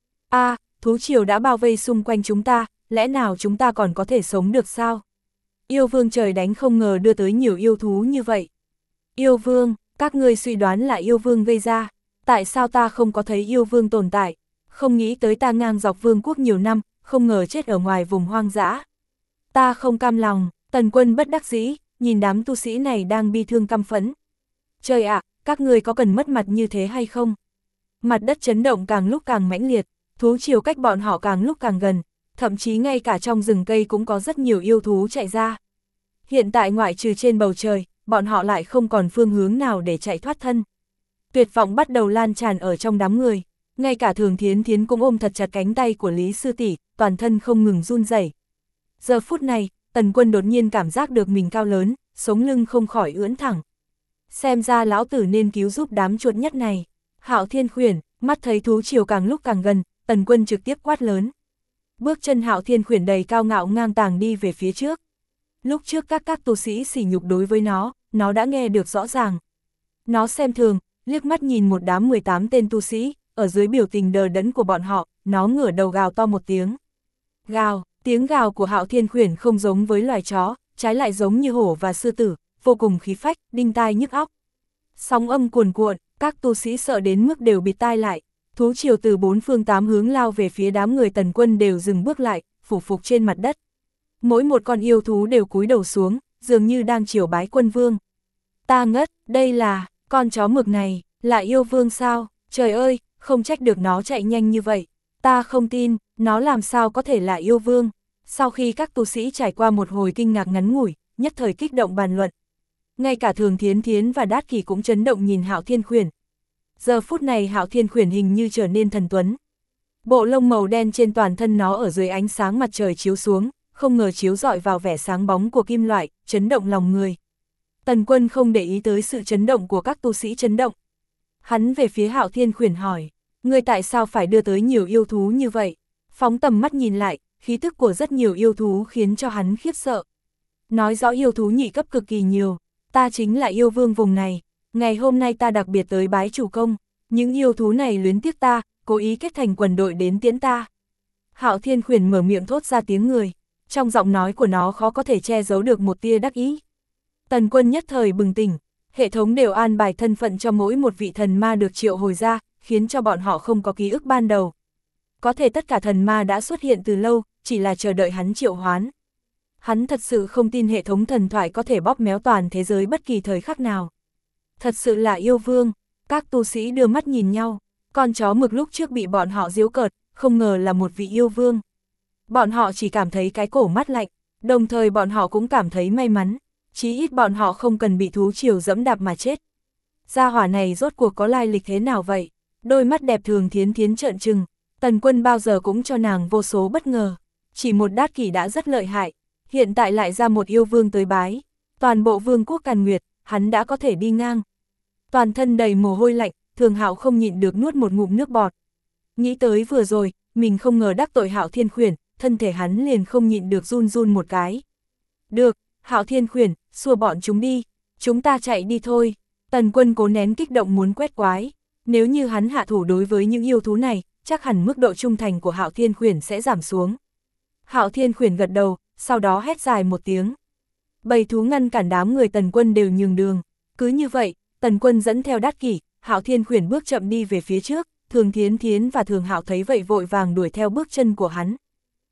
Thú triều đã bao vây xung quanh chúng ta, lẽ nào chúng ta còn có thể sống được sao? Yêu vương trời đánh không ngờ đưa tới nhiều yêu thú như vậy. Yêu vương, các ngươi suy đoán là yêu vương gây ra, tại sao ta không có thấy yêu vương tồn tại? Không nghĩ tới ta ngang dọc vương quốc nhiều năm, không ngờ chết ở ngoài vùng hoang dã. Ta không cam lòng. Tần Quân bất đắc dĩ, nhìn đám tu sĩ này đang bi thương căm phẫn. Trời ạ, các ngươi có cần mất mặt như thế hay không? Mặt đất chấn động càng lúc càng mãnh liệt, thú triều cách bọn họ càng lúc càng gần, thậm chí ngay cả trong rừng cây cũng có rất nhiều yêu thú chạy ra. Hiện tại ngoại trừ trên bầu trời, bọn họ lại không còn phương hướng nào để chạy thoát thân. Tuyệt vọng bắt đầu lan tràn ở trong đám người, ngay cả Thường Thiến Thiến cũng ôm thật chặt cánh tay của Lý sư tỷ, toàn thân không ngừng run rẩy. Giờ phút này, Tần Quân đột nhiên cảm giác được mình cao lớn, sống lưng không khỏi ưỡn thẳng. Xem ra lão tử nên cứu giúp đám chuột nhất này. Hạo Thiên Khuyển, mắt thấy thú triều càng lúc càng gần, Tần Quân trực tiếp quát lớn. Bước chân Hạo Thiên Khuyển đầy cao ngạo ngang tàng đi về phía trước. Lúc trước các tu sĩ sỉ nhục đối với nó đã nghe được rõ ràng. Nó xem thường, liếc mắt nhìn một đám 18 tên tu sĩ, ở dưới biểu tình đờ đẫn của bọn họ, nó ngửa đầu gào to một tiếng. Gào, tiếng gào của Hạo Thiên Khuyển không giống với loài chó, trái lại giống như hổ và sư tử, vô cùng khí phách, đinh tai nhức óc. Sóng âm cuồn cuộn, các tu sĩ sợ đến mức đều bịt tai lại. Thú triều từ bốn phương tám hướng lao về phía đám người Tần Quân đều dừng bước lại, phủ phục trên mặt đất. Mỗi một con yêu thú đều cúi đầu xuống, dường như đang triều bái quân vương. Ta ngất, đây là, con chó mực này, là yêu vương sao? Trời ơi, không trách được nó chạy nhanh như vậy. Ta không tin, nó làm sao có thể là yêu vương? Sau khi các tu sĩ trải qua một hồi kinh ngạc ngắn ngủi, nhất thời kích động bàn luận. Ngay cả Thường Thiến Thiến và Đát Kỷ cũng chấn động nhìn Hạo Thiên Khuyển. Giờ phút này Hạo Thiên Khuyển hình như trở nên thần tuấn. Bộ lông màu đen trên toàn thân nó ở dưới ánh sáng mặt trời chiếu xuống, không ngờ chiếu rọi vào vẻ sáng bóng của kim loại, chấn động lòng người. Tần Quân không để ý tới sự chấn động của các tu sĩ chấn động. Hắn về phía Hạo Thiên Khuyển hỏi, ngươi tại sao phải đưa tới nhiều yêu thú như vậy? Phóng tầm mắt nhìn lại, khí tức của rất nhiều yêu thú khiến cho hắn khiếp sợ. Nói rõ yêu thú nhị cấp cực kỳ nhiều, ta chính là yêu vương vùng này, ngày hôm nay ta đặc biệt tới bái chủ công, những yêu thú này luyến tiếc ta, cố ý kết thành quần đội đến tiễn ta. Hạo Thiên Khuyển mở miệng thốt ra tiếng người, trong giọng nói của nó khó có thể che giấu được một tia đắc ý. Tần Quân nhất thời bừng tỉnh, hệ thống đều an bài thân phận cho mỗi một vị thần ma được triệu hồi ra, khiến cho bọn họ không có ký ức ban đầu. Có thể tất cả thần ma đã xuất hiện từ lâu, chỉ là chờ đợi hắn triệu hoán. Hắn thật sự không tin hệ thống thần thoại có thể bóp méo toàn thế giới bất kỳ thời khắc nào. Thật sự là yêu vương, các tu sĩ đưa mắt nhìn nhau, con chó mực lúc trước bị bọn họ giễu cợt, không ngờ là một vị yêu vương. Bọn họ chỉ cảm thấy cái cổ mát lạnh, đồng thời bọn họ cũng cảm thấy may mắn, chí ít bọn họ không cần bị thú triều dẫm đạp mà chết. Gia hỏa này rốt cuộc có lai lịch thế nào vậy? Đôi mắt đẹp Thường Thiến Thiến trợn trừng, Tần Quân bao giờ cũng cho nàng vô số bất ngờ, chỉ một Đát Kỷ đã rất lợi hại, hiện tại lại ra một yêu vương tới bái, toàn bộ vương quốc Càn Nguyệt, hắn đã có thể đi ngang. Toàn thân đầy mồ hôi lạnh, Thường Hạo không nhịn được nuốt một ngụm nước bọt. Nghĩ tới vừa rồi, mình không ngờ đắc tội Hạo Thiên Khuyển, thân thể hắn liền không nhịn được run run một cái. Được, Hạo Thiên Khuyển, xua bọn chúng đi, chúng ta chạy đi thôi. Tần Quân cố nén kích động muốn quét quái, nếu như hắn hạ thủ đối với những yêu thú này, chắc hẳn mức độ trung thành của Hạo Thiên Khuyển sẽ giảm xuống. Hạo Thiên Khuyển gật đầu, sau đó hét dài một tiếng. Bầy thú ngăn cản đám người Tần Quân đều nhường đường, cứ như vậy, Tần Quân dẫn theo Đát Kỷ, Hạo Thiên Khuyển bước chậm đi về phía trước, Thường Thiến Thiến và Thường Hạo thấy vậy vội vàng đuổi theo bước chân của hắn.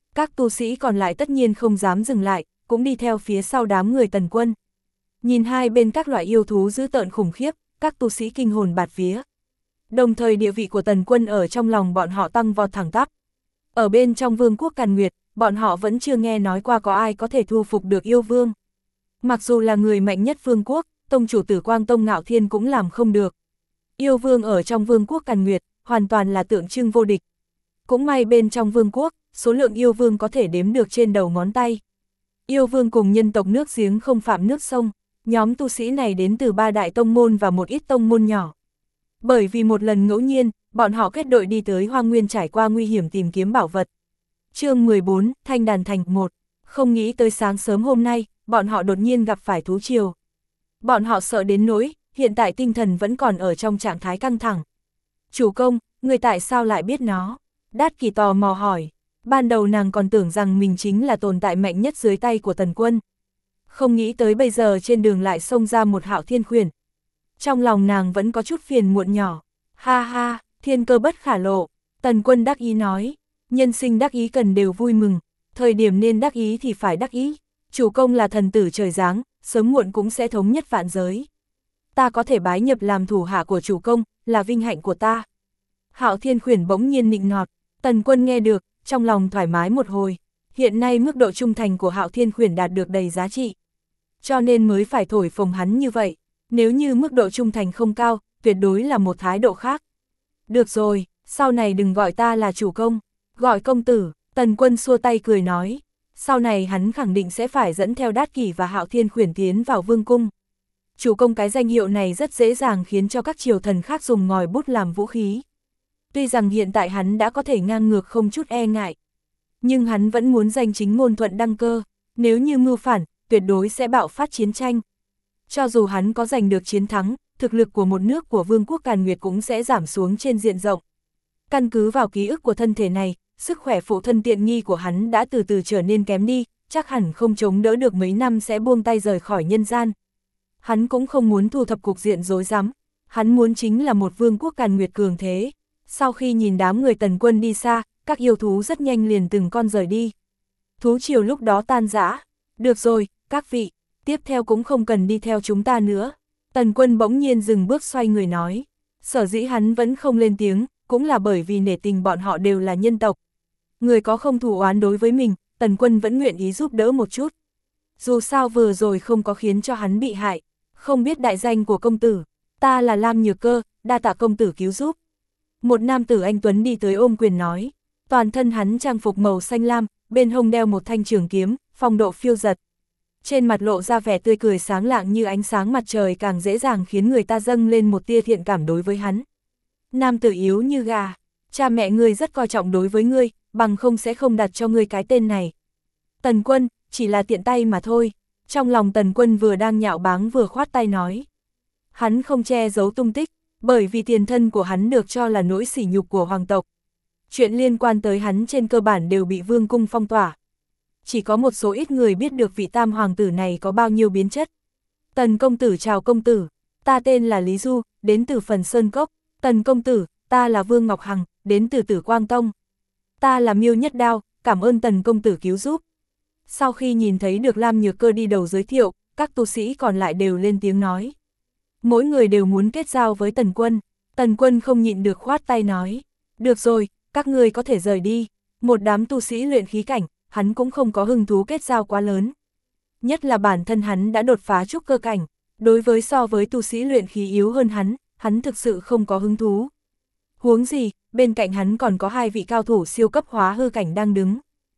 Các tu sĩ còn lại tất nhiên không dám dừng lại, cũng đi theo phía sau đám người Tần Quân. Nhìn hai bên các loại yêu thú dữ tợn khủng khiếp, các tu sĩ kinh hồn bạt vía. Đồng thời địa vị của Tần Quân ở trong lòng bọn họ tăng vọt thẳng tắp. Ở bên trong Vương quốc Càn Nguyệt, bọn họ vẫn chưa nghe nói qua có ai có thể thu phục được yêu vương. Mặc dù là người mạnh nhất Vương quốc, tông chủ Tử Quang Tông Ngạo Thiên cũng làm không được. Yêu vương ở trong Vương quốc Càn Nguyệt, hoàn toàn là tượng trưng vô địch. Cũng may bên trong Vương quốc, số lượng yêu vương có thể đếm được trên đầu ngón tay. Yêu vương cùng nhân tộc nước giếng không phạm nước sông, nhóm tu sĩ này đến từ 3 đại tông môn và một ít tông môn nhỏ. Bởi vì một lần ngẫu nhiên, bọn họ kết đội đi tới Hoang Nguyên trải qua nguy hiểm tìm kiếm bảo vật. Chương 14, Thanh Đàn Thành 1. Không nghĩ tới sáng sớm hôm nay, bọn họ đột nhiên gặp phải thú triều. Bọn họ sợ đến nỗi, hiện tại tinh thần vẫn còn ở trong trạng thái căng thẳng. Chủ công, người tại sao lại biết nó? Đát Kỳ tò mò hỏi. Ban đầu nàng còn tưởng rằng mình chính là tồn tại mạnh nhất dưới tay của Tần Quân. Không nghĩ tới bây giờ trên đường lại xông ra một Hạo Thiên Khuyển. Trong lòng nàng vẫn có chút phiền muộn nhỏ. Ha ha, thiên cơ bất khả lộ. Tần Quân đắc ý nói. Nhân sinh đắc ý cần đều vui mừng. Thời điểm nên đắc ý thì phải đắc ý. Chủ công là thần tử trời giáng, sớm muộn cũng sẽ thống nhất vạn giới. Ta có thể bái nhập làm thủ hạ của chủ công, là vinh hạnh của ta. Hạo Thiên Khuyển bỗng nhiên nịnh nọt. Tần Quân nghe được, trong lòng thoải mái một hồi. Hiện nay mức độ trung thành của Hạo Thiên Khuyển đạt được đầy giá trị. Cho nên mới phải thổi phồng hắn như vậy. Nếu như mức độ trung thành không cao, tuyệt đối là một thái độ khác. Được rồi, sau này đừng gọi ta là chủ công, gọi công tử. Tần Quân xua tay cười nói. Sau này hắn khẳng định sẽ phải dẫn theo Đát Kỷ và Hạo Thiên Khuyển tiến vào vương cung. Chủ công cái danh hiệu này rất dễ dàng khiến cho các triều thần khác dùng ngòi bút làm vũ khí. Tuy rằng hiện tại hắn đã có thể ngang ngược không chút e ngại, nhưng hắn vẫn muốn giành chính ngôn thuận đăng cơ, nếu như mưu phản, tuyệt đối sẽ bạo phát chiến tranh. Cho dù hắn có giành được chiến thắng, thực lực của một nước của Vương quốc Càn Nguyệt cũng sẽ giảm xuống trên diện rộng. Căn cứ vào ký ức của thân thể này, sức khỏe phụ thân tiện nghi của hắn đã từ từ trở nên kém đi, chắc hẳn không chống đỡ được mấy năm sẽ buông tay rời khỏi nhân gian. Hắn cũng không muốn thu thập cục diện rối rắm, hắn muốn chính là một Vương quốc Càn Nguyệt cường thế. Sau khi nhìn đám người Tần Quân đi xa, các yêu thú rất nhanh liền từng con rời đi. Thú triều lúc đó tan rã. Được rồi, các vị, tiếp theo cũng không cần đi theo chúng ta nữa. Tần Quân bỗng nhiên dừng bước xoay người nói. Sở dĩ hắn vẫn không lên tiếng, cũng là bởi vì nể tình bọn họ đều là nhân tộc. Người có không thù oán đối với mình, Tần Quân vẫn nguyện ý giúp đỡ một chút. Dù sao vừa rồi không có khiến cho hắn bị hại. Không biết đại danh của công tử, ta là Lam Nhược Cơ, đa tạ công tử cứu giúp. Một nam tử anh tuấn đi tới ôm quyền nói. Toàn thân hắn trang phục màu xanh lam, bên hông đeo một thanh trường kiếm, phong độ phiêu giật. Trên mặt lộ ra vẻ tươi cười sáng lạng như ánh sáng mặt trời, càng dễ dàng khiến người ta dâng lên một tia thiện cảm đối với hắn. Nam tử yếu như gà, cha mẹ ngươi rất coi trọng đối với ngươi, bằng không sẽ không đặt cho ngươi cái tên này. Tần Quân, chỉ là tiện tay mà thôi. Trong lòng Tần Quân vừa đang nhạo báng vừa khoát tay nói. Hắn không che giấu tung tích, bởi vì tiền thân của hắn được cho là nỗi sỉ nhục của hoàng tộc. Chuyện liên quan tới hắn trên cơ bản đều bị vương cung phong tỏa. Chỉ có một số ít người biết được vị tam hoàng tử này có bao nhiêu biến chất. Tần công tử chào công tử, ta tên là Lý Du, đến từ Phần Sơn Cốc. Tần công tử, ta là Vương Ngọc Hằng, đến từ Tử Quang Tông. Ta là Miêu Nhất Đao, cảm ơn Tần công tử cứu giúp. Sau khi nhìn thấy được Lam Nhược Cơ đi đầu giới thiệu, các tu sĩ còn lại đều lên tiếng nói. Mỗi người đều muốn kết giao với Tần Quân. Tần Quân không nhịn được khoát tay nói. Được rồi, các ngươi có thể rời đi. Một đám tu sĩ luyện khí cảnh, hắn cũng không có hứng thú kết giao quá lớn. Nhất là bản thân hắn đã đột phá trúc cơ cảnh. Đối với so với tu sĩ luyện khí yếu hơn hắn thực sự không có hứng thú. Huống gì, bên cạnh hắn còn có 2 vị cao thủ siêu cấp hóa hư cảnh đang đứng.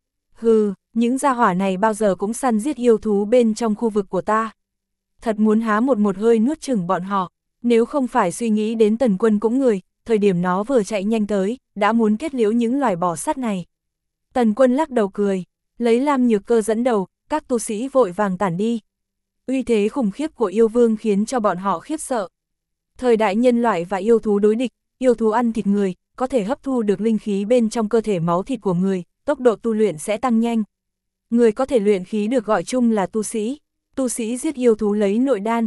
Hừ, những gia hỏa này bao giờ cũng săn giết yêu thú bên trong khu vực của ta. Thật muốn há một hơi nuốt chửng bọn họ, nếu không phải suy nghĩ đến Tần Quân cũng người, thời điểm nó vừa chạy nhanh tới, đã muốn kết liễu những loài bò sát này. Tần Quân lắc đầu cười, lấy Lam Nhược Cơ dẫn đầu, các tu sĩ vội vàng tản đi. Uy thế khủng khiếp của yêu vương khiến cho bọn họ khiếp sợ. Thời đại nhân loại và yêu thú đối địch, yêu thú ăn thịt người, có thể hấp thu được linh khí bên trong cơ thể máu thịt của người, tốc độ tu luyện sẽ tăng nhanh. Người có thể luyện khí được gọi chung là tu sĩ. Tu sĩ giết yêu thú lấy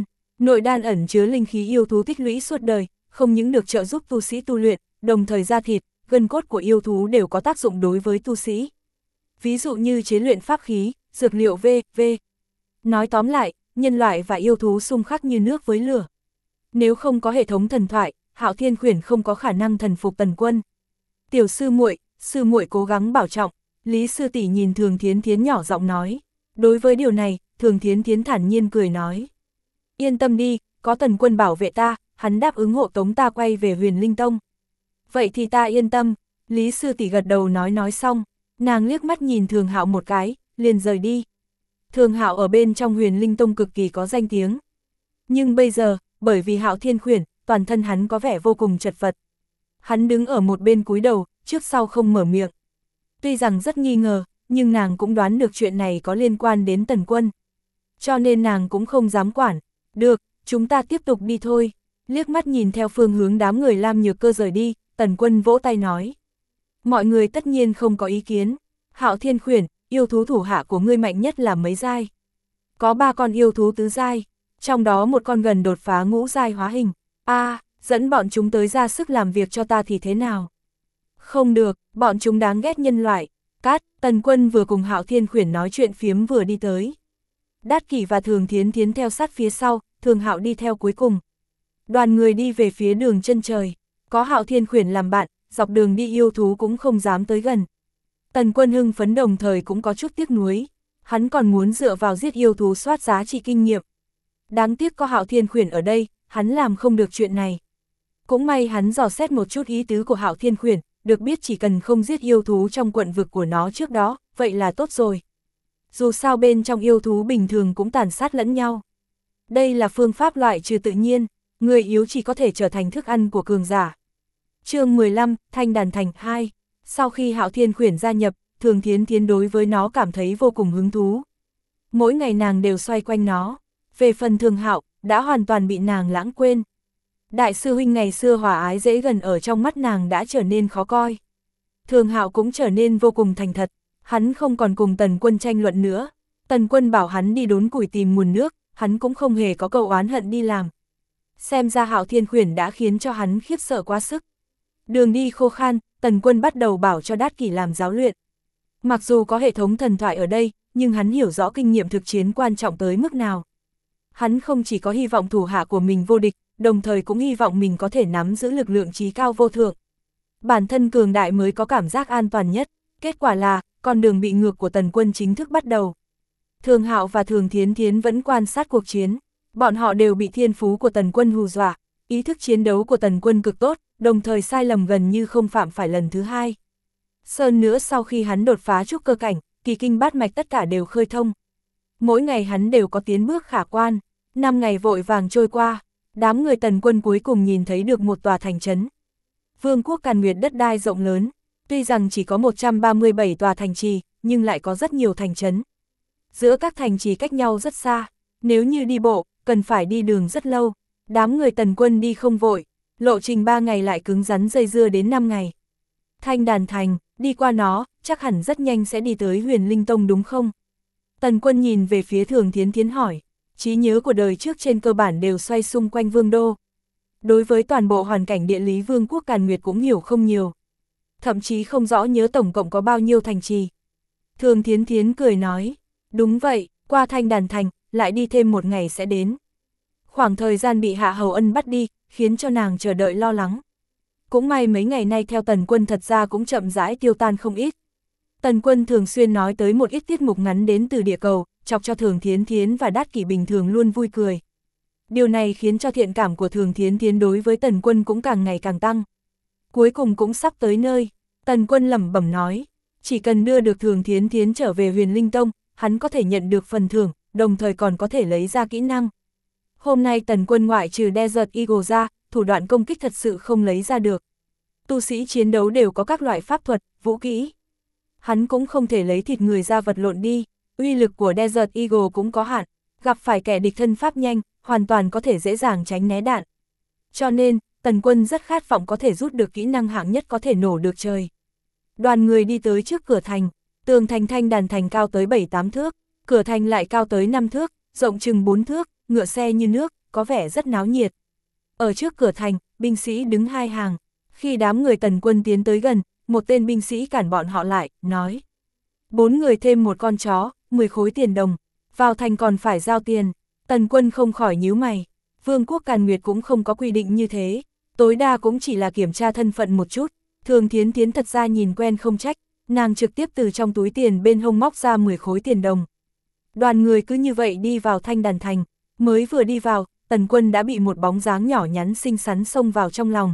nội đan ẩn chứa linh khí yêu thú tích lũy suốt đời, không những được trợ giúp tu sĩ tu luyện, đồng thời da thịt, gân cốt của yêu thú đều có tác dụng đối với tu sĩ. ví dụ như chế luyện pháp khí, dược liệu v.v. Nói tóm lại, nhân loại và yêu thú xung khắc như nước với lửa. Nếu không có hệ thống thần thoại, Hạo Thiên Khuyển không có khả năng thần phục Tần Quân. Tiểu sư muội cố gắng bảo trọng, Lý sư tỷ nhìn Thường Thiến Thiến nhỏ giọng nói. Đối với điều này, Thường Thiến Thiến thản nhiên cười nói. Yên tâm đi, có Tần Quân bảo vệ ta, hắn đáp ứng hộ tống ta quay về Huyền Linh Tông. Vậy thì ta yên tâm, Lý sư tỷ gật đầu nói xong, nàng liếc mắt nhìn Thường Hạo một cái, liền rời đi. Thường Hạo ở bên trong Huyền Linh Tông cực kỳ có danh tiếng. Nhưng bây giờ, bởi vì Hạo Thiên Khuyển, toàn thân hắn có vẻ vô cùng chật vật. Hắn đứng ở một bên cúi đầu, trước sau không mở miệng. Tuy rằng rất nghi ngờ, nhưng nàng cũng đoán được chuyện này có liên quan đến Tần Quân. Cho nên nàng cũng không dám quản. Được, chúng ta tiếp tục đi thôi. Liếc mắt nhìn theo phương hướng đám người Lam Nhược Cơ rời đi, Tần Quân vỗ tay nói. Mọi người tất nhiên không có ý kiến. Hạo Thiên Khuyển, yêu thú thủ hạ của ngươi mạnh nhất là mấy giai? Có 3 con yêu thú tứ giai, trong đó một con gần đột phá ngũ giai hóa hình. Dẫn bọn chúng tới ra sức làm việc cho ta thì thế nào? Không được, bọn chúng đáng ghét nhân loại. Tần Quân vừa cùng Hạo Thiên Khuyển nói chuyện phiếm vừa đi tới. Đát Kỷ và Thường Thiến Thiến theo sát phía sau, Thường Hạo đi theo cuối cùng. Đoàn người đi về phía đường chân trời, có Hạo Thiên Khuyển làm bạn, dọc đường đi yêu thú cũng không dám tới gần. Tần Quân hưng phấn đồng thời cũng có chút tiếc nuối, hắn còn muốn dựa vào giết yêu thú soát giá trị kinh nghiệm. Đáng tiếc có Hạo Thiên Khuyển ở đây, hắn làm không được chuyện này. Cũng may hắn dò xét một chút ý tứ của Hạo Thiên Khuyển, được biết chỉ cần không giết yêu thú trong quận vực của nó trước đó, vậy là tốt rồi. Dù sao bên trong yêu thú bình thường cũng tàn sát lẫn nhau. Đây là phương pháp loại trừ tự nhiên, người yếu chỉ có thể trở thành thức ăn của cường giả. Chương 15, Thanh Đàn Thành 2. Sau khi Hạo Thiên Khuyển gia nhập, Thường Thiến Thiến đối với nó cảm thấy vô cùng hứng thú. Mỗi ngày nàng đều xoay quanh nó. Về phần Thường Hạo, đã hoàn toàn bị nàng lãng quên. Đại sư huynh ngày xưa hòa ái dễ gần ở trong mắt nàng đã trở nên khó coi. Thường Hạo cũng trở nên vô cùng thành thật, hắn không còn cùng Tần Quân tranh luận nữa. Tần Quân bảo hắn đi đốn củi tìm nguồn nước, hắn cũng không hề có câu oán hận đi làm. Xem ra Hạo Thiên Khuyển đã khiến cho hắn khiếp sợ quá sức. Đường đi khô khan, Tần Quân bắt đầu bảo cho Đát Kỷ làm giáo luyện. Mặc dù có hệ thống thần thoại ở đây, nhưng hắn hiểu rõ kinh nghiệm thực chiến quan trọng tới mức nào. Hắn không chỉ có hy vọng thủ hạ của mình vô địch, đồng thời cũng hy vọng mình có thể nắm giữ lực lượng trí cao vô thượng. Bản thân cường đại mới có cảm giác an toàn nhất, kết quả là, con đường bị ngược của Tần Quân chính thức bắt đầu. Thường Hạo và Thường Thiến Thiến vẫn quan sát cuộc chiến, bọn họ đều bị thiên phú của Tần Quân hù dọa, ý thức chiến đấu của Tần Quân cực tốt, đồng thời sai lầm gần như không phạm phải lần thứ hai. Hơn nữa sau khi hắn đột phá trúc cơ cảnh, kỳ kinh bát mạch tất cả đều khơi thông. Mỗi ngày hắn đều có tiến bước khả quan, 5 ngày vội vàng trôi qua, đám người Tần Quân cuối cùng nhìn thấy được một tòa thành trấn. Vương quốc Càn Nguyệt đất đai rộng lớn, tuy rằng chỉ có 137 tòa thành trì, nhưng lại có rất nhiều thành trấn. Giữa các thành trì cách nhau rất xa, nếu như đi bộ, cần phải đi đường rất lâu. Đám người Tần Quân đi không vội, lộ trình 3 ngày lại cứng rắn dây dưa đến 5 ngày. Thanh Đàn Thành, đi qua nó, chắc hẳn rất nhanh sẽ đi tới Huyền Linh Tông đúng không? Tần Quân nhìn về phía Thường Thiến Thiến hỏi, trí nhớ của đời trước trên cơ bản đều xoay xung quanh Vương Đô. Đối với toàn bộ hoàn cảnh địa lý Vương quốc Càn Nguyệt cũng hiểu không nhiều. Thậm chí không rõ nhớ tổng cộng có bao nhiêu thành trì. Thường Thiến Thiến cười nói, đúng vậy, qua Thanh Đàn Thành, lại đi thêm 1 ngày sẽ đến. Khoảng thời gian bị Hạ Hầu Ân bắt đi, khiến cho nàng chờ đợi lo lắng. Cũng may mấy ngày nay theo Tần Quân thật ra cũng chậm rãi tiêu tan không ít. Tần Quân thường xuyên nói tới một ít tiết mục ngắn đến từ địa cầu, chọc cho Thường Thiến Thiến và Đát Kỷ bình thường luôn vui cười. Điều này khiến cho thiện cảm của Thường Thiến Thiến đối với Tần Quân cũng càng ngày càng tăng. Cuối cùng cũng sắp tới nơi, Tần Quân lẩm bẩm nói, chỉ cần đưa được Thường Thiến Thiến trở về Huyền Linh Tông, hắn có thể nhận được phần thưởng, đồng thời còn có thể lấy ra kỹ năng. Hôm nay Tần Quân ngoại trừ Desert Eagle ra, thủ đoạn công kích thật sự không lấy ra được. Tu sĩ chiến đấu đều có các loại pháp thuật, vũ kỹ. Hắn cũng không thể lấy thịt người ra vật lộn đi, uy lực của Desert Eagle cũng có hạn, gặp phải kẻ địch thân pháp nhanh, hoàn toàn có thể dễ dàng tránh né đạn. Cho nên, Tần Quân rất khát vọng có thể rút được kỹ năng hạng nhất có thể nổ được trời. Đoàn người đi tới trước cửa thành, tường thành Thanh Đàn Thành cao tới 7-8 thước, cửa thành lại cao tới 5 thước, rộng chừng 4 thước, ngựa xe như nước, có vẻ rất náo nhiệt. Ở trước cửa thành, binh sĩ đứng 2 hàng. Khi đám người Tần Quân tiến tới gần, một tên binh sĩ cản bọn họ lại, nói. 4 người thêm một con chó, 10 khối tiền đồng, vào thành còn phải giao tiền. Tần Quân không khỏi nhíu mày, Vương quốc Càn Nguyệt cũng không có quy định như thế, tối đa cũng chỉ là kiểm tra thân phận một chút. Thường Thiến Thiến thật ra nhìn quen không trách, nàng trực tiếp từ trong túi tiền bên hông móc ra 10 khối tiền đồng. Đoàn người cứ như vậy đi vào Thanh Đàn Thành, mới vừa đi vào, Tần Quân đã bị một bóng dáng nhỏ nhắn xinh xắn xông vào trong lòng.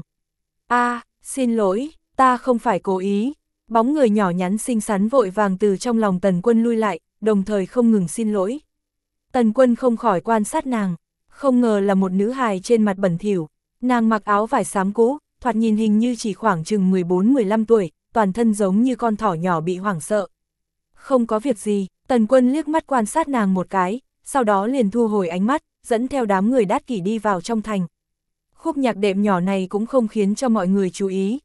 Xin lỗi, ta không phải cố ý. Bóng người nhỏ nhắn xinh xắn vội vàng từ trong lòng Tần Quân lui lại, đồng thời không ngừng xin lỗi. Tần Quân không khỏi quan sát nàng, không ngờ là một nữ hài trên mặt bẩn thỉu, nàng mặc áo vải xám cũ, thoạt nhìn hình như chỉ khoảng chừng 14-15 tuổi, toàn thân giống như con thỏ nhỏ bị hoảng sợ. Không có việc gì, Tần Quân liếc mắt quan sát nàng một cái, sau đó liền thu hồi ánh mắt, dẫn theo đám người Đát Kỷ đi vào trong thành. Khúc nhạc đệm nhỏ này cũng không khiến cho mọi người chú ý.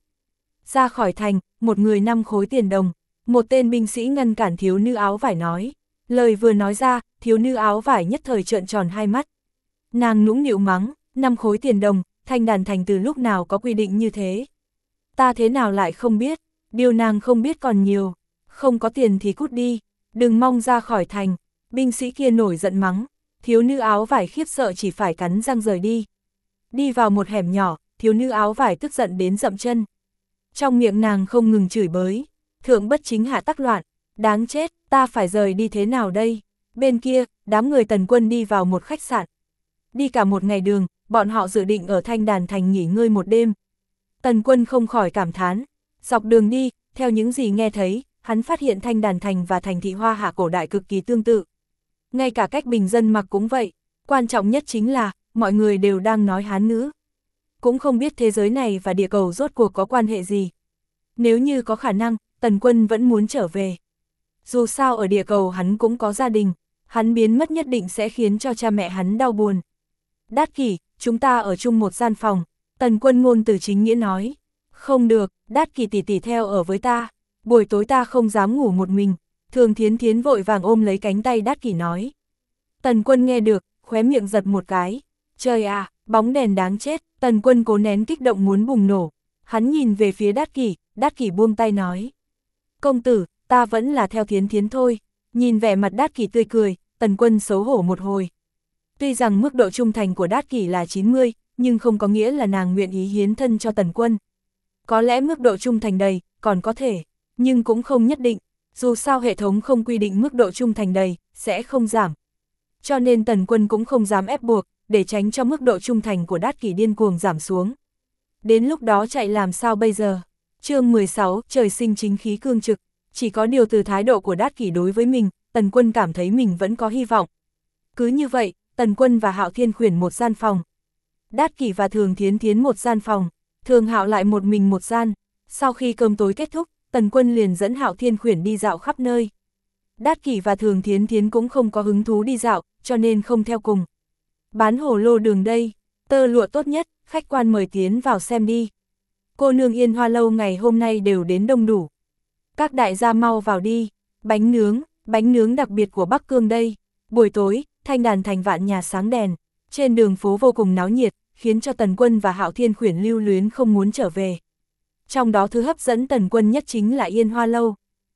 Ra khỏi thành, một người 5 khối tiền đồng, một tên binh sĩ ngăn cản thiếu nữ áo vải nói. Lời vừa nói ra, thiếu nữ áo vải nhất thời trợn tròn hai mắt. Nàng nũng nịu mắng, 5 khối tiền đồng, Thanh Đàn Thành từ lúc nào có quy định như thế. Ta thế nào lại không biết, điều nàng không biết còn nhiều, không có tiền thì cút đi, đừng mong ra khỏi thành. Binh sĩ kia nổi giận mắng, thiếu nữ áo vải khiếp sợ chỉ phải cắn răng rời đi. Đi vào một hẻm nhỏ, thiếu nữ áo vải tức giận đến dậm chân. Trong miệng nàng không ngừng chửi bới, thượng bất chính hạ tắc loạn, đáng chết, ta phải rời đi thế nào đây? Bên kia, đám người Tần Quân đi vào một khách sạn. Đi cả một ngày đường, bọn họ dự định ở Thanh Đàn Thành nghỉ ngơi một đêm. Tần Quân không khỏi cảm thán, dọc đường đi, theo những gì nghe thấy, hắn phát hiện Thanh Đàn Thành và thành thị Hoa Hạ cổ đại cực kỳ tương tự. Ngay cả cách bình dân mặc cũng vậy, quan trọng nhất chính là, mọi người đều đang nói Hán ngữ. Cũng không biết thế giới này và địa cầu rốt cuộc có quan hệ gì. Nếu như có khả năng, Tần Quân vẫn muốn trở về. Dù sao ở địa cầu hắn cũng có gia đình, hắn biến mất nhất định sẽ khiến cho cha mẹ hắn đau buồn. Đát Kỷ, chúng ta ở chung một gian phòng, Tần Quân ngôn từ chính nghĩa nói. Không được, Đát Kỷ tỷ tỷ theo ở với ta, buổi tối ta không dám ngủ một mình. Thường Thiến Thiến vội vàng ôm lấy cánh tay Đát Kỷ nói. Tần Quân nghe được, khóe miệng giật một cái. Trời à, bóng đèn đáng chết, Tần Quân cố nén kích động muốn bùng nổ. Hắn nhìn về phía Đát Kỷ buông tay nói. Công tử, ta vẫn là theo Thiến Thiến thôi. Nhìn vẻ mặt Đát Kỷ tươi cười, Tần Quân xấu hổ một hồi. Tuy rằng mức độ trung thành của Đát Kỷ là 90, nhưng không có nghĩa là nàng nguyện ý hiến thân cho Tần Quân. Có lẽ mức độ trung thành đầy, còn có thể, nhưng cũng không nhất định. Dù sao hệ thống không quy định mức độ trung thành đầy, sẽ không giảm. Cho nên Tần Quân cũng không dám ép buộc, để tránh cho mức độ trung thành của Đát Kỷ điên cuồng giảm xuống. Đến lúc đó chạy làm sao bây giờ? Chương 16, trời sinh chính khí cương trực. Chỉ có điều từ thái độ của Đát Kỷ đối với mình, Tần Quân cảm thấy mình vẫn có hy vọng. Cứ như vậy, Tần Quân và Hạo Thiên Khuyển một gian phòng. Đát Kỷ và Thường Thiến Thiến một gian phòng. Thường Hạo lại một mình một gian. Sau khi cơm tối kết thúc, Tần Quân liền dẫn Hạo Thiên Khuyển đi dạo khắp nơi. Đát Kỷ và Thường Thiến Thiến cũng không có hứng thú đi dạo, cho nên không theo cùng. Bán hồ lô đường đây, tơ lụa tốt nhất, khách quan mời tiến vào xem đi. Cô nương Yên Hoa lâu ngày hôm nay đều đến đông đủ. Các đại gia mau vào đi, bánh nướng đặc biệt của Bắc Cương đây. Buổi tối, Thanh Đàn Thành vạn nhà sáng đèn, trên đường phố vô cùng náo nhiệt, khiến cho Tần Quân và Hạo Thiên Khuyển lưu luyến không muốn trở về. Trong đó thứ hấp dẫn Tần Quân nhất chính là Yên Hoa lâu.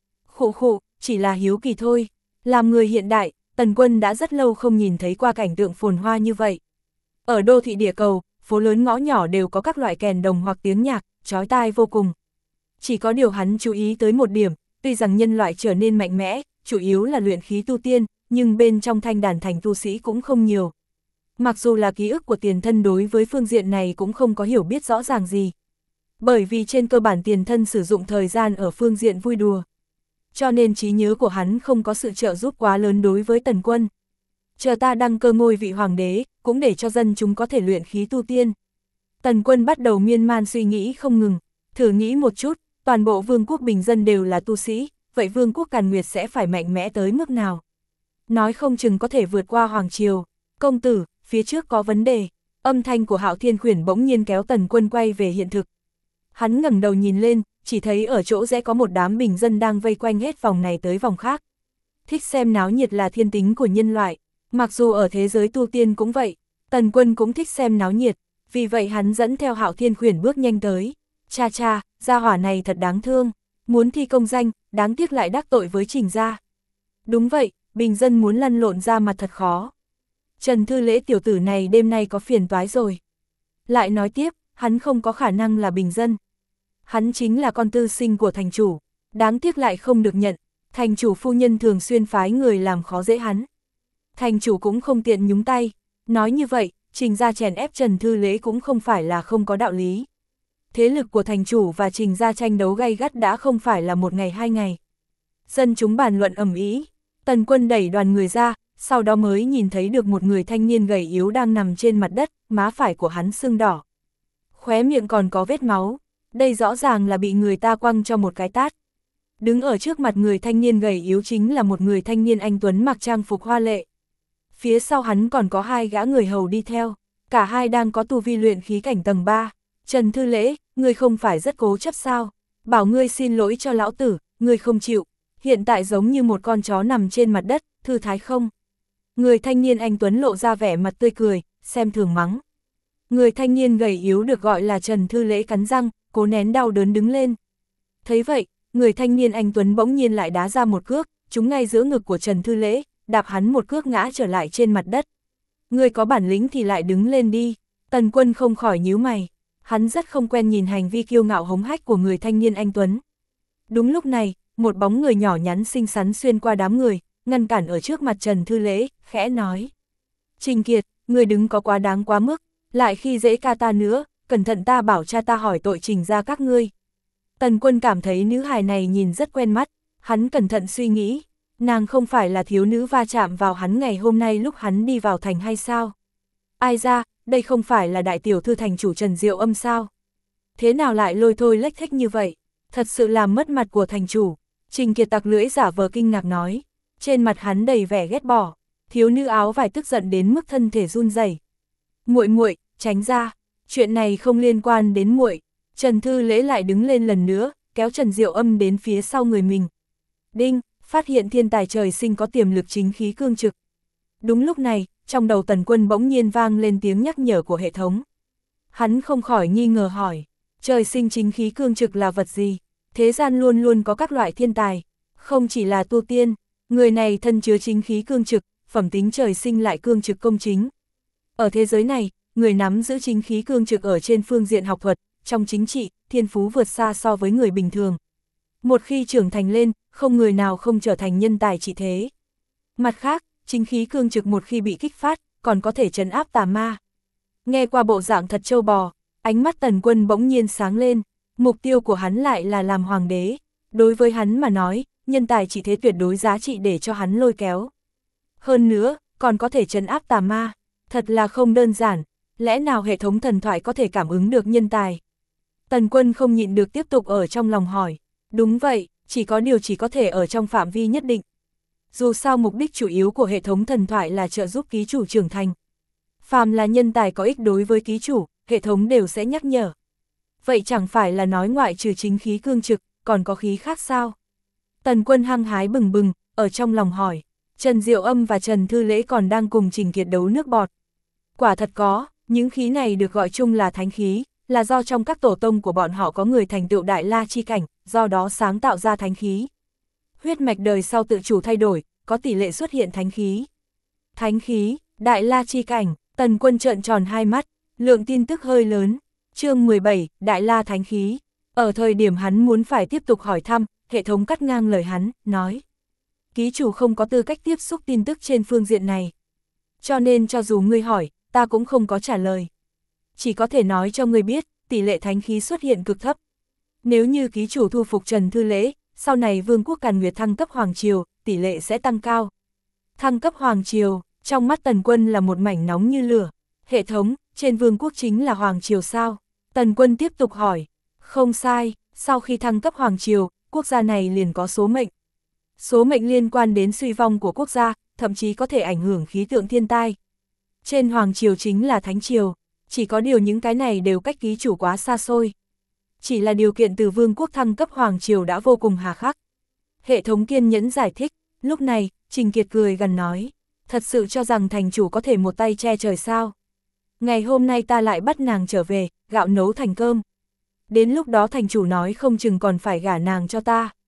Khụ, chỉ là hiếu kỳ thôi. Làm người hiện đại, Tần Quân đã rất lâu không nhìn thấy qua cảnh tượng phồn hoa như vậy. Ở đô thị địa cầu, phố lớn ngõ nhỏ đều có các loại kèn đồng hoặc tiếng nhạc, chói tai vô cùng. Chỉ có điều hắn chú ý tới một điểm, tuy rằng nhân loại trở nên mạnh mẽ, chủ yếu là luyện khí tu tiên, nhưng bên trong Thanh Đàn Thành tu sĩ cũng không nhiều. Mặc dù là ký ức của tiền thân đối với phương diện này cũng không có hiểu biết rõ ràng gì. Bởi vì trên cơ bản tiền thân sử dụng thời gian ở phương diện vui đùa. Cho nên trí nhớ của hắn không có sự trợ giúp quá lớn đối với Tần Quân. Chờ ta đăng cơ ngôi vị hoàng đế, cũng để cho dân chúng có thể luyện khí tu tiên. Tần Quân bắt đầu miên man suy nghĩ không ngừng, thử nghĩ một chút, toàn bộ vương quốc bình dân đều là tu sĩ, vậy vương quốc Càn Nguyệt sẽ phải mạnh mẽ tới mức nào? Nói không chừng có thể vượt qua hoàng triều. Công tử, phía trước có vấn đề. Âm thanh của Hạo Thiên Khuyển bỗng nhiên kéo Tần Quân quay về hiện thực. Hắn ngẩng đầu nhìn lên, chỉ thấy ở chỗ rẽ có một đám bình dân đang vây quanh hết vòng này tới vòng khác. Thích xem náo nhiệt là thiên tính của nhân loại, mặc dù ở thế giới tu tiên cũng vậy, Tần Quân cũng thích xem náo nhiệt, vì vậy hắn dẫn theo Hạo Thiên Khuyển bước nhanh tới. Cha, gia hỏa này thật đáng thương, muốn thi công danh, đáng tiếc lại đắc tội với Trình gia. Đúng vậy, bình dân muốn lăn lộn ra mặt thật khó. Trần Thư Lễ tiểu tử này đêm nay có phiền toái rồi. Lại nói tiếp, hắn không có khả năng là bình dân. Hắn chính là con tư sinh của thành chủ, đáng tiếc lại không được nhận, thành chủ phu nhân thường xuyên phái người làm khó dễ hắn. Thành chủ cũng không tiện nhúng tay, nói như vậy, Trình gia chèn ép Trần Thư Lễ cũng không phải là không có đạo lý. Thế lực của thành chủ và Trình gia tranh đấu gay gắt đã không phải là một ngày hai ngày. Dân chúng bàn luận ầm ĩ, Tần Quân đẩy đoàn người ra, sau đó mới nhìn thấy được một người thanh niên gầy yếu đang nằm trên mặt đất, má phải của hắn sưng đỏ. Khóe miệng còn có vết máu, đây rõ ràng là bị người ta quăng cho một cái tát. Đứng ở trước mặt người thanh niên gầy yếu chính là một người thanh niên anh tuấn mặc trang phục hoa lệ. Phía sau hắn còn có hai gã người hầu đi theo, cả hai đang có tu vi luyện khí cảnh tầng 3. Trần Thư Lễ, ngươi không phải rất cố chấp sao? Bảo ngươi xin lỗi cho lão tử, ngươi không chịu. Hiện tại giống như một con chó nằm trên mặt đất, thư thái không? Người thanh niên anh tuấn lộ ra vẻ mặt tươi cười, xem thường mắng. Người thanh niên gầy yếu được gọi là Trần Thư Lễ cắn răng, cố nén đau đớn đứng lên. Thấy vậy, người thanh niên anh tuấn bỗng nhiên lại đá ra một cước, trúng ngay giữa ngực của Trần Thư Lễ, đạp hắn một cước ngã trở lại trên mặt đất. Người có bản lĩnh thì lại đứng lên đi. Tần Quân không khỏi nhíu mày, hắn rất không quen nhìn hành vi kiêu ngạo hống hách của người thanh niên anh tuấn. Đúng lúc này, một bóng người nhỏ nhắn xinh xắn xuyên qua đám người, ngăn cản ở trước mặt Trần Thư Lễ, khẽ nói. Trình Kiệt, người đứng có quá đáng quá mức, lại khi dễ ca ta nữa, cẩn thận ta bảo cha ta hỏi tội Trình ra các ngươi. Tần Quân cảm thấy nữ hài này nhìn rất quen mắt, hắn cẩn thận suy nghĩ, nàng không phải là thiếu nữ va chạm vào hắn ngày hôm nay lúc hắn đi vào thành hay sao? Ai ra, đây không phải là đại tiểu thư thành chủ Trần Diệu Âm sao? Thế nào lại lôi thôi lếch thếch như vậy? Thật sự làm mất mặt của thành chủ. Trình Kiệt tặc lưỡi giả vờ kinh ngạc nói, trên mặt hắn đầy vẻ ghét bỏ, thiếu nữ áo vải tức giận đến mức thân thể run rẩy. Muội muội, tránh ra, chuyện này không liên quan đến muội. Trần Thư Lễ lại đứng lên lần nữa, kéo Trần Diệu Âm đến phía sau người mình. Đinh, phát hiện thiên tài trời sinh có tiềm lực chính khí cương trực. Đúng lúc này, trong đầu Tần Quân bỗng nhiên vang lên tiếng nhắc nhở của hệ thống. Hắn không khỏi nghi ngờ hỏi, trời sinh chính khí cương trực là vật gì? Thế gian luôn luôn có các loại thiên tài, không chỉ là tu tiên, người này thân chứa chính khí cương trực, phẩm tính trời sinh lại cương trực công chính. Ở thế giới này, người nắm giữ chính khí cương trực ở trên phương diện học thuật, trong chính trị, thiên phú vượt xa so với người bình thường. Một khi trưởng thành lên, không người nào không trở thành nhân tài trị thế. Mặt khác, chính khí cương trực một khi bị kích phát, còn có thể trấn áp tà ma. Nghe qua bộ dạng thật trâu bò, ánh mắt Tần Quân bỗng nhiên sáng lên, mục tiêu của hắn lại là làm hoàng đế. Đối với hắn mà nói, nhân tài trị thế tuyệt đối giá trị để cho hắn lôi kéo. Hơn nữa, còn có thể trấn áp tà ma, thật là không đơn giản, lẽ nào hệ thống thần thoại có thể cảm ứng được nhân tài? Tần Quân không nhịn được tiếp tục ở trong lòng hỏi, đúng vậy, chỉ có điều chỉ có thể ở trong phạm vi nhất định. Dù sao mục đích chủ yếu của hệ thống thần thoại là trợ giúp ký chủ trưởng thành. Phàm là nhân tài có ích đối với ký chủ, hệ thống đều sẽ nhắc nhở. Vậy chẳng phải là nói ngoại trừ chính khí cương trực, còn có khí khác sao? Tần Quân hăng hái bừng bừng, ở trong lòng hỏi, Trần Diệu Âm và Trần Thư Lễ còn đang cùng Trình Kiệt đấu nước bọt. Quả thật có, những khí này được gọi chung là thánh khí, là do trong các tổ tông của bọn họ có người thành tựu đại la chi cảnh, do đó sáng tạo ra thánh khí. Huyết mạch đời sau tự chủ thay đổi, có tỷ lệ xuất hiện thánh khí. Thánh khí, đại la chi cảnh, Tần Quân trợn tròn hai mắt, lượng tin tức hơi lớn. Chương 17, đại la thánh khí. Ở thời điểm hắn muốn phải tiếp tục hỏi thăm, hệ thống cắt ngang lời hắn, nói. Ký chủ không có tư cách tiếp xúc tin tức trên phương diện này. Cho nên cho dù ngươi hỏi, ta cũng không có trả lời. Chỉ có thể nói cho ngươi biết, tỷ lệ thánh khí xuất hiện cực thấp. Nếu như ký chủ thu phục Trần Thư Lễ, sau này Vương quốc Càn Nguyệt thăng cấp Hoàng Triều, tỷ lệ sẽ tăng cao. Thăng cấp Hoàng Triều, trong mắt Tần Quân là một mảnh nóng như lửa. Hệ thống, trên Vương quốc chính là Hoàng Triều sao? Tần Quân tiếp tục hỏi. Không sai, sau khi thăng cấp Hoàng Triều, quốc gia này liền có số mệnh. Số mệnh liên quan đến suy vong của quốc gia, thậm chí có thể ảnh hưởng khí tượng thiên tai. Trên Hoàng Triều chính là Thánh Triều, chỉ có điều những cái này đều cách ký chủ quá xa xôi. Chỉ là điều kiện từ Vương quốc thăng cấp Hoàng Triều đã vô cùng hà khắc. Hệ thống kiên nhẫn giải thích, lúc này, Trình Kiệt cười gằn nói, thật sự cho rằng thành chủ có thể một tay che trời sao? Ngày hôm nay ta lại bắt nàng trở về, gạo nấu thành cơm. Đến lúc đó thành chủ nói không chừng còn phải gả nàng cho ta.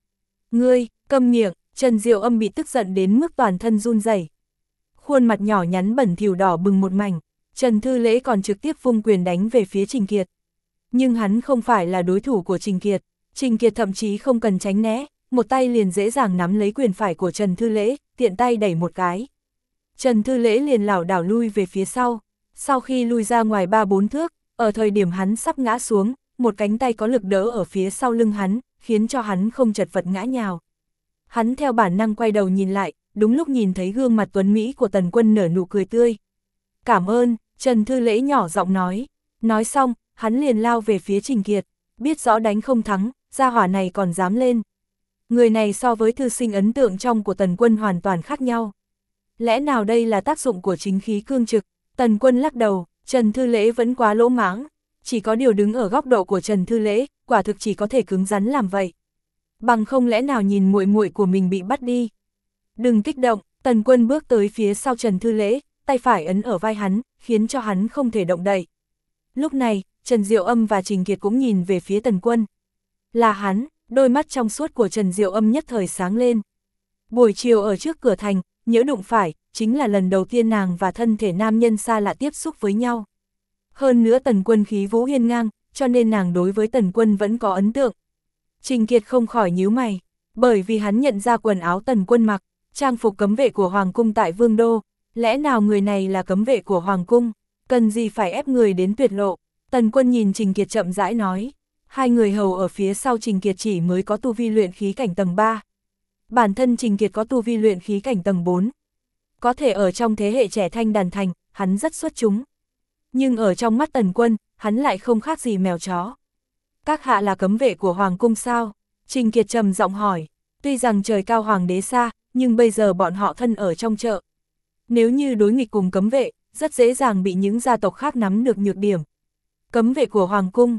Ngươi, câm miệng, Trần Diệu Âm bị tức giận đến mức toàn thân run rẩy. Khuôn mặt nhỏ nhắn bẩn thỉu đỏ bừng một mảnh, Trần Thư Lễ còn trực tiếp vung quyền đánh về phía Trình Kiệt. Nhưng hắn không phải là đối thủ của Trình Kiệt thậm chí không cần tránh né, một tay liền dễ dàng nắm lấy quyền phải của Trần Thư Lễ, tiện tay đẩy một cái. Trần Thư Lễ liền lảo đảo lui về phía sau khi lui ra ngoài 3-4 thước, ở thời điểm hắn sắp ngã xuống, một cánh tay có lực đỡ ở phía sau lưng hắn, khiến cho hắn không chật vật ngã nhào. Hắn theo bản năng quay đầu nhìn lại, đúng lúc nhìn thấy gương mặt tuấn Mỹ của Tần Quân nở nụ cười tươi. Cảm ơn, Trần Thư Lễ nhỏ giọng nói. Nói xong, hắn liền lao về phía Trình Kiệt, biết rõ đánh không thắng, gia hỏa này còn dám lên. Người này so với thư sinh ấn tượng trong của Tần Quân hoàn toàn khác nhau. Lẽ nào đây là tác dụng của chính khí cương trực? Tần Quân lắc đầu, Trần Thư Lễ vẫn quá lỗ mãng. Chỉ có điều đứng ở góc độ của Trần Thư Lễ, quả thực chỉ có thể cứng rắn làm vậy. Bằng không lẽ nào nhìn muội muội của mình bị bắt đi. Đừng kích động, Tần Quân bước tới phía sau Trần Thư Lễ, tay phải ấn ở vai hắn, khiến cho hắn không thể động đậy. Lúc này, Trần Diệu Âm và Trình Kiệt cũng nhìn về phía Tần Quân. Là hắn, đôi mắt trong suốt của Trần Diệu Âm nhất thời sáng lên. Buổi chiều ở trước cửa thành, nhỡ đụng phải, chính là lần đầu tiên nàng và thân thể nam nhân xa lạ tiếp xúc với nhau. Hơn nữa Tần Quân khí vũ hiên ngang, cho nên nàng đối với Tần Quân vẫn có ấn tượng. Trình Kiệt không khỏi nhíu mày, bởi vì hắn nhận ra quần áo Tần Quân mặc, trang phục cấm vệ của Hoàng cung tại Vương Đô, lẽ nào người này là cấm vệ của Hoàng cung, cần gì phải ép người đến tuyệt lộ. Tần Quân nhìn Trình Kiệt chậm rãi nói, hai người hầu ở phía sau Trình Kiệt chỉ mới có tu vi luyện khí cảnh tầng 3. Bản thân Trình Kiệt có tu vi luyện khí cảnh tầng 4. Có thể ở trong thế hệ trẻ Thanh Đàn Thành, hắn rất xuất chúng. Nhưng ở trong mắt Tần Quân, hắn lại không khác gì mèo chó. Các hạ là cấm vệ của Hoàng cung sao? Trình Kiệt trầm giọng hỏi, tuy rằng trời cao hoàng đế xa, nhưng bây giờ bọn họ thân ở trong chợ. Nếu như đối nghịch cùng cấm vệ, rất dễ dàng bị những gia tộc khác nắm được nhược điểm. Cấm vệ của Hoàng cung,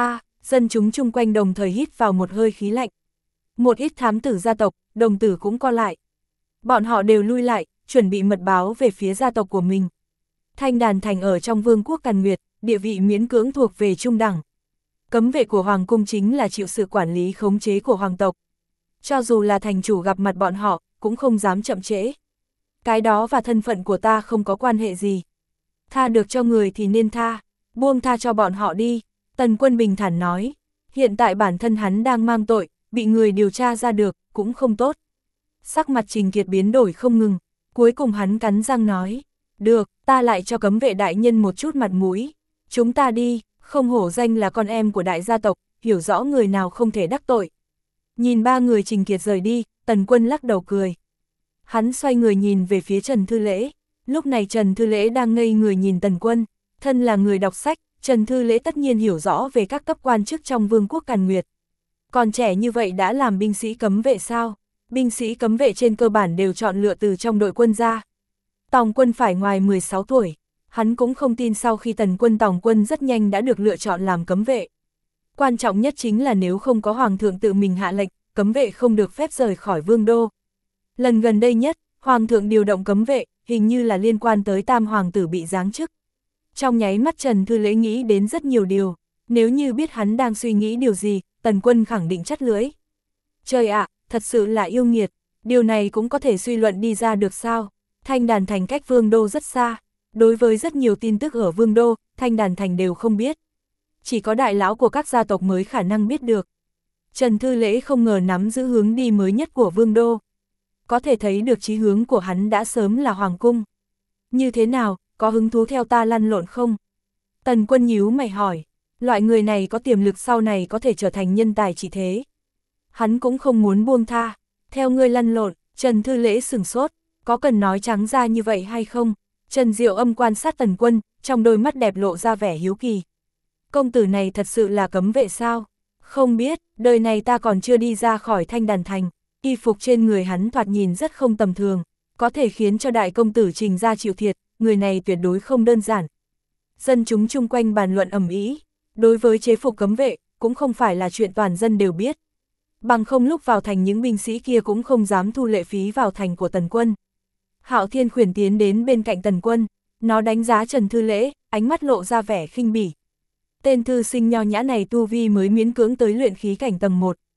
dân chúng chung quanh đồng thời hít vào một hơi khí lạnh. Một ít thám tử gia tộc, đồng tử cũng co lại. Bọn họ đều lui lại, chuẩn bị mật báo về phía gia tộc của mình. Thanh Đàn Thành ở trong Vương quốc Càn Nguyệt, địa vị miễn cưỡng thuộc về trung đẳng. Cấm vệ của Hoàng cung chính là chịu sự quản lý khống chế của Hoàng tộc. Cho dù là thành chủ gặp mặt bọn họ, cũng không dám chậm trễ. Cái đó và thân phận của ta không có quan hệ gì. Tha được cho người thì nên tha, buông tha cho bọn họ đi. Tần Quân bình thản nói, hiện tại bản thân hắn đang mang tội, bị người điều tra ra được, cũng không tốt. Sắc mặt Trình Kiệt biến đổi không ngừng, cuối cùng hắn cắn răng nói, được, ta lại cho cấm vệ đại nhân một chút mặt mũi. Chúng ta đi, không hổ danh là con em của đại gia tộc, hiểu rõ người nào không thể đắc tội. Nhìn ba người Trình Kiệt rời đi, Tần Quân lắc đầu cười. Hắn xoay người nhìn về phía Trần Thư Lễ, lúc này Trần Thư Lễ đang ngây người nhìn Tần Quân, thân là người đọc sách, Trần Thư Lễ tất nhiên hiểu rõ về các cấp quan chức trong Vương quốc Càn Nguyệt. Còn trẻ như vậy đã làm binh sĩ cấm vệ sao? Binh sĩ cấm vệ trên cơ bản đều chọn lựa từ trong đội quân ra. Tòng Quân phải ngoài 16 tuổi, hắn cũng không tin sau khi Tần Quân Tòng Quân rất nhanh đã được lựa chọn làm cấm vệ. Quan trọng nhất chính là nếu không có Hoàng thượng tự mình hạ lệnh, cấm vệ không được phép rời khỏi Vương đô. Lần gần đây nhất, Hoàng thượng điều động cấm vệ, hình như là liên quan tới Tam Hoàng tử bị giáng chức. Trong nháy mắt Trần Thư Lễ nghĩ đến rất nhiều điều, nếu như biết hắn đang suy nghĩ điều gì, Tần Quân khẳng định chắt lưỡi. Trời ạ, thật sự là yêu nghiệt, điều này cũng có thể suy luận đi ra được sao? Thanh Đàn Thành cách Vương đô rất xa, đối với rất nhiều tin tức ở Vương đô, Thanh Đàn Thành đều không biết. Chỉ có đại lão của các gia tộc mới khả năng biết được. Trần Thư Lễ không ngờ nắm giữ hướng đi mới nhất của Vương đô. Có thể thấy được chí hướng của hắn đã sớm là Hoàng cung. Như thế nào, có hứng thú theo ta lăn lộn không? Tần Quân nhíu mày hỏi, loại người này có tiềm lực sau này có thể trở thành nhân tài chỉ thế. Hắn cũng không muốn buông tha, theo ngươi lăn lộn. Trần Thư Lễ sửng sốt, có cần nói trắng ra như vậy hay không? Trần Diệu Âm quan sát Tần Quân, trong đôi mắt đẹp lộ ra vẻ hiếu kỳ. Công tử này thật sự là cấm vệ sao? Không biết, đời này ta còn chưa đi ra khỏi Thanh Đàn Thành, y phục trên người hắn thoạt nhìn rất không tầm thường, có thể khiến cho đại công tử Trình ra chịu thiệt, người này tuyệt đối không đơn giản. Dân chúng chung quanh bàn luận ầm ĩ, đối với chế phục cấm vệ, cũng không phải là chuyện toàn dân đều biết. Bằng không lúc vào thành những binh sĩ kia cũng không dám thu lệ phí vào thành của Tần Quân. Hạo Thiên Khuyển tiến đến bên cạnh Tần Quân, nó đánh giá Trần Thư Lễ, ánh mắt lộ ra vẻ khinh bỉ. Tên thư sinh nho nhã này tu vi mới miễn cưỡng tới luyện khí cảnh tầng 1.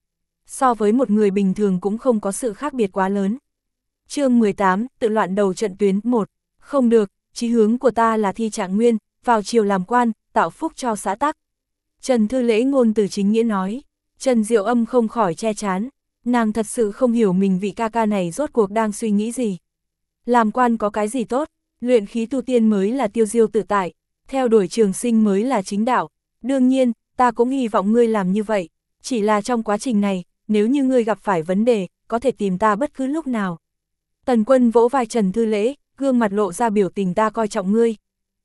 So với một người bình thường cũng không có sự khác biệt quá lớn. Chương 18, tự loạn đầu trận tuyến 1. Không được, chí hướng của ta là thi trạng nguyên, vào triều làm quan, tạo phúc cho xã tắc. Trần Thư Lễ ngôn từ chính nghĩa nói. Trần Diệu Âm không khỏi che chán. Nàng thật sự không hiểu mình vị ca ca này rốt cuộc đang suy nghĩ gì. Làm quan có cái gì tốt, luyện khí tu tiên mới là tiêu diêu tự tại, theo đuổi trường sinh mới là chính đạo. Đương nhiên, ta cũng hy vọng ngươi làm như vậy, chỉ là trong quá trình này, nếu như ngươi gặp phải vấn đề, có thể tìm ta bất cứ lúc nào. Tần Quân vỗ vai Trần Thư Lễ, gương mặt lộ ra biểu tình ta coi trọng ngươi.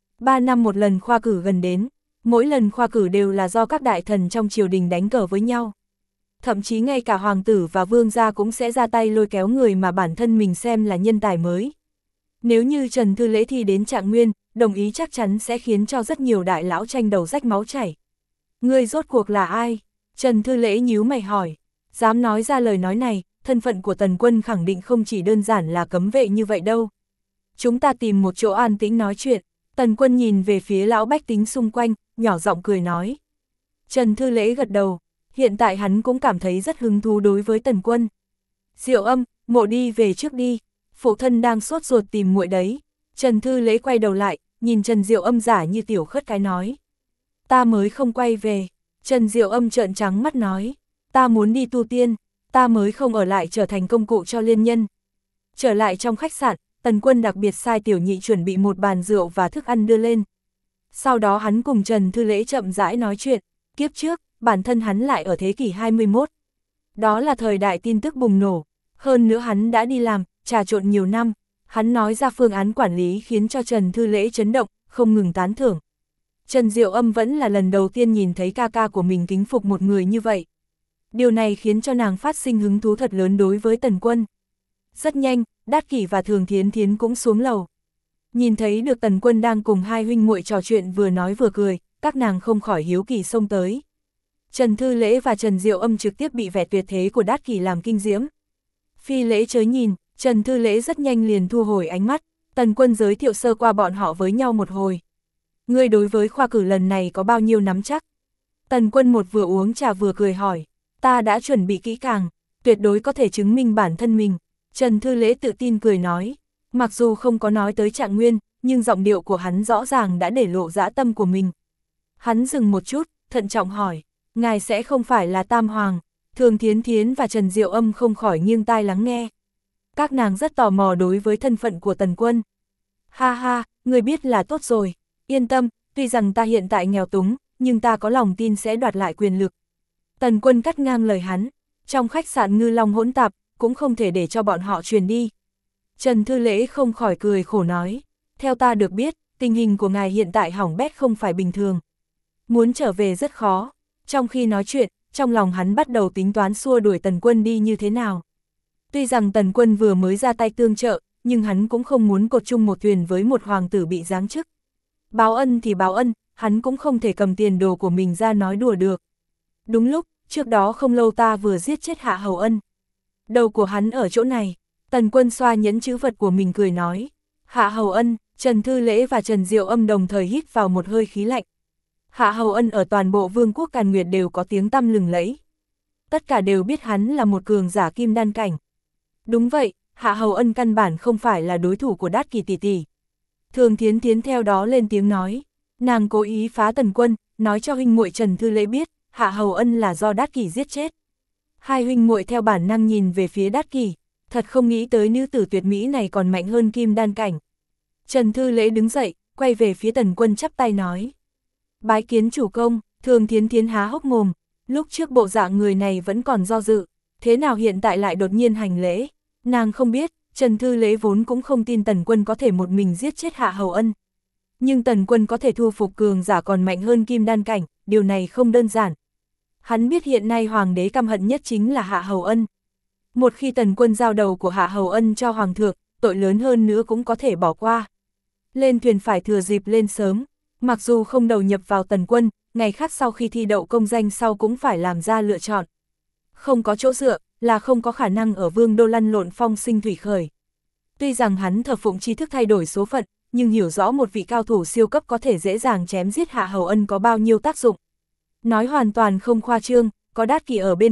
3 năm một lần khoa cử gần đến, mỗi lần khoa cử đều là do các đại thần trong triều đình đánh cờ với nhau. Thậm chí ngay cả hoàng tử và vương gia cũng sẽ ra tay lôi kéo người mà bản thân mình xem là nhân tài mới. Nếu như Trần Thư Lễ thi đến trạng nguyên, đồng ý chắc chắn sẽ khiến cho rất nhiều đại lão tranh đầu rách máu chảy. Ngươi rốt cuộc là ai? Trần Thư Lễ nhíu mày hỏi. Dám nói ra lời nói này, thân phận của Tần Quân khẳng định không chỉ đơn giản là cấm vệ như vậy đâu. Chúng ta tìm một chỗ an tĩnh nói chuyện. Tần Quân nhìn về phía lão bách tính xung quanh, nhỏ giọng cười nói. Trần Thư Lễ gật đầu, hiện tại hắn cũng cảm thấy rất hứng thú đối với Tần Quân. Diệu Âm, Mộ đi về trước đi, phụ thân đang sốt ruột tìm muội đấy. Trần Thư Lễ quay đầu lại, nhìn Trần Diệu Âm giả như tiểu khất cái nói. Ta mới không quay về. Trần Diệu Âm trợn trắng mắt nói. Ta muốn đi tu tiên, ta mới không ở lại trở thành công cụ cho liên nhân. Trở lại trong khách sạn, Tần Quân đặc biệt sai tiểu nhị chuẩn bị một bàn rượu và thức ăn đưa lên. Sau đó hắn cùng Trần Thư Lễ chậm rãi nói chuyện, kiếp trước, bản thân hắn lại ở thế kỷ 21. Đó là thời đại tin tức bùng nổ, hơn nữa hắn đã đi làm, trà trộn nhiều năm, hắn nói ra phương án quản lý khiến cho Trần Thư Lễ chấn động, không ngừng tán thưởng. Trần Diệu Âm vẫn là lần đầu tiên nhìn thấy ca ca của mình kính phục một người như vậy. Điều này khiến cho nàng phát sinh hứng thú thật lớn đối với Tần Quân. Rất nhanh, Đát Kỷ và Thường Thiến Thiến cũng xuống lầu. Nhìn thấy được Tần Quân đang cùng hai huynh muội trò chuyện vừa nói vừa cười, các nàng không khỏi hiếu kỳ xông tới. Trần Thư Lễ và Trần Diệu Âm trực tiếp bị vẻ tuyệt thế của Đát Kỷ làm kinh diễm. Phi Lễ chớ nhìn, Trần Thư Lễ rất nhanh liền thu hồi ánh mắt, Tần Quân giới thiệu sơ qua bọn họ với nhau một hồi. Ngươi đối với khoa cử lần này có bao nhiêu nắm chắc? Tần Quân một vừa uống trà vừa cười hỏi, ta đã chuẩn bị kỹ càng, tuyệt đối có thể chứng minh bản thân mình. Trần Thư Lễ tự tin cười nói, mặc dù không có nói tới trạng nguyên, nhưng giọng điệu của hắn rõ ràng đã để lộ dã tâm của mình. Hắn dừng một chút, thận trọng hỏi, ngài sẽ không phải là Tam Hoàng? Thường Thiến Thiến và Trần Diệu Âm không khỏi nghiêng tai lắng nghe. Các nàng rất tò mò đối với thân phận của Tần Quân. Ha ha, người biết là tốt rồi, yên tâm, tuy rằng ta hiện tại nghèo túng, nhưng ta có lòng tin sẽ đoạt lại quyền lực. Tần Quân cắt ngang lời hắn, trong khách sạn ngư long hỗn tạp, cũng không thể để cho bọn họ truyền đi. Trần Thư Lễ không khỏi cười khổ nói, theo ta được biết, tình hình của ngài hiện tại hỏng bét không phải bình thường. Muốn trở về rất khó. Trong khi nói chuyện, trong lòng hắn bắt đầu tính toán xua đuổi Tần Quân đi như thế nào. Tuy rằng Tần Quân vừa mới ra tay tương trợ, nhưng hắn cũng không muốn cột chung một thuyền với một hoàng tử bị giáng chức. Báo ân thì báo ân, hắn cũng không thể cầm tiền đồ của mình ra nói đùa được. Đúng lúc, trước đó không lâu ta vừa giết chết Hạ Hầu Ân. Đầu của hắn ở chỗ này. Tần Quân xoa nhẫn chữ vật của mình cười nói. Hạ Hầu Ân, Trần Thư Lễ và Trần Diệu Âm đồng thời hít vào một hơi khí lạnh. Hạ Hầu Ân ở toàn bộ vương quốc Càn Nguyệt đều có tiếng tăm lừng lẫy. Tất cả đều biết hắn là một cường giả kim đan cảnh. Đúng vậy, Hạ Hầu Ân căn bản không phải là đối thủ của Đát Kỷ tỷ tỷ. Thường Thiến Thiến theo đó lên tiếng nói. Nàng cố ý phá Tần Quân, nói cho huynh muội Trần Thư Lễ biết, Hạ Hầu Ân là do Đát Kỷ giết chết. Hai huynh muội theo bản năng nhìn về phía Đát Kỷ, thật không nghĩ tới nữ tử tuyệt mỹ này còn mạnh hơn kim đan cảnh. Trần Thư Lễ đứng dậy, quay về phía Tần Quân chắp tay nói. Bái kiến chủ công. Thường Thiến Thiến há hốc mồm, lúc trước bộ dạng người này vẫn còn do dự, thế nào hiện tại lại đột nhiên hành lễ. Nàng không biết, Trần Thư Lễ vốn cũng không tin Tần Quân có thể một mình giết chết Hạ Hầu Ân. Nhưng Tần Quân có thể thu phục cường giả còn mạnh hơn kim đan cảnh, điều này không đơn giản. Hắn biết hiện nay hoàng đế căm hận nhất chính là Hạ Hầu Ân. Một khi Tần Quân giao đầu của Hạ Hầu Ân cho hoàng thượng, tội lớn hơn nữa cũng có thể bỏ qua. Lên thuyền phải thừa dịp lên sớm, mặc dù không đầu nhập vào Tần Quân, ngày khác sau khi thi đậu công danh sau cũng phải làm ra lựa chọn. Không có chỗ dựa, là không có khả năng ở vương đô lăn lộn phong sinh thủy khởi. Tuy rằng hắn thờ phụng tri thức thay đổi số phận, nhưng hiểu rõ một vị cao thủ siêu cấp có thể dễ dàng chém giết Hạ Hầu Ân có bao nhiêu tác dụng. Nói hoàn toàn không khoa trương, có Đát Kỷ ở bên cạnh,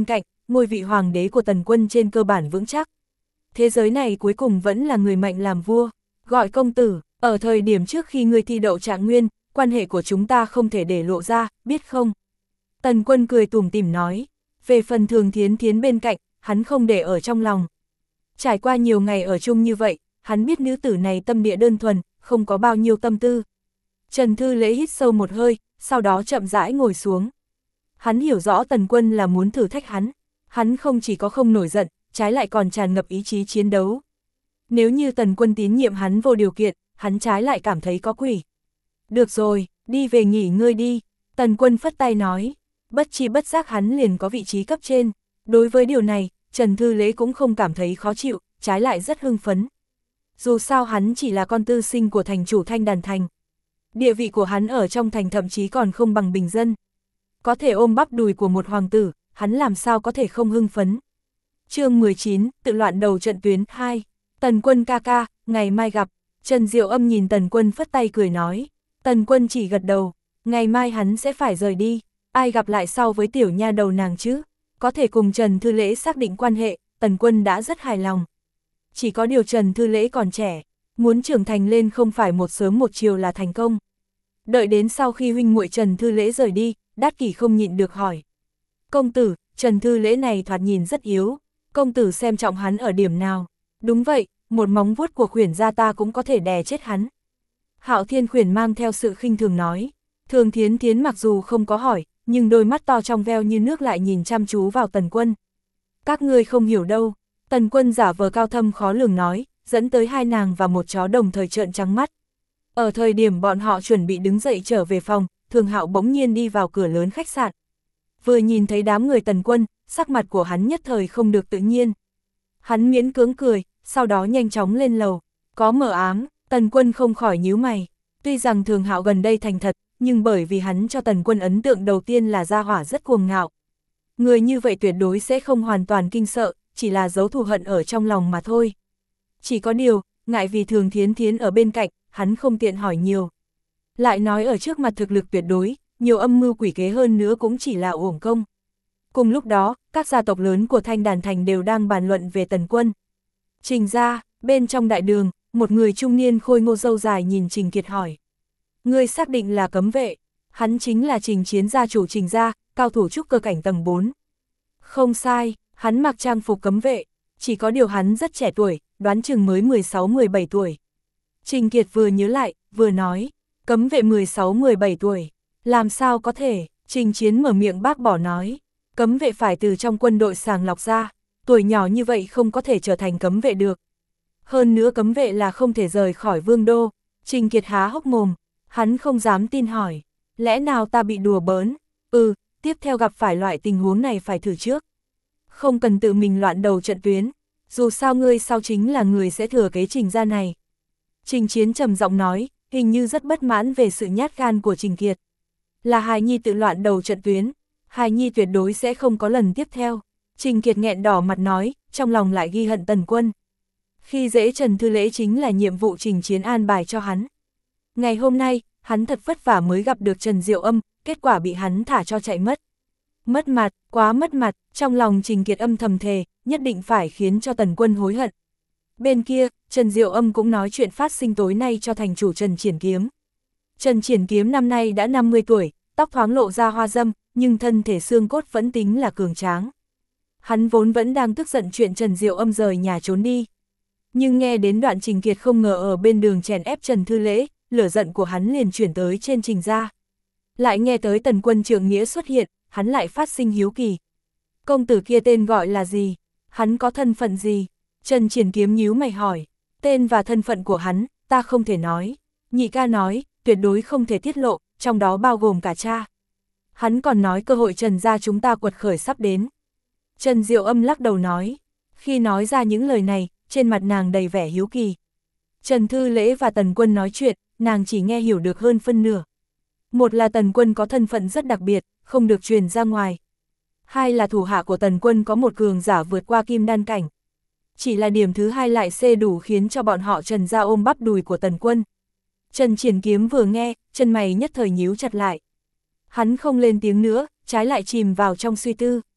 ngôi vị hoàng đế của Tần Quân trên cơ bản vững chắc. Thế giới này cuối cùng vẫn là người mạnh làm vua. Gọi công tử, ở thời điểm trước khi ngươi thi đậu trạng nguyên, quan hệ của chúng ta không thể để lộ ra, biết không? Tần Quân cười tủm tỉm nói. Về phần Thường Thiến Thiến bên cạnh, hắn không để ở trong lòng. Trải qua nhiều ngày ở chung như vậy, hắn biết nữ tử này tâm địa đơn thuần, không có bao nhiêu tâm tư. Trần Thư Lễ hít sâu một hơi, sau đó chậm rãi ngồi xuống. Hắn hiểu rõ Tần Quân là muốn thử thách hắn. Hắn không chỉ có không nổi giận, trái lại còn tràn ngập ý chí chiến đấu. Nếu như Tần Quân tín nhiệm hắn vô điều kiện, hắn trái lại cảm thấy có quỷ. Được rồi, đi về nghỉ ngơi đi. Tần Quân phất tay nói. Bất chi bất giác hắn liền có vị trí cấp trên. Đối với điều này, Trần Thư Lễ cũng không cảm thấy khó chịu, trái lại rất hưng phấn. Dù sao hắn chỉ là con tư sinh của thành chủ Thanh Đàn Thành. Địa vị của hắn ở trong thành thậm chí còn không bằng bình dân. Có thể ôm bắp đùi của một hoàng tử, hắn làm sao có thể không hưng phấn. Chương 19, tự loạn đầu trận tuyến 2. Tần Quân ca ca, ngày mai gặp. Trần Diệu Âm nhìn Tần Quân phất tay cười nói. Tần Quân chỉ gật đầu, ngày mai hắn sẽ phải rời đi. Ai gặp lại sau với tiểu nha đầu nàng chứ? Có thể cùng Trần Thư Lễ xác định quan hệ, Tần Quân đã rất hài lòng. Chỉ có điều Trần Thư Lễ còn trẻ, muốn trưởng thành lên không phải một sớm một chiều là thành công. Đợi đến sau khi huynh muội Trần Thư Lễ rời đi, Đát Kỷ không nhịn được hỏi. Công tử, Trần Thư Lễ này thoạt nhìn rất yếu, công tử xem trọng hắn ở điểm nào? Đúng vậy, một móng vuốt của khuyển gia ta cũng có thể đè chết hắn. Hạo Thiên Khuyển mang theo sự khinh thường nói. Thường Thiến Thiến mặc dù không có hỏi, nhưng đôi mắt to trong veo như nước lại nhìn chăm chú vào Tần Quân. Các ngươi không hiểu đâu. Tần Quân giả vờ cao thâm khó lường nói, dẫn tới hai nàng và một chó đồng thời trợn trắng mắt. Ở thời điểm bọn họ chuẩn bị đứng dậy trở về phòng, Thường Hạo bỗng nhiên đi vào cửa lớn khách sạn. Vừa nhìn thấy đám người Tần Quân, sắc mặt của hắn nhất thời không được tự nhiên. Hắn miễn cưỡng cười, sau đó nhanh chóng lên lầu. Có mờ ám, Tần Quân không khỏi nhíu mày. Tuy rằng Thường Hạo gần đây thành thật, nhưng bởi vì hắn cho Tần Quân ấn tượng đầu tiên là gia hỏa rất cuồng ngạo. Người như vậy tuyệt đối sẽ không hoàn toàn kinh sợ, chỉ là giấu thù hận ở trong lòng mà thôi. Chỉ có điều, ngại vì Thường Thiến Thiến ở bên cạnh, hắn không tiện hỏi nhiều. Lại nói ở trước mặt thực lực tuyệt đối, nhiều âm mưu quỷ kế hơn nữa cũng chỉ là uổng công. Cùng lúc đó, các gia tộc lớn của Thanh Đàn Thành đều đang bàn luận về Tần Quân. Trình gia, bên trong đại đường, một người trung niên khôi ngô râu dài nhìn Trình Kiệt hỏi. Ngươi xác định là cấm vệ, hắn chính là Trình Chiến gia chủ Trình gia, cao thủ trúc cơ cảnh tầng 4. Không sai, hắn mặc trang phục cấm vệ, chỉ có điều hắn rất trẻ tuổi, đoán chừng mới 16-17 tuổi. Trình Kiệt vừa nhớ lại, vừa nói, cấm vệ 16-17 tuổi, làm sao có thể, Trình Chiến mở miệng bác bỏ nói, cấm vệ phải từ trong quân đội sàng lọc ra, tuổi nhỏ như vậy không có thể trở thành cấm vệ được. Hơn nữa cấm vệ là không thể rời khỏi vương đô. Trình Kiệt há hốc mồm, hắn không dám tin hỏi, lẽ nào ta bị đùa bỡn? Tiếp theo gặp phải loại tình huống này phải thử trước. Không cần tự mình loạn đầu trận tuyến, dù sao ngươi sau chính là người sẽ thừa kế Trình gia này. Trình Chiến trầm giọng nói, hình như rất bất mãn về sự nhát gan của Trình Kiệt. Là hài nhi tự loạn đầu trận tuyến, hài nhi tuyệt đối sẽ không có lần tiếp theo. Trình Kiệt nghẹn đỏ mặt nói, trong lòng lại ghi hận Tần Quân. Khi dễ Trần Thư Lễ chính là nhiệm vụ Trình Chiến an bài cho hắn. Ngày hôm nay, hắn thật vất vả mới gặp được Trần Diệu Âm, kết quả bị hắn thả cho chạy mất. Mất mặt, quá mất mặt, trong lòng Trình Kiệt âm thầm thề, nhất định phải khiến cho Tần Quân hối hận. Bên kia, Trần Diệu Âm cũng nói chuyện phát sinh tối nay cho thành chủ Trần Triển Kiếm. Trần Triển Kiếm năm nay đã 50 tuổi, tóc thoáng lộ ra hoa dâm, nhưng thân thể xương cốt vẫn tính là cường tráng. Hắn vốn vẫn đang tức giận chuyện Trần Diệu Âm rời nhà trốn đi. Nhưng nghe đến đoạn Trình Kiệt không ngờ ở bên đường chèn ép Trần Thư Lễ, lửa giận của hắn liền chuyển tới trên Trình gia. Lại nghe tới Tần Quân trượng nghĩa xuất hiện, hắn lại phát sinh hiếu kỳ. Công tử kia tên gọi là gì? Hắn có thân phận gì? Trần Triển Kiếm nhíu mày hỏi. Tên và thân phận của hắn, ta không thể nói. Nhị ca nói, tuyệt đối không thể tiết lộ, trong đó bao gồm cả cha. Hắn còn nói cơ hội Trần gia chúng ta quật khởi sắp đến. Trần Diệu Âm lắc đầu nói. Khi nói ra những lời này, trên mặt nàng đầy vẻ hiếu kỳ. Trần Thư Lễ và Tần Quân nói chuyện, nàng chỉ nghe hiểu được hơn phân nửa. Một là Tần Quân có thân phận rất đặc biệt, không được truyền ra ngoài. Hai là thủ hạ của Tần Quân có một cường giả vượt qua kim đan cảnh. Chỉ là điểm thứ hai lại xê đủ khiến cho bọn họ Trần gia ôm bắp đùi của Tần Quân. Trần Triển Kiếm vừa nghe, chân mày nhất thời nhíu chặt lại. Hắn không lên tiếng nữa, trái lại chìm vào trong suy tư.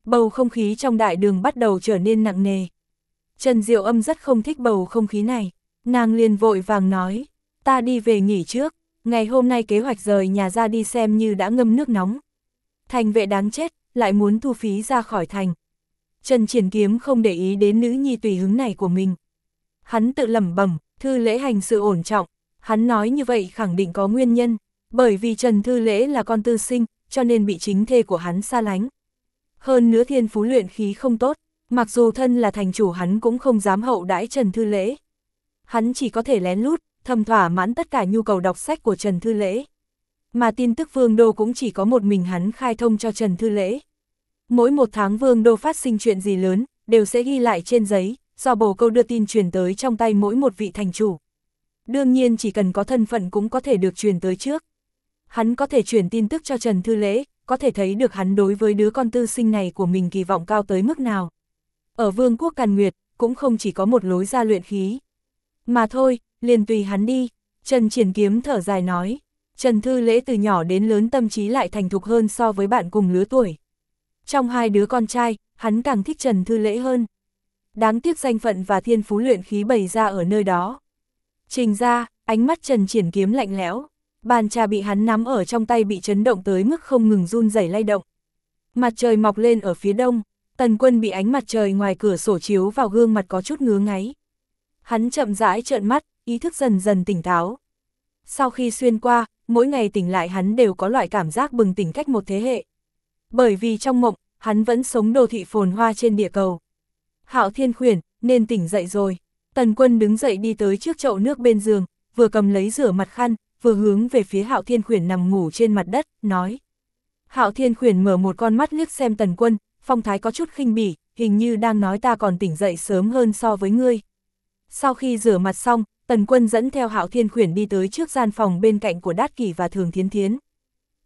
Bầu không khí trong đại đường bắt đầu trở nên nặng nề. Trần Diệu Âm rất không thích bầu không khí này, nàng liền vội vàng nói, ta đi về nghỉ trước, ngày hôm nay kế hoạch rời nhà ra đi xem như đã ngâm nước nóng. Thành vệ đáng chết, lại muốn thu phí ra khỏi thành. Trần Triển Kiếm không để ý đến nữ nhi tùy hứng này của mình. Hắn tự lẩm bẩm, Thư Lễ hành sự ổn trọng, hắn nói như vậy khẳng định có nguyên nhân, bởi vì Trần Thư Lễ là con tư sinh, cho nên bị chính thê của hắn xa lánh. Hơn nữa thiên phú luyện khí không tốt, mặc dù thân là thành chủ hắn cũng không dám hậu đãi Trần Thư Lễ. Hắn chỉ có thể lén lút, thầm thỏa mãn tất cả nhu cầu đọc sách của Trần Thư Lễ. Mà tin tức Vương Đô cũng chỉ có một mình hắn khai thông cho Trần Thư Lễ. Mỗi một tháng Vương Đô phát sinh chuyện gì lớn, đều sẽ ghi lại trên giấy, do bồ câu đưa tin truyền tới trong tay mỗi một vị thành chủ. Đương nhiên chỉ cần có thân phận cũng có thể được truyền tới trước. Hắn có thể truyền tin tức cho Trần Thư Lễ, có thể thấy được hắn đối với đứa con tư sinh này của mình kỳ vọng cao tới mức nào. Ở Vương quốc Càn Nguyệt, cũng không chỉ có một lối ra luyện khí. Mà thôi, liền tùy hắn đi, Trần Triển Kiếm thở dài nói. Trần Thư Lễ từ nhỏ đến lớn tâm trí lại thành thục hơn so với bạn cùng lứa tuổi. Trong hai đứa con trai, hắn càng thích Trần Thư Lễ hơn. Đáng tiếc danh phận và thiên phú luyện khí bày ra ở nơi đó. Trình ra, ánh mắt Trần Triển Kiếm lạnh lẽo, bàn trà bị hắn nắm ở trong tay bị chấn động tới mức không ngừng run rẩy lay động. Mặt trời mọc lên ở phía đông, Tần Quân bị ánh mặt trời ngoài cửa sổ chiếu vào gương mặt có chút ngứa ngáy. Hắn chậm rãi trợn mắt, ý thức dần dần tỉnh táo. Sau khi xuyên qua, mỗi ngày tỉnh lại hắn đều có loại cảm giác bừng tỉnh cách một thế hệ. Bởi vì trong mộng, hắn vẫn sống đô thị phồn hoa trên địa cầu. Hạo Thiên Khuyển, nên tỉnh dậy rồi. Tần Quân đứng dậy đi tới trước chậu nước bên giường, vừa cầm lấy rửa mặt khăn, vừa hướng về phía Hạo Thiên Khuyển nằm ngủ trên mặt đất, nói. Hạo Thiên Khuyển mở một con mắt liếc xem Tần Quân, phong thái có chút khinh bỉ, hình như đang nói ta còn tỉnh dậy sớm hơn so với ngươi. Sau khi rửa mặt xong, Tần Quân dẫn theo Hạo Thiên Khuyển đi tới trước gian phòng bên cạnh của Đát Kỷ và Thường Thiến Thiến.